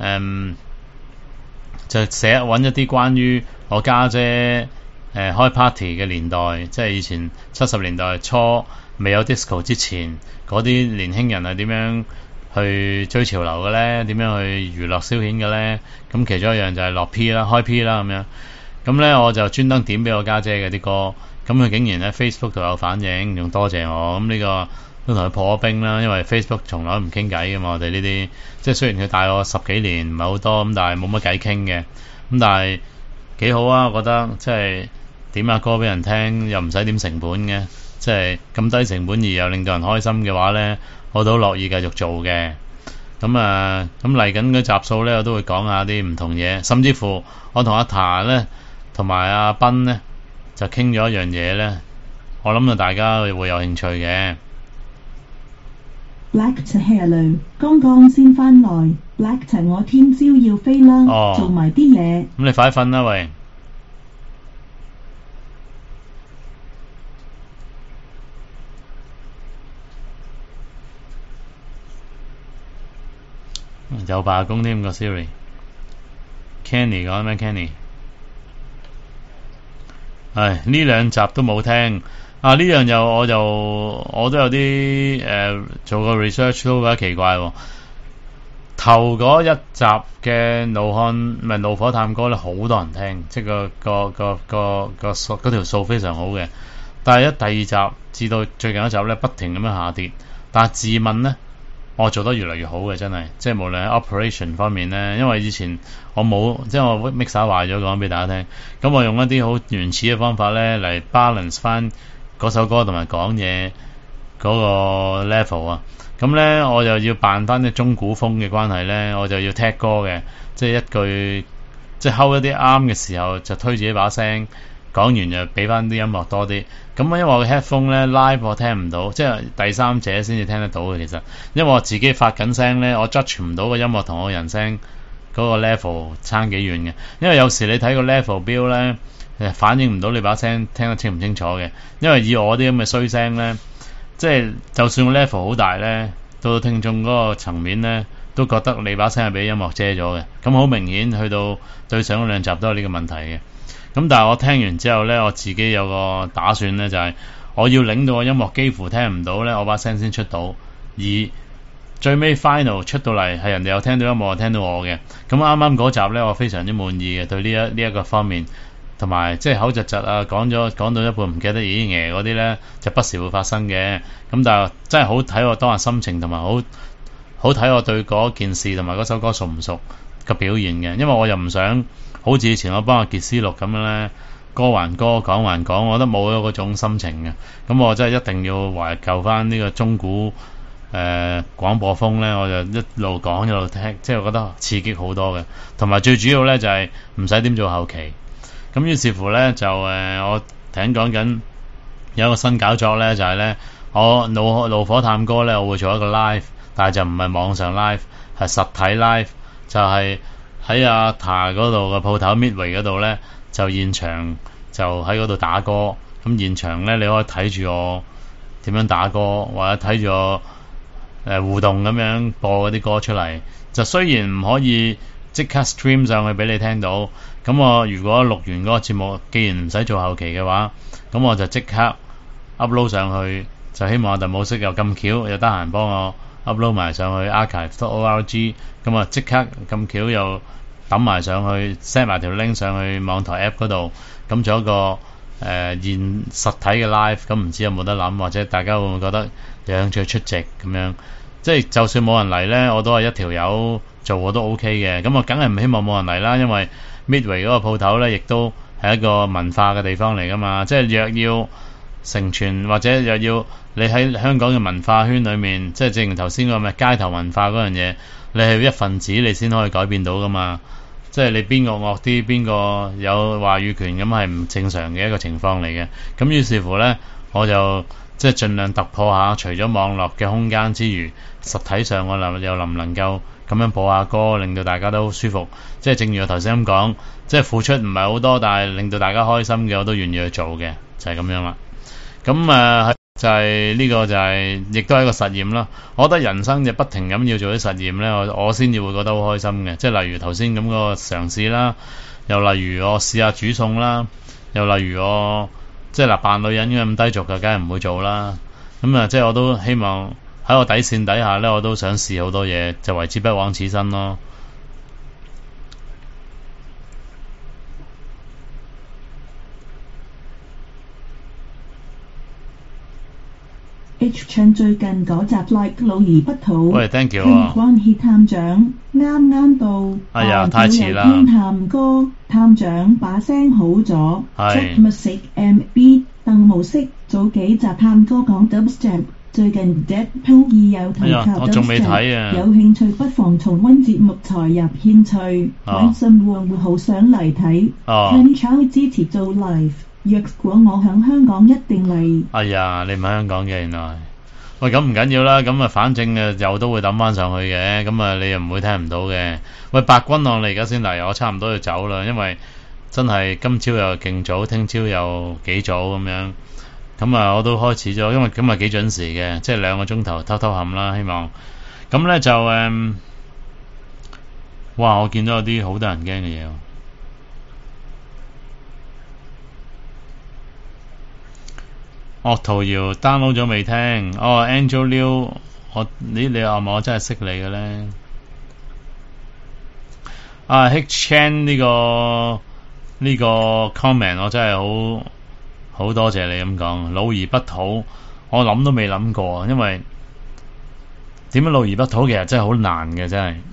就揾一啲關於我家姐開 party 嘅年代，即係以前70年代初未有 disco 之前，嗰啲年輕人係點樣去追潮流嘅咧？點樣去娛樂消遣嘅咧？咁其中一樣就係落 P 啦，開 P 啦咁樣。咁咧我就專登點俾我家姐嘅啲歌，咁佢竟然喺 Facebook 度有反應，仲多謝我。咁呢個都同佢破咗冰啦，因為 Facebook 從來唔傾偈㗎嘛，我哋呢啲即係雖然佢大我10幾年，唔係好多咁，但係冇乜偈傾嘅。咁但係幾好啊，我覺得即係點下歌俾人聽，又唔使點成本嘅，即係咁低成本而又令到人開心嘅話咧，我都樂意繼續做嘅。咁嚟緊嘅集數咧，我都會講下啲唔同嘢，甚至乎我同阿塔咧同埋阿斌咧就傾咗一樣嘢咧，我諗到大家會有興趣嘅。 Black to Hello， 剛剛先返來。Black to 我聽朝要飛啦，做埋啲嘢。 咁你快瞓啦喂。有罷工添個 Siri。Kenny 講咩 Kenny？唉，呢兩集都冇聽啊！呢樣我都有啲做個 research 都覺得奇怪喎。頭嗰一集嘅怒火探戈咧，好多人聽，即係嗰條數非常好嘅。但係第二集至到最近一集咧，不停咁樣下跌。但係自問咧，我做得越嚟越好嘅，真係，即係無論喺 operation 方面咧，因為以前我冇，即係我 mixer 壞咗講俾大家聽，咁我用一啲好原始嘅方法咧嚟 balance 翻嗰首歌同埋講嘢嗰個 level 啊，咁咧我就要扮翻啲中古風嘅關係咧，我就要踢歌嘅，即係一句即係 hold 一啲啱嘅時候就推自己把聲，講完就俾翻啲音樂多啲。咁因為我嘅 headphone 咧 live 我聽唔到，即係第三者先至聽得到嘅。其實因為我自己發緊聲咧，我 judge 唔到個音樂同我人聲嗰個 level 差幾遠嘅。因為有時你睇個 level 標咧，反映唔到你把聲聽得清唔清楚嘅。因為以我啲咁嘅衰聲咧，即係就算個 level 好大咧，到聽眾嗰個層面咧都覺得你把聲係俾音樂遮咗嘅。咁好明顯去到對上嗰兩集都有呢個問題嘅。咁但係我聽完之後呢，我自己有個打算呢，就係我要令到個音樂幾乎聽唔到呢，我把聲先出到，而最尾 final 出到嚟係人哋有聽到音樂，聽到我嘅。咁啱啱嗰集呢，我非常之滿意嘅，對呢一個方面，同埋即係口窒窒啊，講到一半唔記得咦嘢嗰啲呢，就不時會發生嘅。咁但係真係好睇我當日心情，同埋好睇我對嗰件事同埋嗰首歌熟唔熟嘅表現嘅。因為我又唔想好似以前我幫阿傑斯錄咁樣呢，歌還歌，講還講，我覺得冇咗嗰種心情嘅。咁我真係一定要懷舊翻呢個中古廣播風呢，我就一路講一路聽，即係我覺得刺激好多嘅。同埋最主要呢，就係唔使點做後期。咁於是乎呢，就我聽講緊有一個新搞作呢，就係呢，我怒火探歌呢，我會做一個 live， 但係就唔係網上 live， 係實體 live， 就係喺阿 Ta 嗰度嘅鋪頭 Midway 嗰度呢，就現場就喺嗰度打歌。咁現場呢，你可以睇住我點樣打歌，或者睇住我互動咁樣播嗰啲歌出嚟。就雖然唔可以即刻 stream 上去俾你聽到，咁我如果錄完嗰個節目，既然唔使做後期嘅話，咁我就即刻 upload 上去。就希望我哋冇識又咁巧，又得閒幫我 upload 埋上去 archive.org， 咁啊即刻咁巧又抌埋上去 set 埋條 link 上去網台 app 嗰度，咁做一個現實體嘅 live。咁唔知有冇得諗，或者大家會唔會覺得有興趣出席咁樣？即係就算冇人嚟呢，我都係一條友做我都 OK 嘅。咁我梗係唔希望冇人嚟啦，因為 Midway 嗰個鋪頭呢，亦都係一個文化嘅地方嚟噶嘛。即係若要成全，或者若要你喺香港嘅文化圈裏面，即係正如頭先個咩街頭文化嗰樣嘢，你係一份子，你先可以改變到噶嘛。即係你邊個惡啲，邊個有話語權，咁係唔正常嘅一個情況嚟嘅。咁於是乎呢，我就即係盡量突破下，除咗網絡嘅空間之餘，實體上我又能唔能夠咁樣播下歌，令到大家都舒服。即係正如我頭先咁講，即係付出唔係好多，但係令到大家開心嘅，我都願意去做嘅，就係咁樣啦。咁就係呢個就係亦都係一個實驗啦。我覺得人生就不停咁要做啲實驗呢，我先至會覺得好開心嘅。即係例如頭先咁個嘗試啦，又例如我試下煮餸啦，又例如我即係扮女人咁低俗嘅，梗係唔會做啦。咁即係我都希望喺我底線底下呢，我都想試好多嘢，就為之不枉此生咯。 H 唱最近嗰集 Like 老而不討， 喂 thank you 啊，關協探長啱到， 哎呀太遲啦， 天探歌探長把聲好咗， 係 Music MB 鄧模式早幾集探歌講 Dubstep， 最近 Deadpool 2有提及 Dubstep， 我仲未睇啊， 有興趣不妨重溫節目才入興趣，揾信會好想嚟睇，聽 Charlie 支持做 live。若果我響香港一定嚟。 哎呀，你唔喺香港嘅原來。喂，咁唔緊要啦，咁反正又都會抌翻上去嘅，咁你又唔會聽唔到嘅。喂，白君朗你而家先嚟，我差唔多要走啦，因為真係今朝又勁早，聽朝又幾早咁樣。咁我都開始咗，因為今日幾準時嘅，即係2個鐘頭偷偷冚啦，希望。咁呢就哇！我見到有啲好多人驚嘅嘢。樂圖瑤 download 咗未聽？Angel Liu， 你話我真係識你嘅咧。Hick Chan 呢個 comment 我真係好多謝你咁講。老而不討，我諗都未諗過，因為點樣老而不討其實真係好難嘅，真係。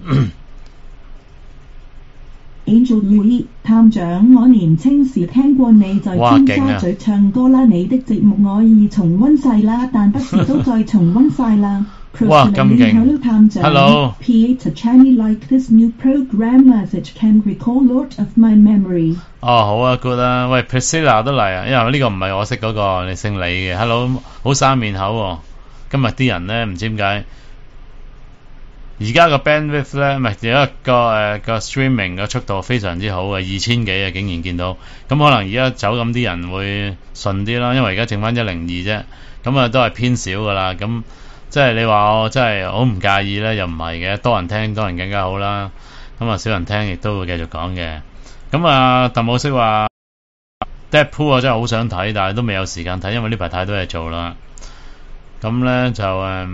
Angel Liu 探長，我年青時聽過你在尖沙咀唱歌啦，你的節目我已重溫晒啦，但不是都再重溫晒啦。 哇，咁勁 ！Hello， P.A. Chani like this new program as it can recall lot of my memory。 好啊 ，good 啊，喂 ，Priscilla 都嚟啊，因為呢個唔係我識嗰個，你姓李嘅。Hello， 好生面口喎。今日啲人咧唔知點解。而家個 bandwidth 咧，唔係有一個streaming 嘅速度非常之好嘅，2000幾啊，竟然見到。咁可能而家走咁啲人會順啲啦，因為而家剩翻102啫，咁都係偏少噶啦。咁即係你話我真係好唔介意咧，又唔係嘅，多人聽當然更加好啦。咁啊，少人聽亦都會繼續講嘅。咁啊，鄧武飾話 Deadpool 我真係好想睇，但係都未有時間睇，因為呢排太多嘢做啦。咁咧就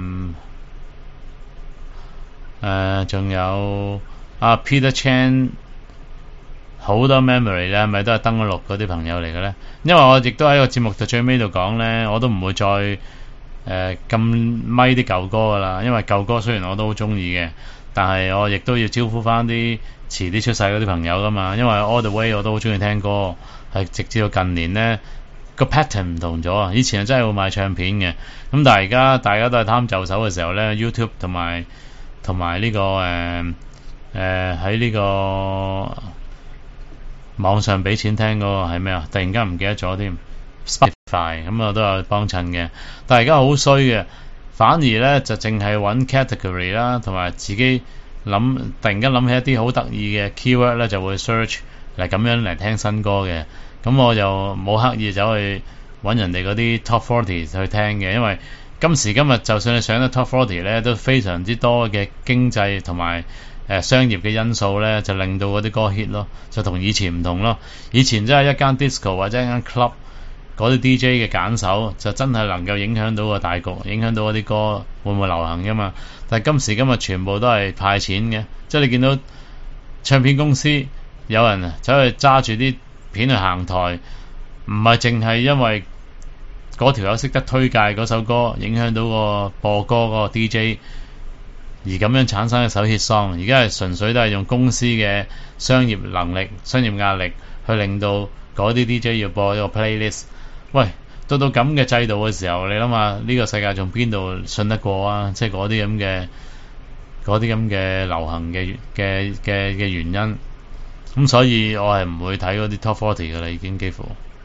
仲有Peter Chan 好多 memory 咧，咪都係登咗錄嗰啲朋友嚟嘅咧。因為我亦都喺個節目度最尾度講咧，我都唔會再咁咪啲舊歌噶啦，因為舊歌雖然我都好中意嘅，但係我亦都要招呼翻啲遲啲出世嗰啲朋友噶嘛。因為 All the Way 我都好中意聽歌，係直至到近年咧個 pattern 唔同咗啊！以前真係會買唱片嘅，咁但係而家大家都係貪就手嘅時候咧 ，YouTube 同埋呢個喺呢個網上俾錢聽嗰個係咩啊？突然間唔記得咗添 ，Spotify 咁我都有幫襯嘅。但係而家好衰嘅，反而咧就淨係揾 category 啦，同埋自己突然間諗起一啲好得意嘅 keyword 咧，就會 search 嚟咁樣嚟聽新歌嘅。咁我就冇刻意走去揾人哋嗰啲 Top 40去聽嘅，因為今時今日就算你上得 Top 40咧，都非常之多嘅經濟同埋商業嘅因素咧，就令到嗰啲歌 hit 咯，就同以前唔同咯。以前真係一間 disco 或者一間 club 嗰啲 DJ 嘅揀手，就真係能夠影響到個大局，影響到嗰啲歌會唔會流行噶嘛。但係今時今日全部都係派錢嘅，即係你見到唱片公司有人走去揸住啲片去行台，唔係淨係因為嗰條友識得推介嗰首歌，影響到個播歌嗰個 DJ 而咁樣產生一首 hit song。而家係純粹都係用公司嘅商業能力、商業壓力去令到嗰啲 DJ 要播一個 playlist。喂，到咁嘅制度嘅時候，你諗下呢個世界仲邊度信得過啊？即係嗰啲咁嘅流行嘅原因。咁所以我係唔會睇嗰啲 Top 40嘅啦，已經幾乎。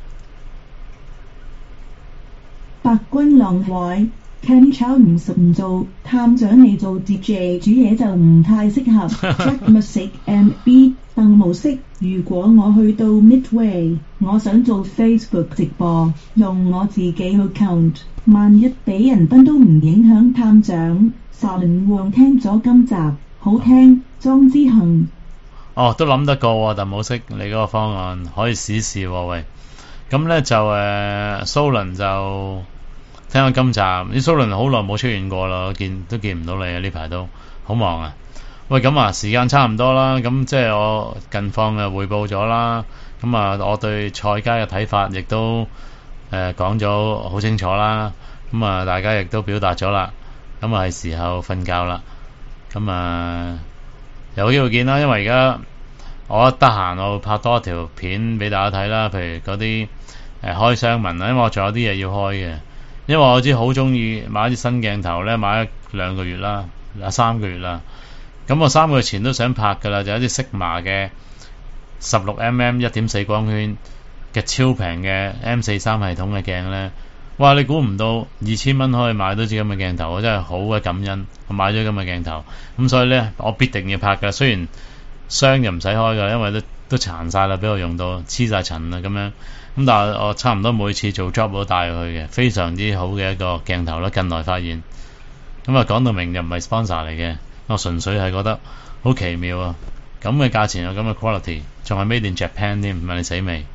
白君浪海 Ken Chow 唔做探長，你做 DJ 煮嘢就唔太適合。Jack Music MB 鄧無飾，如果我去到 Midway， 我想做 Facebook 直播，用我自己去 count， 萬一俾人崩都唔影響探長。沙林王聽咗今集好聽，莊之恒。 都諗得過喎，鄧武飾你嗰個方案可以試試喎。喂，咁咧就蘇倫就聽咗今集，啲蘇倫好耐冇出現過啦，都見唔到你啊，呢排都好忙啊。喂，咁啊時間差唔多啦，咁即係我近況匯報咗啦，咁啊我對賽佳嘅睇法亦都講咗好清楚啦，咁啊大家亦都表達咗啦，咁啊係時候瞓覺啦，咁啊有機會見啦，因為而家我得閒我會拍多一條片俾大家睇啦，譬如嗰啲開箱文啦，因為我仲有啲嘢要開嘅，因為我知好中意買一啲新鏡頭咧，買咗2個月啦，3個月啦，咁我3個月前都想拍噶啦，就有一啲 Sigma 嘅 16mm 1.4光圈嘅超平嘅 M43 系統嘅鏡咧，哇！你估唔到2000蚊可以買到支咁嘅鏡頭，我真係好嘅感恩，我買咗咁嘅鏡頭，咁所以咧我必定要拍噶。雖然箱就唔使開噶，因為都殘晒啦，俾我用到黐晒塵啦咁樣。咁但係我差唔多每次做 job 都帶佢嘅，非常之好嘅一個鏡頭啦。近來發現，咁啊講到明就唔係 sponsor 嚟嘅，我純粹係覺得好奇妙啊！咁嘅價錢有咁嘅 quality， 仲係 made in Japan 添，問你死未？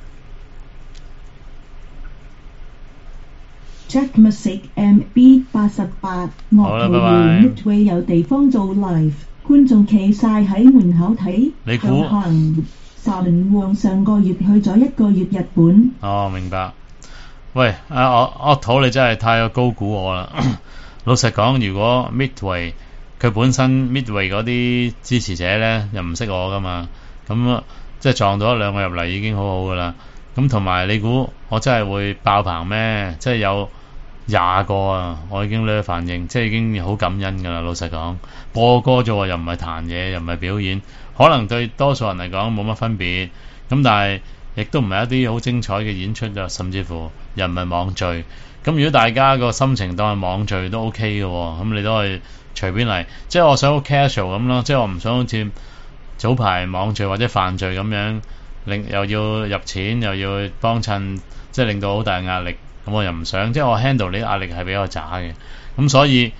Jack Music MB 88，樂圖園 Midway 有地方做 live， 觀眾企晒喺門口睇。你估？沙林王上個月去咗1個月日本。 明白。喂，我土你真係太高估我啦！老實講，如果 Midway 佢本身 Midway 嗰啲支持者咧又唔識我噶嘛，咁即係撞到1-2個入嚟已經好好噶啦。咁同埋你估我真係會爆棚咩？即係有20個啊！我已經呢反應，即係已經好感恩噶啦。老實講，播歌啫喎，又唔係彈嘢，又唔係表演，可能對多數人嚟講冇乜分別。咁但係亦都唔係一啲好精彩嘅演出，甚至乎又唔係網聚。咁如果大家個心情當係網聚都 OK 嘅，咁你都可以隨便嚟。即係我想好 casual 咁咯，即係我唔想好似早排網聚或者飯聚咁樣，又要入錢又要幫襯，即係令到好大壓力。咁我又唔想，即係我 handle 呢啲壓力係比較渣嘅，咁所以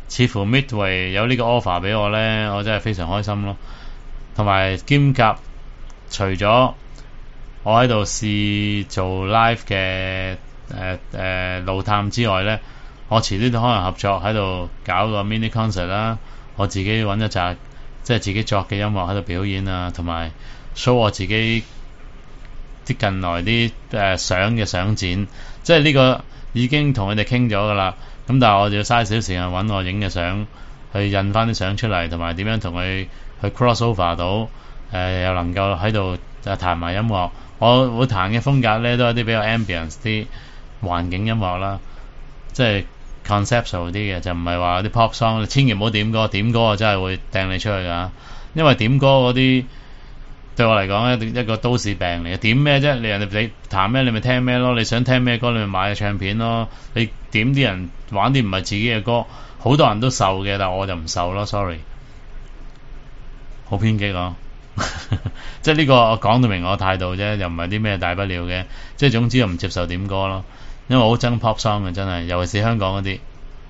似乎 Midway 有呢個 offer 俾我咧，我真係非常開心咯。同埋兼夾，除咗我喺度試做 live 嘅路探之外咧，我遲啲都可能合作喺度搞個 mini concert 啦。我自己揾一紮即係自己作嘅音樂喺度表演啊，同埋 show 我自己啲近來啲相嘅相展，即係呢個已經同佢哋傾咗噶啦。咁但係我就要嘥少時間揾我影嘅相，去印翻啲相出嚟，同埋點樣同佢去 cross over 到，又能夠喺度彈埋音樂。我會彈嘅風格咧，都有啲比較 ambience 啲環境音樂啦，即係 conceptual 啲嘅，就唔係話啲 pop song。你千祈唔好點歌，點歌我真係會掟你出去㗎。因為點歌嗰啲對我嚟講一個都市病嚟嘅。點咩啫？你彈咩你咪聽咩咯。你想聽咩歌你咪買唱片咯。你點啲人玩啲唔係自己嘅歌，好多人都受嘅，但我就唔受咯。sorry， 好偏激咯。即係呢個我講到明我態度啫，又唔係啲咩大不了嘅。即係總之我唔接受點歌咯，因為我好憎 pop song 嘅，真係，尤其是香港嗰啲，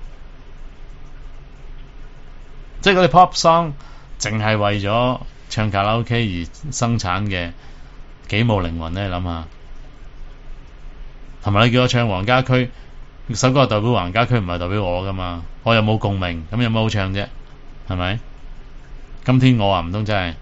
即係嗰啲 pop song 淨係為咗唱卡拉 OK 而生產嘅，幾冇靈魂咧，你諗下。同埋你叫我唱黃家駒首歌，代表黃家駒唔係代表我噶嘛，我又冇共鳴，咁有乜好唱啫？係咪？今天我話唔通真係。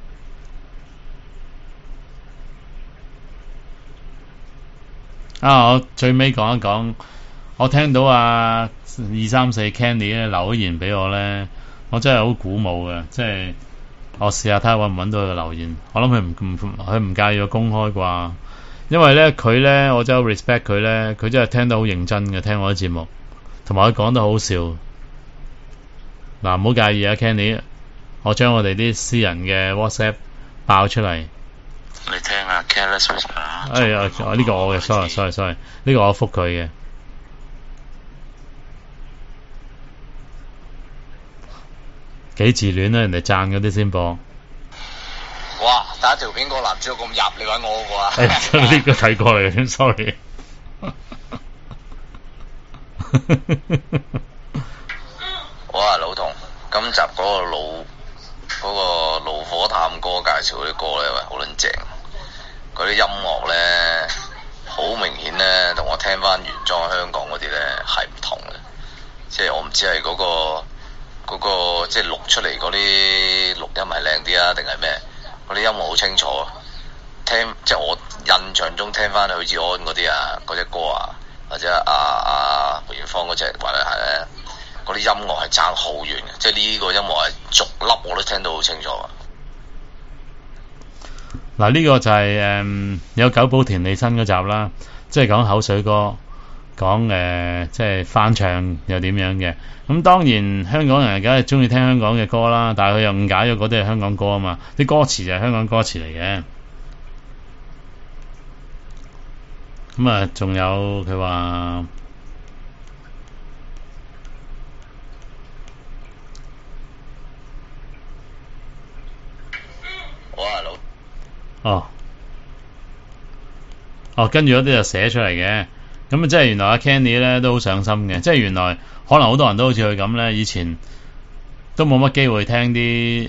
我最尾講一講，我聽到234 Kenny 咧留咗言俾我咧，我真係好鼓舞嘅。即係我試下睇下搵唔搵到佢嘅留言。我諗佢唔介意我公開啩，因為咧佢咧我真係 respect 佢咧，佢真係聽得好認真嘅，聽我啲節目，同埋佢講得好笑。嗱，唔好介意Kenny，我將我哋啲私人嘅 WhatsApp 爆出嚟。 你聽下 Careless Whisper。 呢個我嘅 sorry， 呢個我覆佢嘅。幾自戀啊，人哋讚嗰啲先播。 哇！第一條片個男主角咁入，你揾我個啊？ 呢個睇過嚟嘅，sorry。 我話老童，今集嗰個爐火探歌介紹嗰啲歌咧，好撚正。嗰啲音樂咧，好明顯咧，同我聽翻原裝香港嗰啲咧係唔同嘅。即係我唔知係嗰個即係錄出嚟嗰啲錄音係靚啲啊，定係咩？嗰啲音樂好清楚，聽即係我印象中聽翻許志安嗰啲嗰隻歌或者梅艷芳嗰隻或者係咧，嗰啲音樂係爭好遠嘅，即係呢個音樂係逐粒我都聽到好清楚。 嗱，呢個就係有久保田利伸嗰集啦，即係講口水歌，講即係翻唱又點樣嘅。咁當然香港人梗係中意聽香港嘅歌啦，但係佢又誤解咗嗰啲係香港歌啊嘛，啲歌詞就係香港歌詞嚟嘅。咁仲有佢話跟住嗰啲就寫出嚟嘅。咁即係原來Kenny 咧都好上心嘅，即係原來可能好多人都好似佢咁咧，以前都冇乜機會聽啲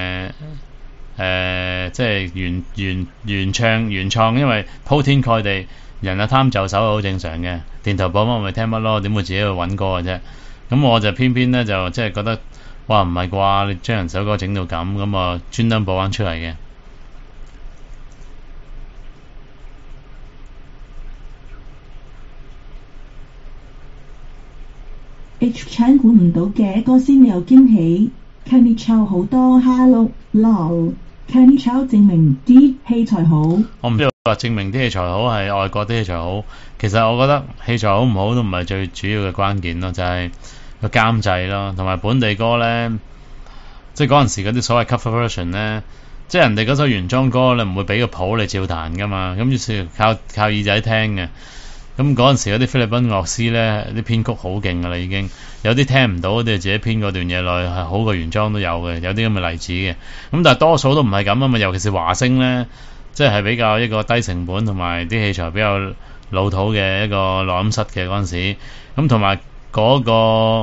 即係原創，因為鋪天蓋地人貪就手係好正常嘅，電台播乜咪聽乜咯，點會自己去揾歌嘅啫？咁我就偏偏咧就即係覺得，哇唔係啩？你將人首歌整到咁專登播翻出嚟嘅。 H 產估唔到嘅歌先有驚喜 ，Kenny Chow 好多 Hello Lol Kenny Chow 證明啲器材好。 我唔知話證明啲器材好係外國啲器材好，其實我覺得器材好唔好都唔係最主要嘅關鍵咯，就係個監製咯，同埋本地歌咧，即係嗰陣時嗰啲所謂 cover version 咧，即係人哋嗰首原裝歌你唔會俾個譜你照彈噶嘛，咁於是靠耳仔聽嘅。咁嗰陣時嗰啲菲律賓樂師咧，啲編曲好勁噶啦，已經有啲聽唔到，佢哋自己編嗰段嘢落去係好過原裝都有嘅，有啲咁嘅例子嘅。咁但係多數都唔係咁啊嘛，尤其是華星咧，即係比較一個低成本同埋啲器材比較老土嘅一個錄音室嘅嗰陣時。咁同埋嗰個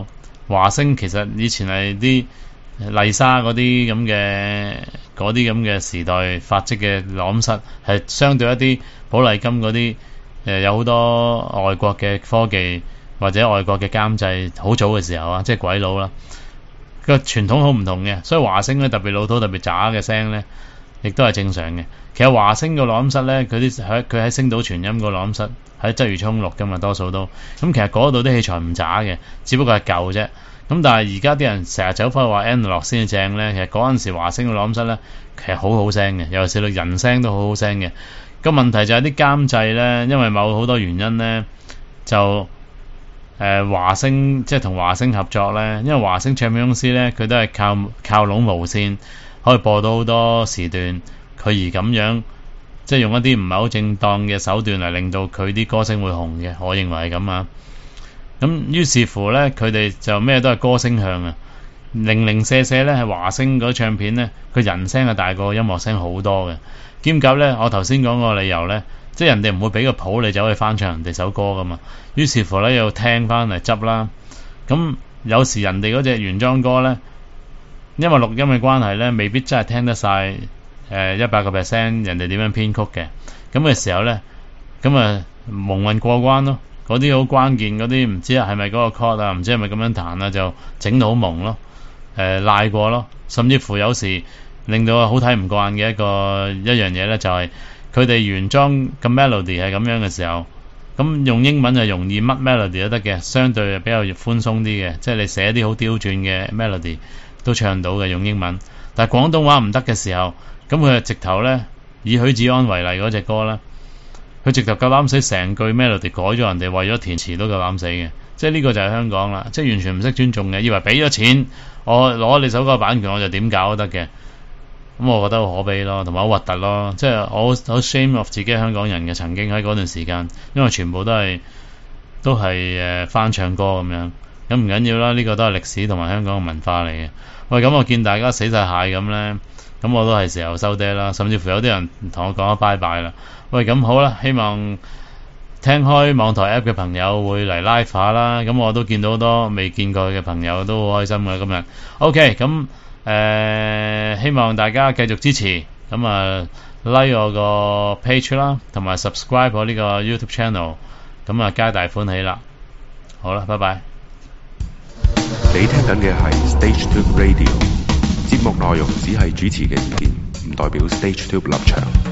華星其實以前係啲麗莎嗰啲咁嘅時代發跡嘅錄音室，係相對一啲寶麗金嗰啲有好多外國嘅科技或者外國嘅監製好早嘅時候啊，即係鬼佬啦，個傳統好唔同嘅，所以華星咧特別老土特別渣嘅聲咧，亦都係正常嘅。其實華星個錄音室咧，佢喺星島全音個錄音室喺鰂魚涌錄噶嘛，多數都咁。其實嗰度啲器材唔渣嘅，只不過係舊啫。咁但係而家啲人成日走翻去話 Analog 先至正咧，其實嗰陣時華星個錄音室咧，其實好好聲嘅，尤其是到人聲都好好聲嘅。個問題就係啲監製咧，因為某好多原因咧，就華星即係同華星合作咧，因為華星唱片公司咧，佢都係靠攏無線可以播到好多時段，佢而咁樣即係用一啲唔係好正當嘅手段嚟令到佢啲歌星會紅嘅，我認為係咁啊。咁於是乎咧，佢哋就咩都係歌星向啊，零零舍舍咧係華星嗰唱片咧，佢人聲係大過音樂聲好多嘅。兼夾咧，我頭先講個理由咧，即係人哋唔會俾個譜你走去翻唱人哋首歌噶嘛。於是乎咧，要聽翻嚟執啦。咁有時人哋嗰隻原裝歌咧，因為錄音嘅關係咧，未必真係聽得晒100%人哋點樣編曲嘅。咁嘅時候咧，咁啊蒙混過關咯。嗰啲好關鍵嗰啲唔知係咪嗰個 chord 啊，唔知係咪咁樣彈啊，就整到好蒙咯，賴過咯。甚至乎有時令到好睇唔慣嘅一樣嘢咧，就係佢哋原裝嘅 melody 係咁樣嘅時候，咁用英文就容易乜 melody 都得嘅，相對比較寬鬆啲嘅，即係你寫啲好刁鑽嘅 melody 都唱到嘅用英文。但係廣東話唔得嘅時候，咁佢就直頭咧，以許志安為例嗰隻歌咧，佢直頭夠膽死成句 melody 改咗人哋，為咗填詞都夠膽死嘅。即係呢個就係香港啦，即係完全唔識尊重嘅，以為俾咗錢我攞你首歌版權我就點搞都得嘅。咁我覺得好可悲咯，同埋好核突咯。即係我好 shame of 自己香港人嘅，曾經喺嗰段時間，因為全部都係翻唱歌咁樣。咁唔緊要啦，呢個都係歷史同埋香港嘅文化嚟嘅。喂，咁我見大家死晒蟹咁咧，咁我都係時候收爹啦。甚至乎有啲人同我講咗拜拜啦。喂，咁好啦，希望聽開網台 app 嘅朋友會嚟 live 下啦。咁我都見到好多未見過嘅朋友都好開心嘅今日。OK，咁希望大家繼續支持，咁like 我個 page 啦，同埋 subscribe 我呢個 YouTube channel， 咁皆大歡喜啦。好啦，拜拜。 你聽緊嘅係 StageTube Radio， 節目內容只係主持嘅意見，唔代表 StageTube 立場。